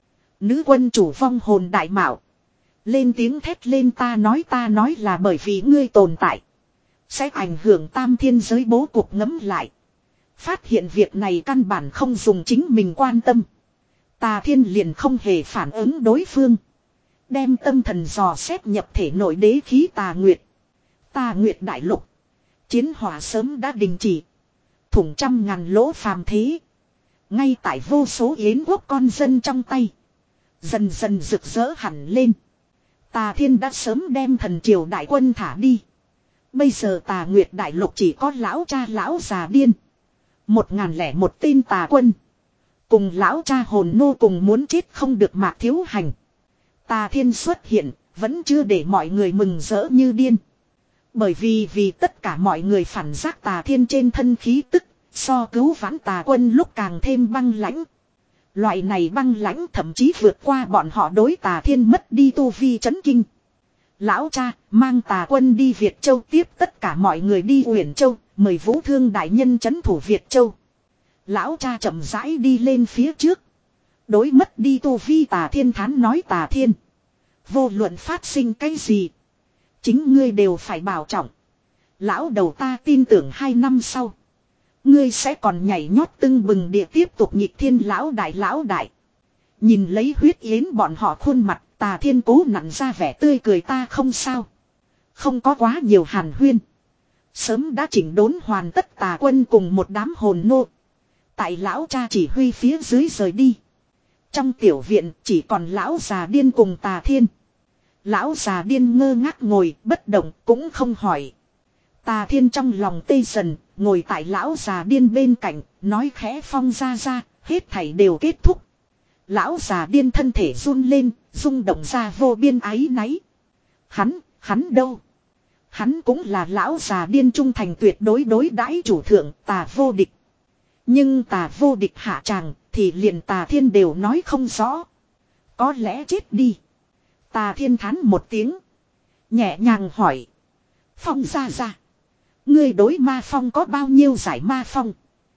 Nữ quân chủ vong hồn đại mạo. Lên tiếng thét lên ta nói ta nói là bởi vì ngươi tồn tại. Sẽ ảnh hưởng tam thiên giới bố cục ngấm lại. Phát hiện việc này căn bản không dùng chính mình quan tâm. Tà thiên liền không hề phản ứng đối phương. Đem tâm thần dò xét nhập thể nội đế khí tà nguyệt. Tà nguyệt đại lục. Chiến hỏa sớm đã đình chỉ. Thủng trăm ngàn lỗ phàm thế. Ngay tại vô số yến quốc con dân trong tay. Dần dần rực rỡ hẳn lên. Tà thiên đã sớm đem thần triều đại quân thả đi. Bây giờ tà nguyệt đại lục chỉ có lão cha lão già điên. Một ngàn lẻ một tên tà quân. Cùng lão cha hồn nô cùng muốn chết không được mạc thiếu hành. Tà thiên xuất hiện, vẫn chưa để mọi người mừng rỡ như điên. Bởi vì vì tất cả mọi người phản giác tà thiên trên thân khí tức, so cứu vãn tà quân lúc càng thêm băng lãnh. Loại này băng lãnh thậm chí vượt qua bọn họ đối tà thiên mất đi tu vi chấn kinh. Lão cha, mang tà quân đi Việt Châu tiếp tất cả mọi người đi Uyển Châu, mời Vũ Thương đại nhân trấn thủ Việt Châu. Lão cha chậm rãi đi lên phía trước. Đối mất đi tu vi tà thiên thán nói tà thiên. Vô luận phát sinh cái gì. Chính ngươi đều phải bảo trọng. Lão đầu ta tin tưởng hai năm sau. Ngươi sẽ còn nhảy nhót tưng bừng địa tiếp tục nhịp thiên lão đại lão đại. Nhìn lấy huyết yến bọn họ khuôn mặt, Tà Thiên cố nặn ra vẻ tươi cười, ta không sao. Không có quá nhiều hàn huyên. Sớm đã chỉnh đốn hoàn tất, Tà Quân cùng một đám hồn nô. Tại lão cha chỉ huy phía dưới rời đi. Trong tiểu viện chỉ còn lão già điên cùng Tà Thiên. Lão già điên ngơ ngác ngồi bất động cũng không hỏi. Tà Thiên trong lòng tê dần, ngồi tại lão già điên bên cạnh, nói khẽ, Phong ra ra, hết thảy đều kết thúc. Lão già điên thân thể run lên, rung động ra vô biên áy náy. Hắn, hắn đâu? Hắn cũng là lão già điên trung thành tuyệt đối đối đãi chủ thượng Tà Vô Địch. Nhưng Tà Vô Địch hạ tràng thì liền Tà Thiên đều nói không rõ. Có lẽ chết đi. Tà Thiên thán một tiếng. Nhẹ nhàng hỏi. Phong ra ra. Ngươi đối ma phong có bao nhiêu giải ma phong?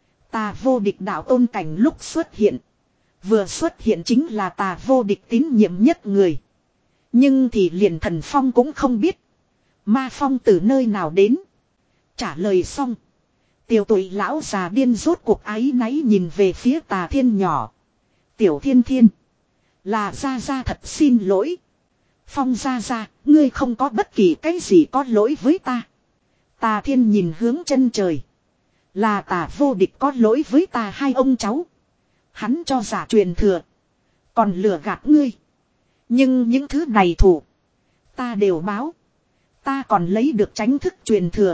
Tà Vô Địch đạo tôn cảnh lúc xuất hiện. Vừa xuất hiện chính là Tà Vô Địch tín nhiệm nhất người. Nhưng thì liền thần phong cũng không biết. Ma phong từ nơi nào đến? Trả lời xong. Tiểu tụi lão già điên rốt cuộc áy náy nhìn về phía Tà Thiên nhỏ. Tiểu Thiên Thiên. Là ra ra thật xin lỗi. Phong ra ra, ngươi không có bất kỳ cái gì có lỗi với ta. Tà Thiên nhìn hướng chân trời. Là Tà Vô Địch có lỗi với ta hai ông cháu. Hắn cho giả truyền thừa. Còn lừa gạt ngươi. Nhưng những thứ này thủ. Ta đều báo. Ta còn lấy được tránh thức truyền thừa.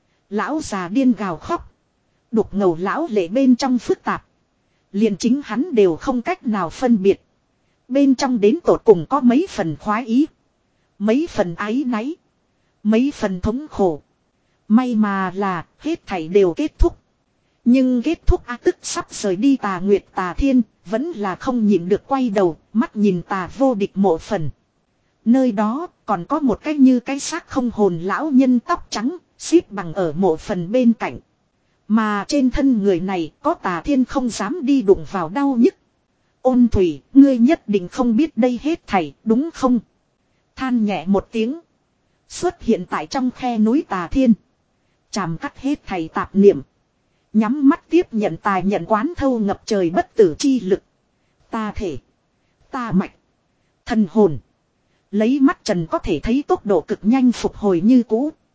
Lão già điên gào khóc. Đục ngầu lão lệ bên trong phức tạp. Liền chính hắn đều không cách nào phân biệt. Bên trong đến tột cùng có mấy phần khoái ý. Mấy phần áy náy. Mấy phần thống khổ. May mà là hết thảy đều kết thúc. Nhưng kết thúc a tức sắp rời đi Tà Nguyệt Tà Thiên. Vẫn là không nhịn được quay đầu. Mắt nhìn Tà Vô Địch mộ phần. Nơi đó còn có một cái như cái xác không hồn lão nhân tóc trắng. Xếp bằng ở mộ phần bên cạnh. Mà trên thân người này có Tà Thiên không dám đi đụng vào đau nhức. Ôn Thủy, ngươi nhất định không biết đây hết thảy, đúng không? Than nhẹ một tiếng. Xuất hiện tại trong khe núi Tà Thiên. Chàm cắt hết thảy tạp niệm. Nhắm mắt tiếp nhận tài nhận quán thâu ngập trời bất tử chi lực. Ta thể. Ta mạch. Thần hồn. Lấy mắt trần có thể thấy tốc độ cực nhanh phục hồi như cũ.